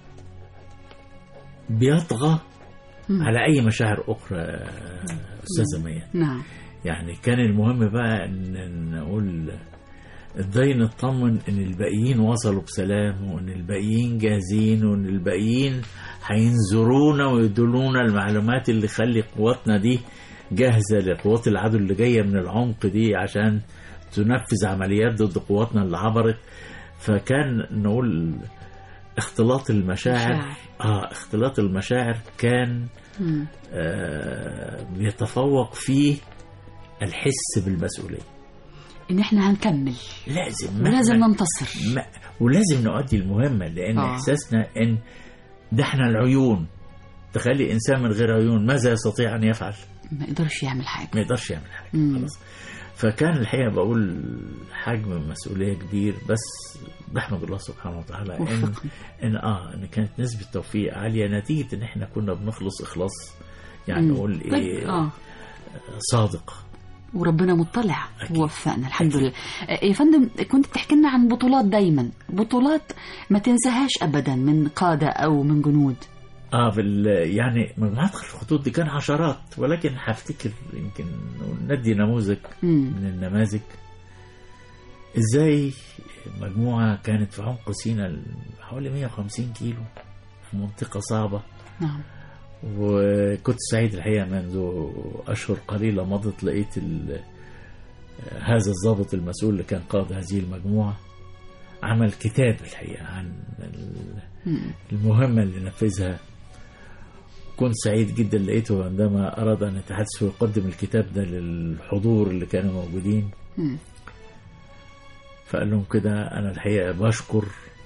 بيطغى مم. على أي مشاعر أخرى أستاذة ميا. نعم. يعني كان المهم بقى ان نقول ازاي نطمن ان الباقيين وصلوا بسلام، وان الباقيين جاهزين، وان الباقيين هينظرونا ويدلونا المعلومات اللي خلي قواتنا دي جاهزة لقوات العدو اللي جاية من العمق دي عشان تنفذ عمليات ضد قواتنا اللي عبرت. فكان نقول اختلاط المشاعر مشاعر. اه اختلاط المشاعر كان مم. آه بيتفوق فيه الحس بالمسؤولية، إن إحنا هنكمل، لازم ولازم مهما- ننتصر. ما ولازم نؤدي المهمة، لأن آه. إحساسنا إن ده إحنا العيون. تخلي إنسان من غير عيون ماذا يستطيع أن يفعل؟ ما يقدرش يعمل حاجة. ما يقدرش يعمل حاجة. مم. خلاص. فكان الحقيقة بقول حجم المسؤولية كبير، بس بحمد الله سبحانه وتعالى إن وفقني. إن آه إن كانت نسبة توفيق عالية نتيجة إن إحنا كنا بنخلص إخلاص، يعني مم. نقول طيب، إيه آه. صادق. وربنا مطلع ووفقنا الحمد لله. آه، يا فندم كنت بتحكي لنا عن بطولات، دايما بطولات ما تنساهاش ابدا من قاده او من جنود. اه بال يعني مجموعات خلف الخطوط دي كان عشرات، ولكن هفتكر يمكن ندي نموذج مم. من النماذج ازاي مجموعة كانت في عمق سيناء حوالي مية وخمسين كيلو في منطقة صعبة. نعم. وكنت سعيد الحقيقة منذ أشهر قليلة مضت لقيت ال- هذا الضابط المسؤول اللي كان قائد هذه المجموعة عمل كتاب الحقيقة عن ال- مم. المهمة اللي نفذها. كنت سعيد جدا لقيته عندما أراد أن يتحدث ويقدم الكتاب ده للحضور اللي كانوا موجودين، مم. فقال لهم كده أنا الحقيقة بشكر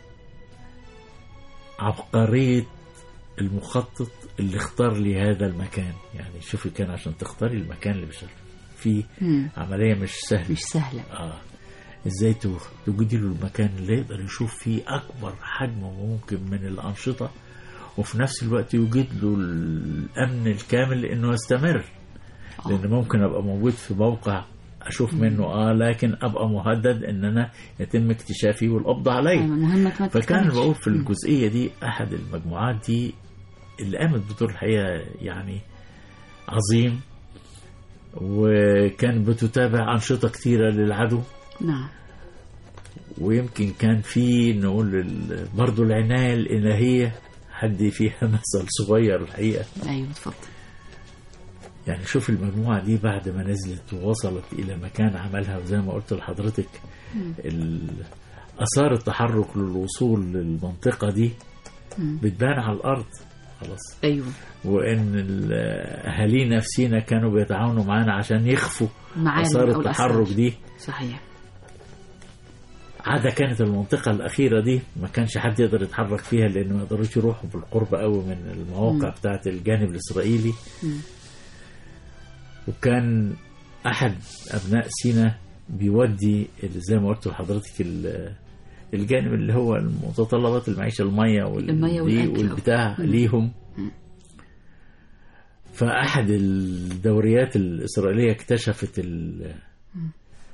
عبقرية المخطط اللي اختار لي هذا المكان. يعني شوفي كان عشان تختاري المكان اللي بيشتغل فيه مم. عملية مش سهلة. مش سهلة. آه. ازاي تو- توجدي له المكان اللي يقدر يشوف فيه اكبر حجم ممكن من الانشطه، وفي نفس الوقت يوجد له الامن الكامل انه يستمر. لان ممكن ابقى موجود في موقع اشوف منه اه لكن ابقى مهدد ان انا يتم اكتشافي والقبض علي. مهمة ما فكان تتكلمش. بقول في الجزئيه دي احد المجموعات دي اللي قامت بدور الحقيقه يعني عظيم، وكان بتتابع انشطه كثيره للعدو. نعم. ويمكن كان في نقول ال- برضو العناية الإلهية حد فيها مثل صغير الحقيقة. أيوة اتفضل. يعني شوف المجموعة دي بعد ما نزلت ووصلت إلى مكان عملها، وزي ما قلت لحضرتك مم. ال- أثار التحرك للوصول للمنطقة دي مم. بتبان على الأرض خلاص. أيوة. وإن ال- أهالينا في سينا كانوا بيتعاونوا معانا عشان يخفوا معالم أثار أو التحرك الأثار. دي. صحيح. عادة كانت المنطقة الأخيرة دي ما كانش حد يقدر يتحرك فيها، لأنه ما يقدروش يروحوا بالقرب قوي من المواقع مم. بتاعة الجانب الإسرائيلي. مم. وكان أحد أبناء سينا بيودي ال- زي ما قلت لحضرتك ال- الجانب اللي هو المتطلبات المعيشة، المية وال- المية دي والأكل. والبتاع مم. ليهم. مم. فأحد الدوريات الإسرائيلية اكتشفت ال- مم.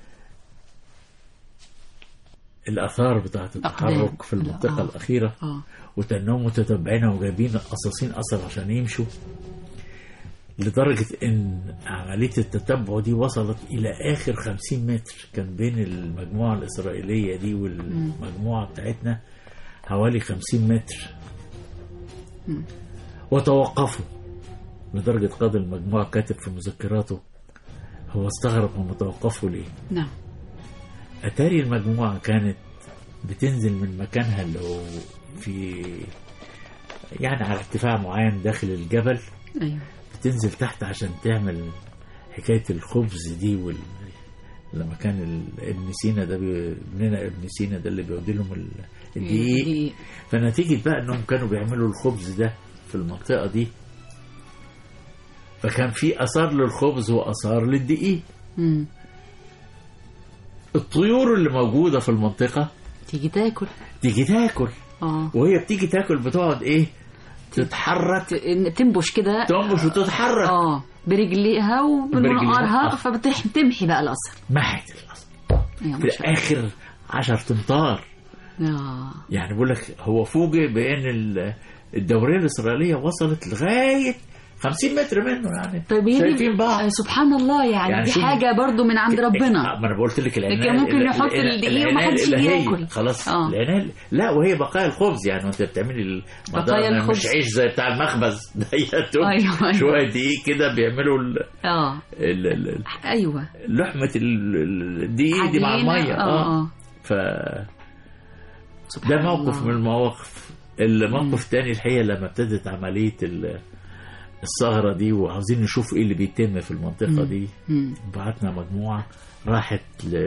الآثار بتاعة التحرك في المنطقة آه. الأخيرة، آه. وتنهم متتبعين وجايبين قصاصين أثر عشان يمشوا. لدرجة ان عملية التتبع دي وصلت الى اخر خمسين متر، كان بين المجموعة الاسرائيلية دي والمجموعة بتاعتنا حوالي خمسين متر. مم. وتوقفوا، لدرجة قائد المجموعة كاتب في مذكراته هو استغرب هم توقفوا ليه. نعم. اتاري المجموعة كانت بتنزل من مكانها اللي هو في يعني على ارتفاع معين داخل الجبل. أيوة. بتنزل تحت عشان تعمل حكاية الخبز دي وال... لما كان ال- ابن سينا ده بي... ابننا ابن سينا ده اللي بيودي لهم ال- الدقيق. فنتيجة بقى انهم كانوا بيعملوا الخبز ده في المنطقة دي، فكان في اثار للخبز واثار للدقيق. مم. الطيور اللي موجودة في المنطقة تيجي تاكل تيجي تاكل اه وهي بتيجي تاكل بتقعد ايه تتحرك، تنبش كده، تنبش وتتحرك اه برجليها وبمنقارها، آه. فبتمحي بقى الاثر. محت الاثر أيوة في اخر عشر تمطار. آه. يعني بقول لك هو فوجئ بان ال- الدوريه الاسرائيليه وصلت لغايه خمسين متر منه. يعني طيب هي شايفين دي- بعض. آه، سبحان الله، يعني, يعني دي شوف- حاجة برضو من عند ربنا. آه، ما انا قلت لك العنايه لكن ممكن ال- يحط ال- الدقيق العناية ومحدش يجي الإلهية. ياكل. خلاص آه. العناية لا، وهي بقايا الخبز. يعني وانت بتعملي بقايا المدار الخبز. مش عيش زي بتاع المخبز ده أيوة، أيوة. شويه دقيق كده بيعملوا ال- اه ال- ال- ايوه لحمه ال- ال- الدقيق دي مع عجينة. الميه. اه اه ف ده موقف من المواقف. الموقف الثاني الحقيقه لما ابتدت عمليه ال- الثغره دي وعاوزين نشوف ايه اللي بيتم في المنطقه مم. دي، مم. بعتنا مجموعه راحت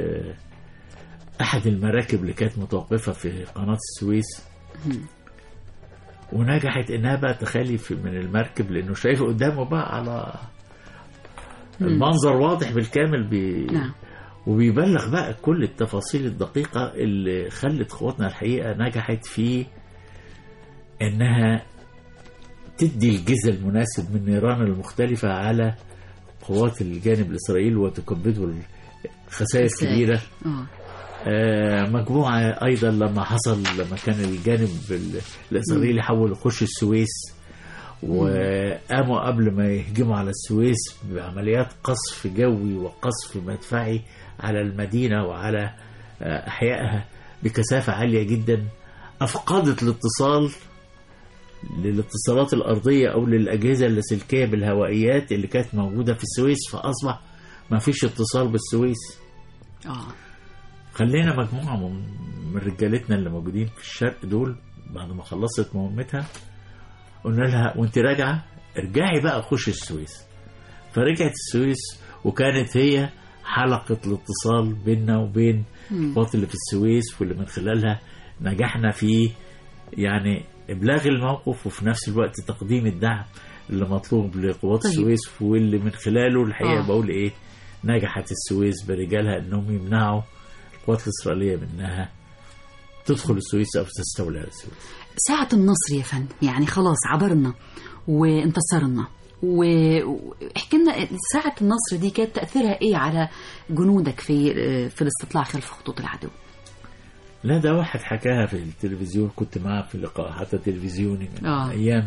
لاحد المراكب اللي كانت متوقفه في قناه السويس، مم. ونجحت انها بقى تخلي في من المركب لانه شايفه قدامه بقى على مم. المنظر واضح بالكامل بي... نعم. وبيبلغ بقى كل التفاصيل الدقيقة اللي خلت قواتنا الحقيقة نجحت في انها تدي الجزء المناسب من النيران المختلفة على قوات الجانب الإسرائيلي وتكبده خسائر كبيرة. اه آه، مجموعة أيضا لما حصل لما كان الجانب ال- الإسرائيلي حاول يخش السويس وقاموا قبل ما يهجموا على السويس بعمليات قصف جوي وقصف مدفعي على المدينة وعلى آه، أحيائها بكثافة عالية جدا، أفقدت الاتصال للاتصالات الأرضية أو للأجهزة اللاسلكية بالهوائيات اللي كانت موجودة في السويس، فأصبح ما فيش اتصال بالسويس. اه خلينا مجموعة من من رجالتنا اللي موجودين في الشرق دول بعد ما خلصت مهمتها قلنا لها وانت راجعة ارجعي بقى خش السويس. فرجعت السويس وكانت هي حلقة الاتصال بيننا وبين مم. القوات اللي في السويس، واللي من خلالها نجحنا في يعني إبلاغ الموقف وفي نفس الوقت تقديم الدعم اللي مطلوب لقوات طيب. السويس، واللي من خلاله الحقيقة آه. بقول إيه نجحت السويس برجالها أنهم يمنعوا القوات الإسرائيلية منها تدخل السويس أو تستولي على السويس. ساعة النصر يا فندم، يعني خلاص عبرنا وانتصرنا، واحكي لنا ساعة النصر دي كانت تأثيرها ايه على جنودك في في الاستطلاع خلف خطوط العدو؟ لا ده واحد حكاها في التلفزيون، كنت معاه في لقاء حتى تلفزيوني من آه. أيام.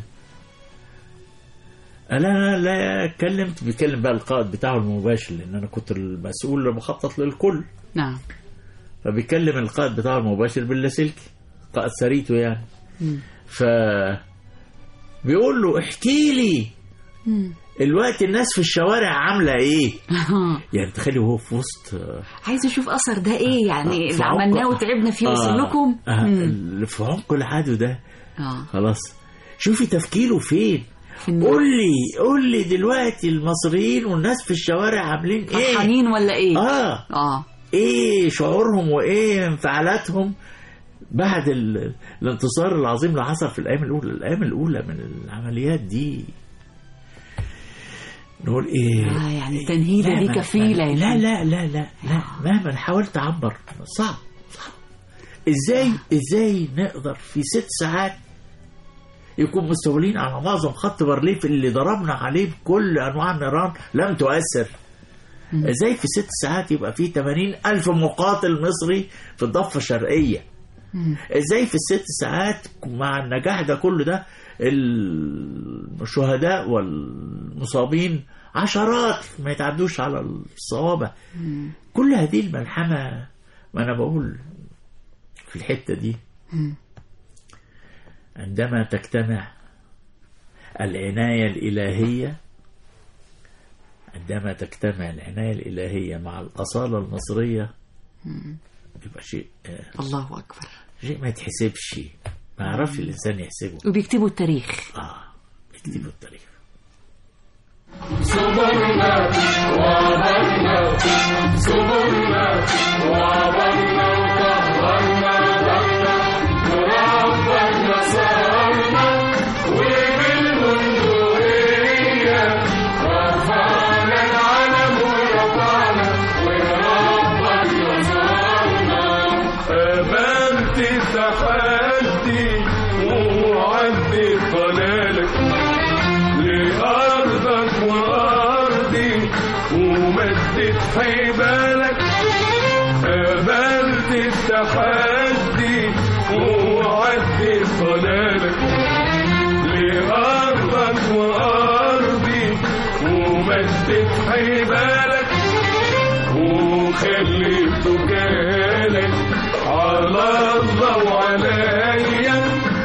أنا لا اتكلمت بيتكلم بقى القائد بتاعه المباشر لأن أنا كنت المسؤول المخطط للكل. نعم. فبيتكلم القائد بتاعه المباشر باللاسلكي، قائد سريته يعني. مم. ف بيقول له احكي لي مم. الوقت الناس في الشوارع عاملة ايه. يعني تخيلي وهو في وسط عايز اشوف اثر ده ايه يعني في اللي عمق- عملناه وتعبنا فيه وصل آه. لكم. آه. مم. اللي في عمق العدو ده اه خلاص شوفي تفكيره فين. قول لي قول لي دلوقتي المصريين والناس في الشوارع عاملين ايه، فرحانين ولا ايه؟ اه اه ايه شعورهم وايه انفعالاتهم بعد ال... الانتصار العظيم اللي حصل في الايام الاولى. الايام الاولى من العمليات دي نقول ايه آه يعني التنهيدة لا دي ما- كفيلة. ما- لا لا لا لا لا مهما حاولت اعبر صعب صعب. ازاي ازاي نقدر في ست ساعات يكون مستولين على معظم خط بارليف اللي ضربنا عليه بكل انواع النيران لم تؤثر. مم. ازاي في ست ساعات يبقى في ثمانين ألف مقاتل مصري في الضفة الشرقية؟ مم. ازاي في الست ساعات مع النجاح ده كله ده الشهداء والمصابين عشرات ما يتعدوش على الصوابع. كل هذه الملحمة، ما أنا بقول في الحتة دي عندما تجتمع العناية الإلهية عندما تجتمع العناية الإلهية مع الأصالة المصرية يبقى شيء آه الله أكبر، شيء ما يتحسبش، ما يعرفش الإنسان يحسبه. وبيكتبوا التاريخ. آه بيكتبوا التاريخ. صبرنا وعبرنا صبرنا وعبرنا وطهرنا ضرنا وربنا صارنا وبالبندقية رفعنا العلم ورفعنا وربنا صارنا. قابلت التحدي وعدت ضلالك لأرضك وأرضي ومدت حبالك. قابلت التحدي وعدت ضلالك لأرضك وأرضي ومدت حبالك وخليت جالك على الله وعليا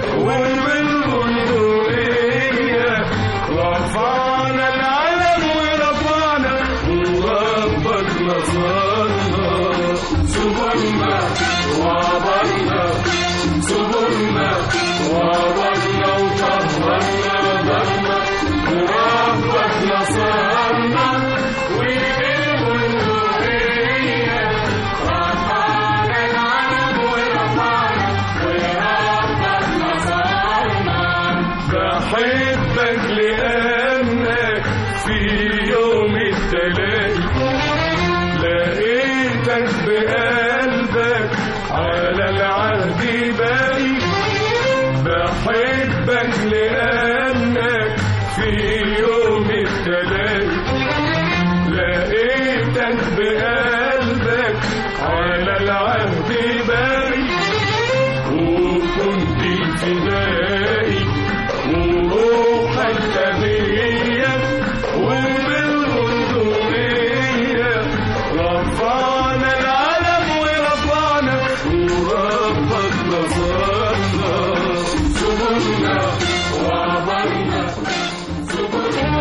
وبالبندقية رفعنا العلم ورفعنا وربك نصرنا. صبرنا وعبرنا صبرنا وعبرنا وطهرنا ضرنا وربك نصرنا وبالبندقية رفعنا العلم ورفعنا وربك نصرنا. بحبك لأنك في يوم التلاقي لقيتك بقلبك على العهد باقي. بحبك لأنك في يوم التلاقي لقيتك بقلبك على العهد باقي. وكنت فدائي وروحك تبية وبالبندقية رفعنا العلم ورفعنا وربك نصرنا. صبرنا وعبرنا صبرنا.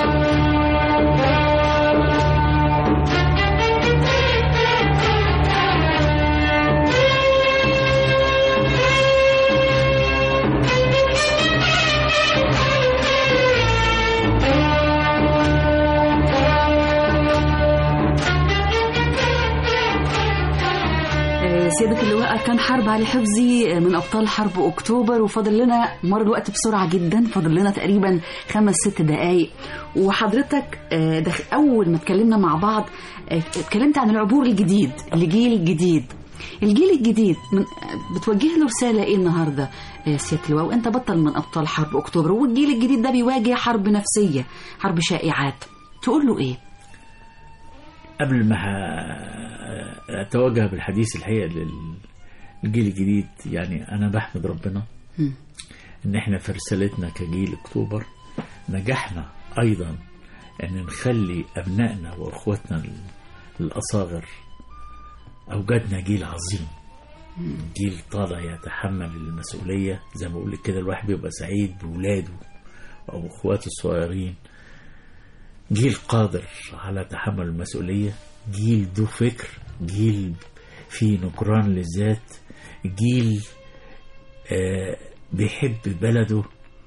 سيادة اللواء، كان حرب علي حفظي من أبطال حرب أكتوبر، وفاضل لنا مر الوقت بسرعة جدا، فاضل لنا تقريبا خمس ست دقايق. وحضرتك أول ما اتكلمنا مع بعض اتكلمت عن العبور الجديد لجيل الجديد. الجيل الجديد من بتوجه له رسالة إيه النهاردة سيادة اللواء؟ وأنت بطل من أبطال حرب أكتوبر، والجيل الجديد ده بيواجه حرب نفسية، حرب شائعات، تقول له إيه؟ قبل ما أتوجه بالحديث الحقيقة للجيل الجديد، يعني أنا بحمد ربنا م. إن إحنا في رسالتنا كجيل أكتوبر نجحنا أيضا أن نخلي أبنائنا وأخواتنا الأصاغر أوجدنا جيل عظيم، م. جيل طالع يتحمل المسؤولية. زي ما بقول كده الواحد بيبقى سعيد بولاده أو أخواته الصغيرين. جيل قادر على تحمل المسؤولية، جيل ذو فكر، جيل فيه نكران للذات، جيل آه بيحب بلده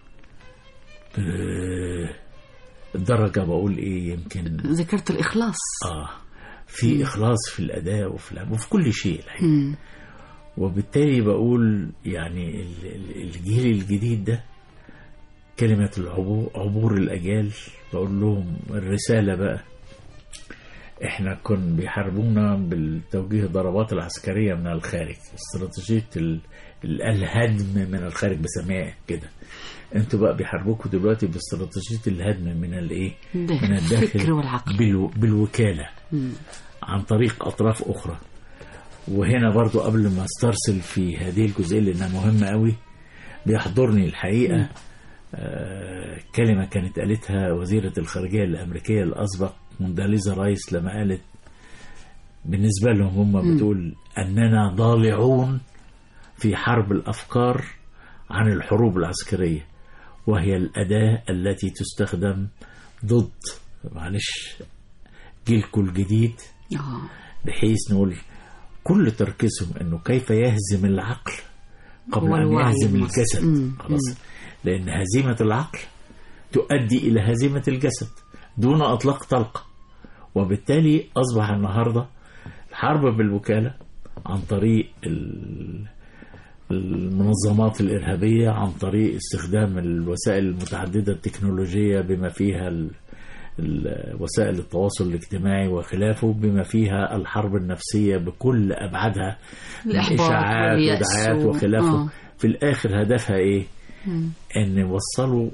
بالدرجة بقول ايه، يمكن ذكرت الإخلاص. اه في م. إخلاص في الأداء وفي وفي كل شيء الحقيقة. وبالتالي بقول يعني الجيل الجديد ده كلمة العبور عبور الأجيال، بقول لهم الرسالة بقى، احنا كن بيحاربونا بالتوجيه ضربات العسكرية من الخارج، استراتيجية الهدم من الخارج بسميها كده. انتوا بقى بيحاربوكوا دلوقتي باستراتيجية الهدم من الايه، من الداخل والعقل. بالو بالوكالة م. عن طريق أطراف أخرى. وهنا برضو قبل ما استرسل في هذه الجزئية لأنها مهمة قوي، بيحضرني الحقيقة م. كلمة كانت قالتها وزيرة الخارجية الأمريكية الأسبق كونداليزا رايس لما قالت بالنسبة لهم هم بتقول أننا ضالعون في حرب الأفكار عن الحروب العسكرية، وهي الأداة التي تستخدم ضد معلش جيلكم الجديد، بحيث نقول كل تركيزهم أنه كيف يهزم العقل قبل أن يهزم الجسد. خلاص، لأن هزيمة العقل تؤدي إلى هزيمة الجسد دون أطلاق طلقة. وبالتالي أصبح النهاردة الحرب بالوكالة عن طريق المنظمات الإرهابية، عن طريق استخدام الوسائل المتعددة التكنولوجية بما فيها وسائل التواصل الاجتماعي وخلافه، بما فيها الحرب النفسية بكل أبعادها، الإشاعات ودعايات وخلافه. آه. في الآخر هدفها إيه؟ مم. أن يوصلوا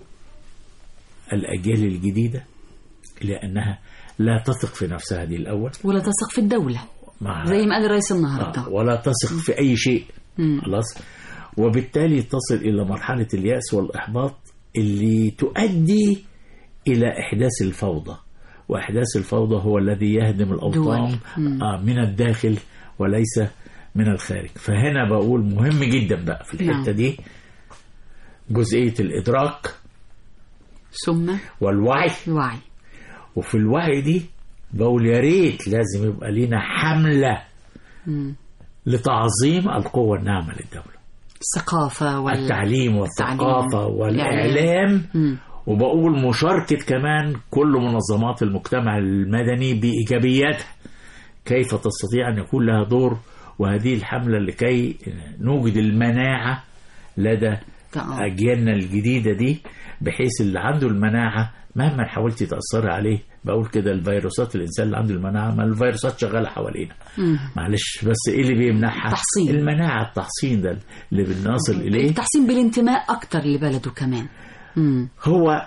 الأجيال الجديدة لأنها لا تثق في نفسها دي الأول، ولا تثق في الدولة زي ما قال الرئيس النهارده. آه. ولا تثق في أي شيء. مم. خلاص، وبالتالي تصل إلى مرحلة اليأس والإحباط اللي تؤدي إلى إحداث الفوضى، وإحداث الفوضى هو الذي يهدم الأوطان آه من الداخل وليس من الخارج. فهنا بقول مهم جدا بقى في الحتة دي جزئية الإدراك ثم والوعي. الوعي. وفي الوعي دي بقول يا ريت لازم يبقى لنا حملة م. لتعظيم القوة الناعمة للدولة، الثقافة والتعليم والثقافة والإعلام. م. وبقول مشاركة كمان كل منظمات المجتمع المدني بإيجابياتها، كيف تستطيع أن يكون لها دور. وهذه الحملة لكي نوجد المناعة لدى أجيالنا الجديدة دي، بحيث اللي عنده المناعة مهما حاولت تأثر عليه، بقول كده الفيروسات، الإنسان اللي عنده المناعة، ما الفيروسات شغالة حوالينا معلش، بس إيه اللي بيمنعها؟ التحصين. المناعة، التحصين ده اللي بنصل إليه، التحصين بالانتماء أكتر لبلده كمان. مم. هو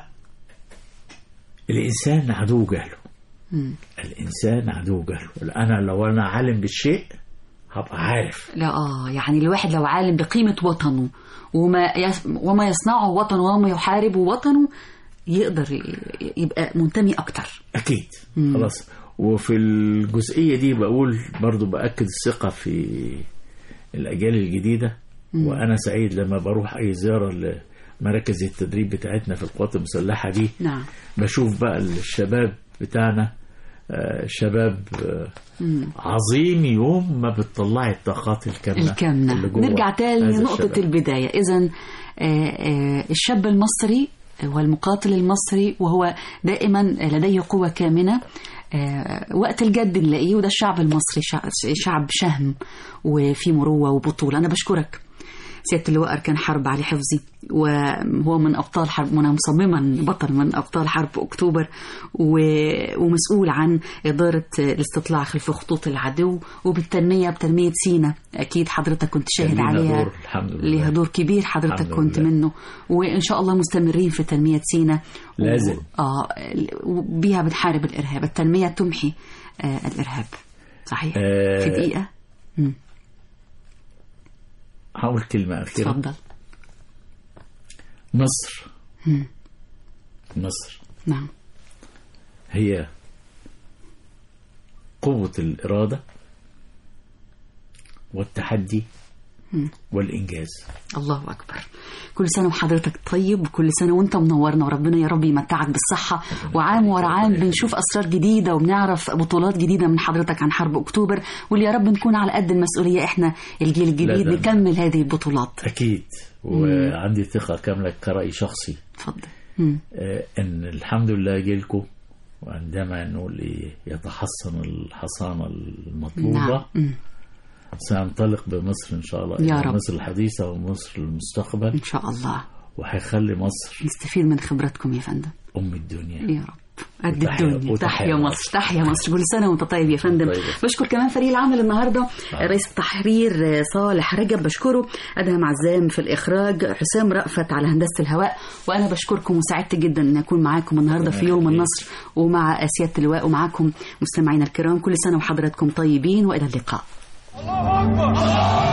الإنسان عدو جهله. مم. الإنسان عدو جهله. أنا لو أنا عالم بالشيء هبقى عارف. لا آه يعني الواحد لو عالم بقيمة وطنه وما يس... وما يصنعه وطنه وما يحارب وطنه، يقدر يبقى منتمي أكتر. أكيد. مم. خلاص. وفي الجزئية دي بقول برضو بأكد الثقة في الأجيال الجديدة. مم. وأنا سعيد لما بروح أي زيارة مراكز التدريب بتاعتنا في القوات المسلحة دي. نعم. بشوف بقى الشباب بتاعنا آه شباب آه عظيم، يوم ما بتطلعي الطاقات الكامنة الكامنة. نرجع تاني لنقطة البداية. إذن الشاب المصري والمقاتل المصري وهو دائما لديه قوة كامنة، وقت الجد نلاقيه، وده الشعب المصري شعب شهم وفي مروة وبطولة. أنا بشكرك سيادة اللواء أركان حرب علي حفظي، وهو من أبطال حرب، أنا مصمما بطل من أبطال حرب أكتوبر، ومسؤول عن إدارة الاستطلاع خلف خطوط العدو وبالتنمية بتنمية سينا. أكيد حضرتك كنت شاهد عليها، ليها دور كبير حضرتك كنت لله. منه، وإن شاء الله مستمرين في تنمية سينا لازم. و... آه بيها بنحارب الإرهاب. التنمية تمحي آه الإرهاب. صحيح. آه في دقيقة م. هقول كلمة أخيرة. تفضل. مصر مم. مصر نعم هي قوة الإرادة والتحدي مم. والإنجاز. الله أكبر. كل سنة وحضرتك طيب، وكل سنة وانت منورنا، وربنا يا رب يمتعك بالصحة. وعام ورا عام بنشوف أسرار جديدة وبنعرف بطولات جديدة من حضرتك عن حرب أكتوبر، واللي يا رب نكون على قد المسؤولية إحنا الجيل الجديد نكمل هذه البطولات. أكيد. وعندي ثقة كاملة كرأي شخصي. تفضل. آه إن الحمد لله جيلكم، وعندما نقول يتحصن الحصانة المطلوبة نعم. سأنطلق بمصر إن شاء الله يا رب. مصر الحديثة ومصر المستقبل إن شاء الله، وهيخلي مصر نستفيد من خبرتكم يا فندم. أم الدنيا يا رب. قد الدنيا. تحيا مصر، تحيا مصر. كل سنة وانت طيب يا فندم. طيب. بشكر كمان فريق العمل النهارده، رئيس التحرير صالح رجب بشكره، أدهم عزام في الإخراج، حسام رأفت على هندسة الهواء، وأنا بشكركم وسعدت جدا أن أكون معاكم النهارده في يوم النصر ومع سيادة اللواء ومعاكم مستمعينا الكرام. كل سنة وحضراتكم طيبين، وإلى اللقاء. الله أكبر.